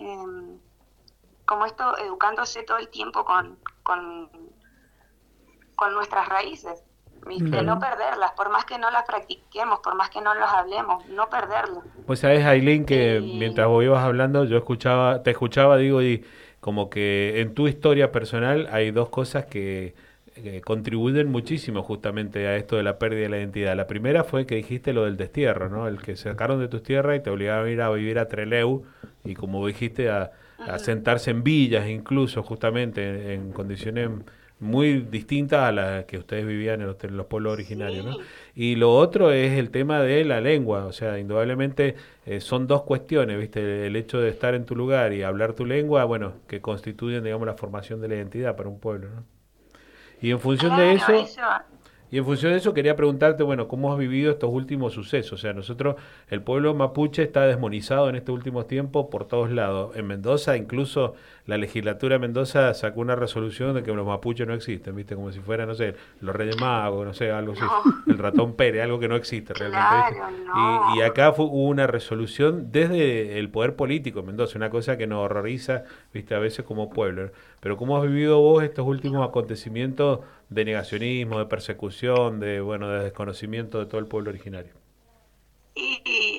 como esto, educándose todo el tiempo con nuestras raíces, ¿viste? No perderlas, por más que no las practiquemos, por más que no las hablemos, no perderlas. Pues sabes, Ailín, que mientras vos ibas hablando, te escuchaba, digo, y como que en tu historia personal hay dos cosas que contribuyen muchísimo justamente a esto de la pérdida de la identidad. La primera fue que dijiste lo del destierro, ¿no? El que sacaron de tus tierras y te obligaban a ir a vivir a Trelew y, como dijiste, a sentarse en villas, incluso justamente en condiciones muy distintas a las que ustedes vivían en los pueblos originarios, ¿no? Y lo otro es el tema de la lengua, o sea, indudablemente son dos cuestiones, ¿viste? El hecho de estar en tu lugar y hablar tu lengua, bueno, que constituyen, digamos, la formación de la identidad para un pueblo, ¿no? Y en función de eso quería preguntarte, bueno, ¿cómo has vivido estos últimos sucesos? O sea, nosotros, el pueblo mapuche está desmonizado en estos últimos tiempos por todos lados. En Mendoza, incluso la legislatura de Mendoza sacó una resolución de que los mapuches no existen, ¿viste? Como si fuera, no sé, los Reyes Magos, no sé, algo así, el ratón Pérez, algo que no existe realmente. Y acá hubo una resolución desde el poder político en Mendoza, una cosa que nos horroriza, ¿viste? A veces como pueblo. Pero ¿cómo has vivido vos estos últimos acontecimientos de negacionismo, de persecución, de desconocimiento de todo el pueblo originario? Y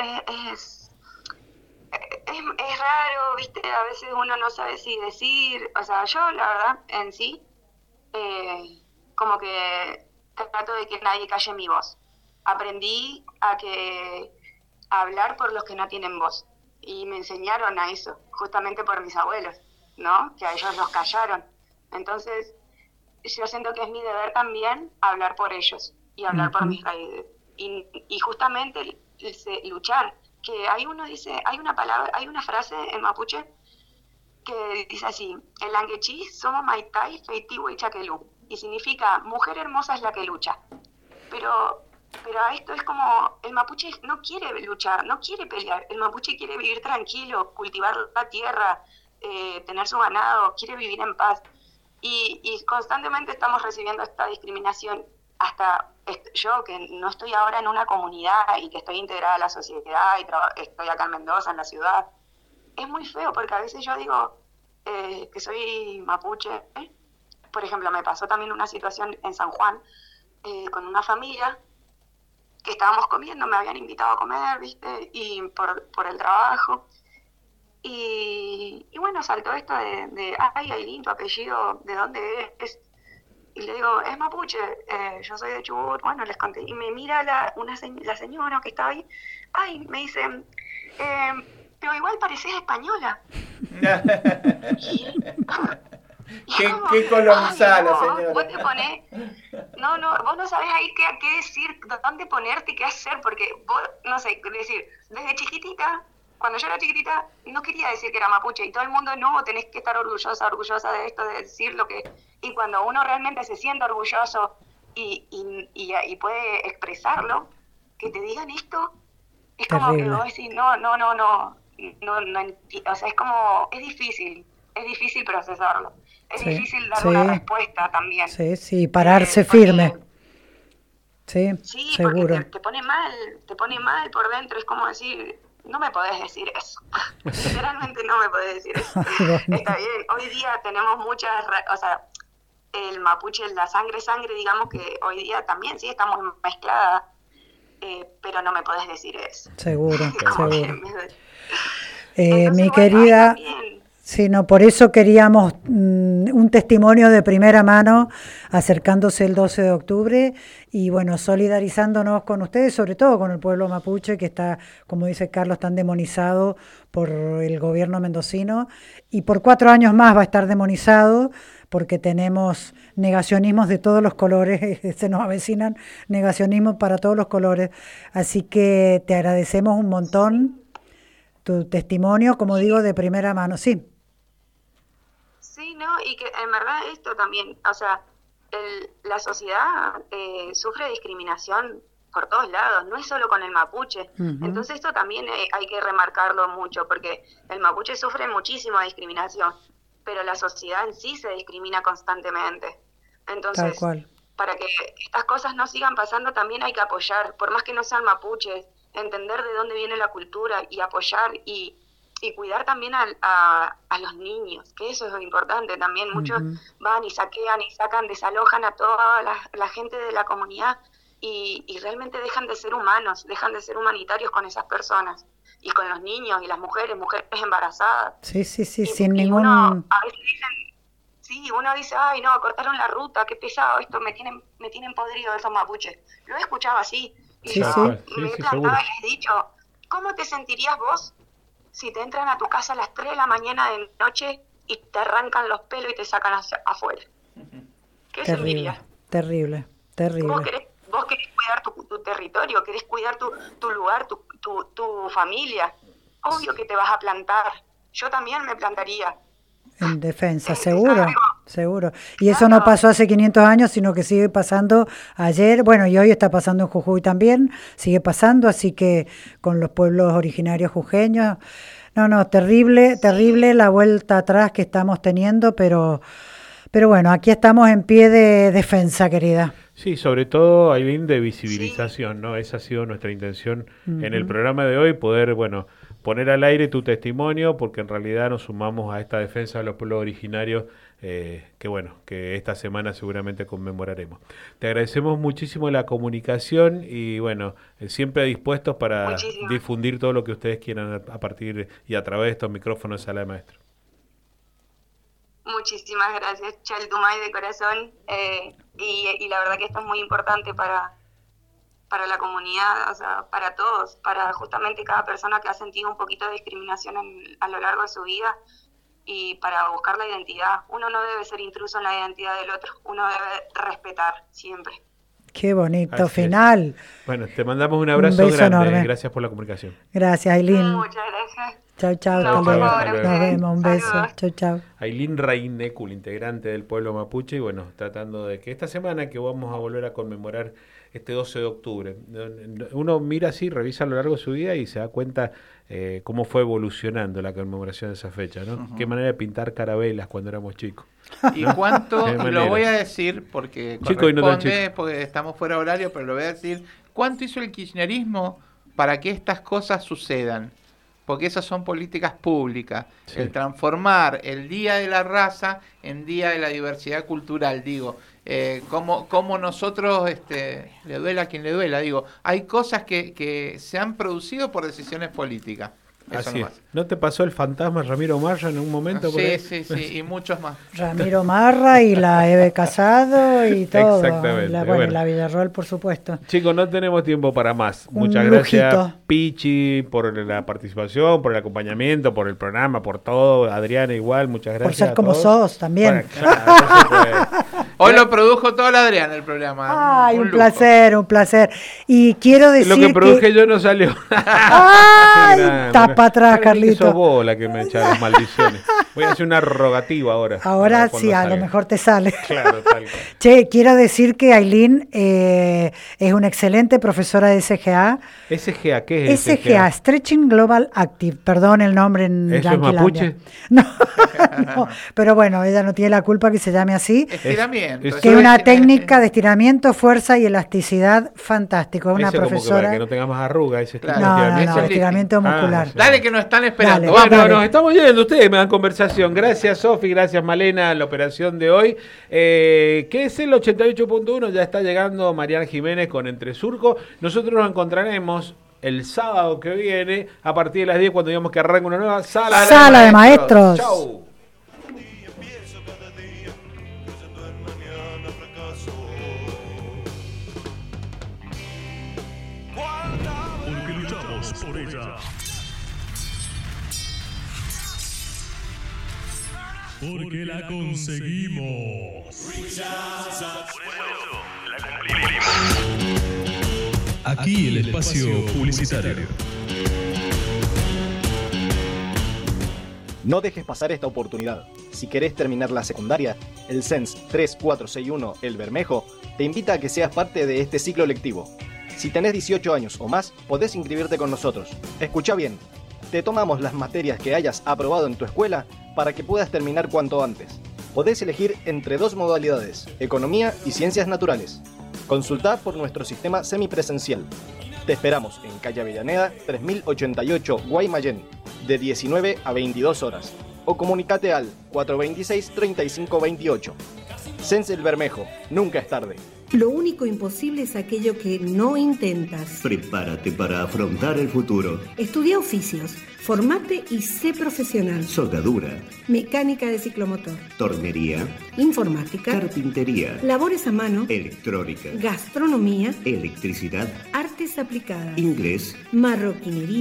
es raro, ¿viste? A veces uno no sabe si decir, o sea, yo la verdad en sí, como que trato de que nadie calle mi voz. Aprendí a hablar por los que no tienen voz y me enseñaron a eso, justamente por mis abuelos, ¿no? Que a ellos los callaron. Entonces, yo siento que es mi deber también hablar por ellos y hablar por mis raíces. Y justamente luchar. Que hay una frase en mapuche que dice así: el anguechí somos maitai feitivo y chaquelú, y significa mujer hermosa es la que lucha. Pero a esto es como, el mapuche no quiere luchar, no quiere pelear, el mapuche quiere vivir tranquilo, cultivar la tierra, tener su ganado, quiere vivir en paz. Y constantemente estamos recibiendo esta discriminación. Hasta yo, que no estoy ahora en una comunidad y que estoy integrada a la sociedad y estoy acá en Mendoza, en la ciudad, es muy feo porque a veces yo digo que soy mapuche. Por ejemplo, me pasó también una situación en San Juan con una familia que estábamos comiendo, me habían invitado a comer, ¿viste? Y por el trabajo. Y bueno, saltó esto de ay, Ailín, tu apellido, ¿de dónde es? Y le digo, es mapuche, yo soy de Chubut. Bueno, les conté. Y me mira la señora que estaba ahí. Ay, me dice, pero igual parecés española. Qué colonizada la señora. Vos te ponés, vos no sabés ahí qué decir, dónde ponerte y qué hacer, porque vos, no sé, decir, desde chiquitita, cuando yo era chiquitita, no quería decir que era mapuche, y todo el mundo, no, tenés que estar orgullosa de esto, de decir lo que... Y cuando uno realmente se siente orgulloso y puede expresarlo, que te digan esto, es como que vos decís, no, o sea, es como, es difícil procesarlo, es difícil dar una respuesta también. Sí, pararse firme. Sí, seguro. Porque te pone mal por dentro, es como decir, no me podés decir eso. Literalmente no me podés decir eso. Está bien, hoy día tenemos muchas, o sea, el mapuche, la sangre, digamos que hoy día también sí estamos mezcladas, pero no me podés decir eso. Seguro, seguro. Entonces, mi querida... Sí, no, por eso queríamos un testimonio de primera mano acercándose el 12 de octubre y bueno, solidarizándonos con ustedes, sobre todo con el pueblo mapuche que está, como dice Carlos, tan demonizado por el gobierno mendocino y por 4 años más va a estar demonizado porque tenemos negacionismos de todos los colores, se nos avecinan negacionismos para todos los colores, así que te agradecemos un montón tu testimonio, como digo, de primera mano, sí. Sí, ¿no? Y que en verdad esto también, o sea, la sociedad sufre discriminación por todos lados, no es solo con el mapuche. Uh-huh. Entonces esto también hay que remarcarlo mucho, porque el mapuche sufre muchísima discriminación, pero la sociedad en sí se discrimina constantemente. Entonces, para que estas cosas no sigan pasando, también hay que apoyar, por más que no sean mapuches, entender de dónde viene la cultura y apoyar y cuidar también a los niños, que eso es lo importante también. Muchos van y saquean y sacan, desalojan a toda la gente de la comunidad y realmente dejan de ser humanos, dejan de ser humanitarios con esas personas y con los niños y las mujeres embarazadas. Sí, sin ningún... Uno, a veces uno dice, ay no, cortaron la ruta, qué pesado esto, me tienen podrido esos mapuches. Lo he escuchado así y yo me he plantado y les he dicho, ¿cómo te sentirías vos si te entran a tu casa a las 3 de la mañana de noche y te arrancan los pelos y te sacan afuera? ¿Qué sentirías? Terrible. Vos querés cuidar tu territorio, querés cuidar tu lugar, tu familia. Obvio que te vas a plantar. Yo también me plantaría. En defensa, seguro. Y eso no pasó hace 500 años, sino que sigue pasando ayer, bueno, y hoy está pasando en Jujuy también, sigue pasando, así que con los pueblos originarios jujeños. No, terrible la vuelta atrás que estamos teniendo, pero bueno, aquí estamos en pie de defensa, querida. Sí, sobre todo, Ailín, de visibilización, ¿no? Esa ha sido nuestra intención en el programa de hoy, poder, poner al aire tu testimonio, porque en realidad nos sumamos a esta defensa de los pueblos originarios, que esta semana seguramente conmemoraremos. Te agradecemos muchísimo la comunicación y siempre dispuestos para difundir todo lo que ustedes quieran a partir y a través de estos micrófonos de Sala de Maestros. Muchísimas gracias, Chaltumay, de corazón, y la verdad que esto es muy importante para la comunidad, o sea, para todos, para justamente cada persona que ha sentido un poquito de discriminación a lo largo de su vida y para buscar la identidad. Uno no debe ser intruso en la identidad del otro, uno debe respetar siempre. Qué bonito final. Bueno, te mandamos un abrazo grande, enorme. Gracias por la comunicación. Gracias, Ailín. Muchas gracias. Chau, nos vemos, un beso. Chau. Ailín Reinecul, integrante del pueblo mapuche, y tratando de que esta semana que vamos a volver a conmemorar este 12 de octubre, uno mira así, revisa a lo largo de su vida y se da cuenta cómo fue evolucionando la conmemoración de esa fecha, ¿no? Uh-huh. Qué manera de pintar carabelas cuando éramos chicos. Y cuánto, lo voy a decir porque corresponde, porque estamos fuera de horario, pero lo voy a decir, ¿cuánto hizo el kirchnerismo para que estas cosas sucedan? Porque esas son políticas públicas. Sí. El transformar el Día de la Raza en Día de la Diversidad Cultural, como nosotros, le duela a quien le duela, hay cosas que se han producido por decisiones políticas. Así es. ¿No te pasó el fantasma Ramiro Marra en un momento? Sí, y muchos más. Ramiro Marra y la Eve Casado y todo. Exactamente. La Villarroel, por supuesto. Chicos, no tenemos tiempo para más. Muchas gracias, Pichi, por la participación, por el acompañamiento, por el programa, por todo. Adriana, igual, muchas gracias. Por ser como sos, también. Hoy lo produjo todo la Adriana el programa. Ay, un placer. Y quiero decir lo que produje yo no salió. Ay, tapa atrás, Carlito. Sos vos la que me echa las maldiciones. Voy a hacer una rogativa ahora. Ahora sí, a lo mejor te sale. Claro, tal cual. Che, quiero decir que Ailín es una excelente profesora de SGA. ¿SGA? ¿Qué es SGA? Stretching Global Active. Perdón el nombre en ¿Eso es mapuche? No, no, pero bueno, ella no tiene la culpa que se llame así. Estiramiento. Que es una técnica de estiramiento, fuerza y elasticidad fantástico. Es una eso profesora. Como para que no tengamos arrugas. Ese estiramiento muscular. Sí. Dale que nos están esperando. Dale, bueno, nos estamos yendo. Ustedes me dan conversación. Gracias, Sofi. Gracias, Malena, la operación de hoy. Que es el 88.1. Ya está llegando Mariana Jiménez con Entre Surco. Nosotros nos encontraremos el sábado que viene a partir de las 10 cuando digamos que arranca una nueva sala de maestros. Chau. Porque luchamos por ella. Porque la conseguimos. Aquí el espacio publicitario. No dejes pasar esta oportunidad. Si querés terminar la secundaria, el CENS 3461 El Bermejo te invita a que seas parte de este ciclo lectivo. Si tenés 18 años o más, podés inscribirte con nosotros. Escuchá bien, te tomamos las materias que hayas aprobado en tu escuela para que puedas terminar cuanto antes. Podés elegir entre dos modalidades, economía y ciencias naturales. Consultá por nuestro sistema semipresencial. Te esperamos en calle Avellaneda 3088 Guaymallén, de 19 a 22 horas. O comunicate al 426-3528. CENS El Bermejo, nunca es tarde. Lo único imposible es aquello que no intentas. Prepárate para afrontar el futuro. Estudia oficios, formate y sé profesional. Soldadura, mecánica de ciclomotor, tornería, informática, carpintería, labores a mano, electrónica, gastronomía, electricidad, artes aplicadas, inglés, marroquinería.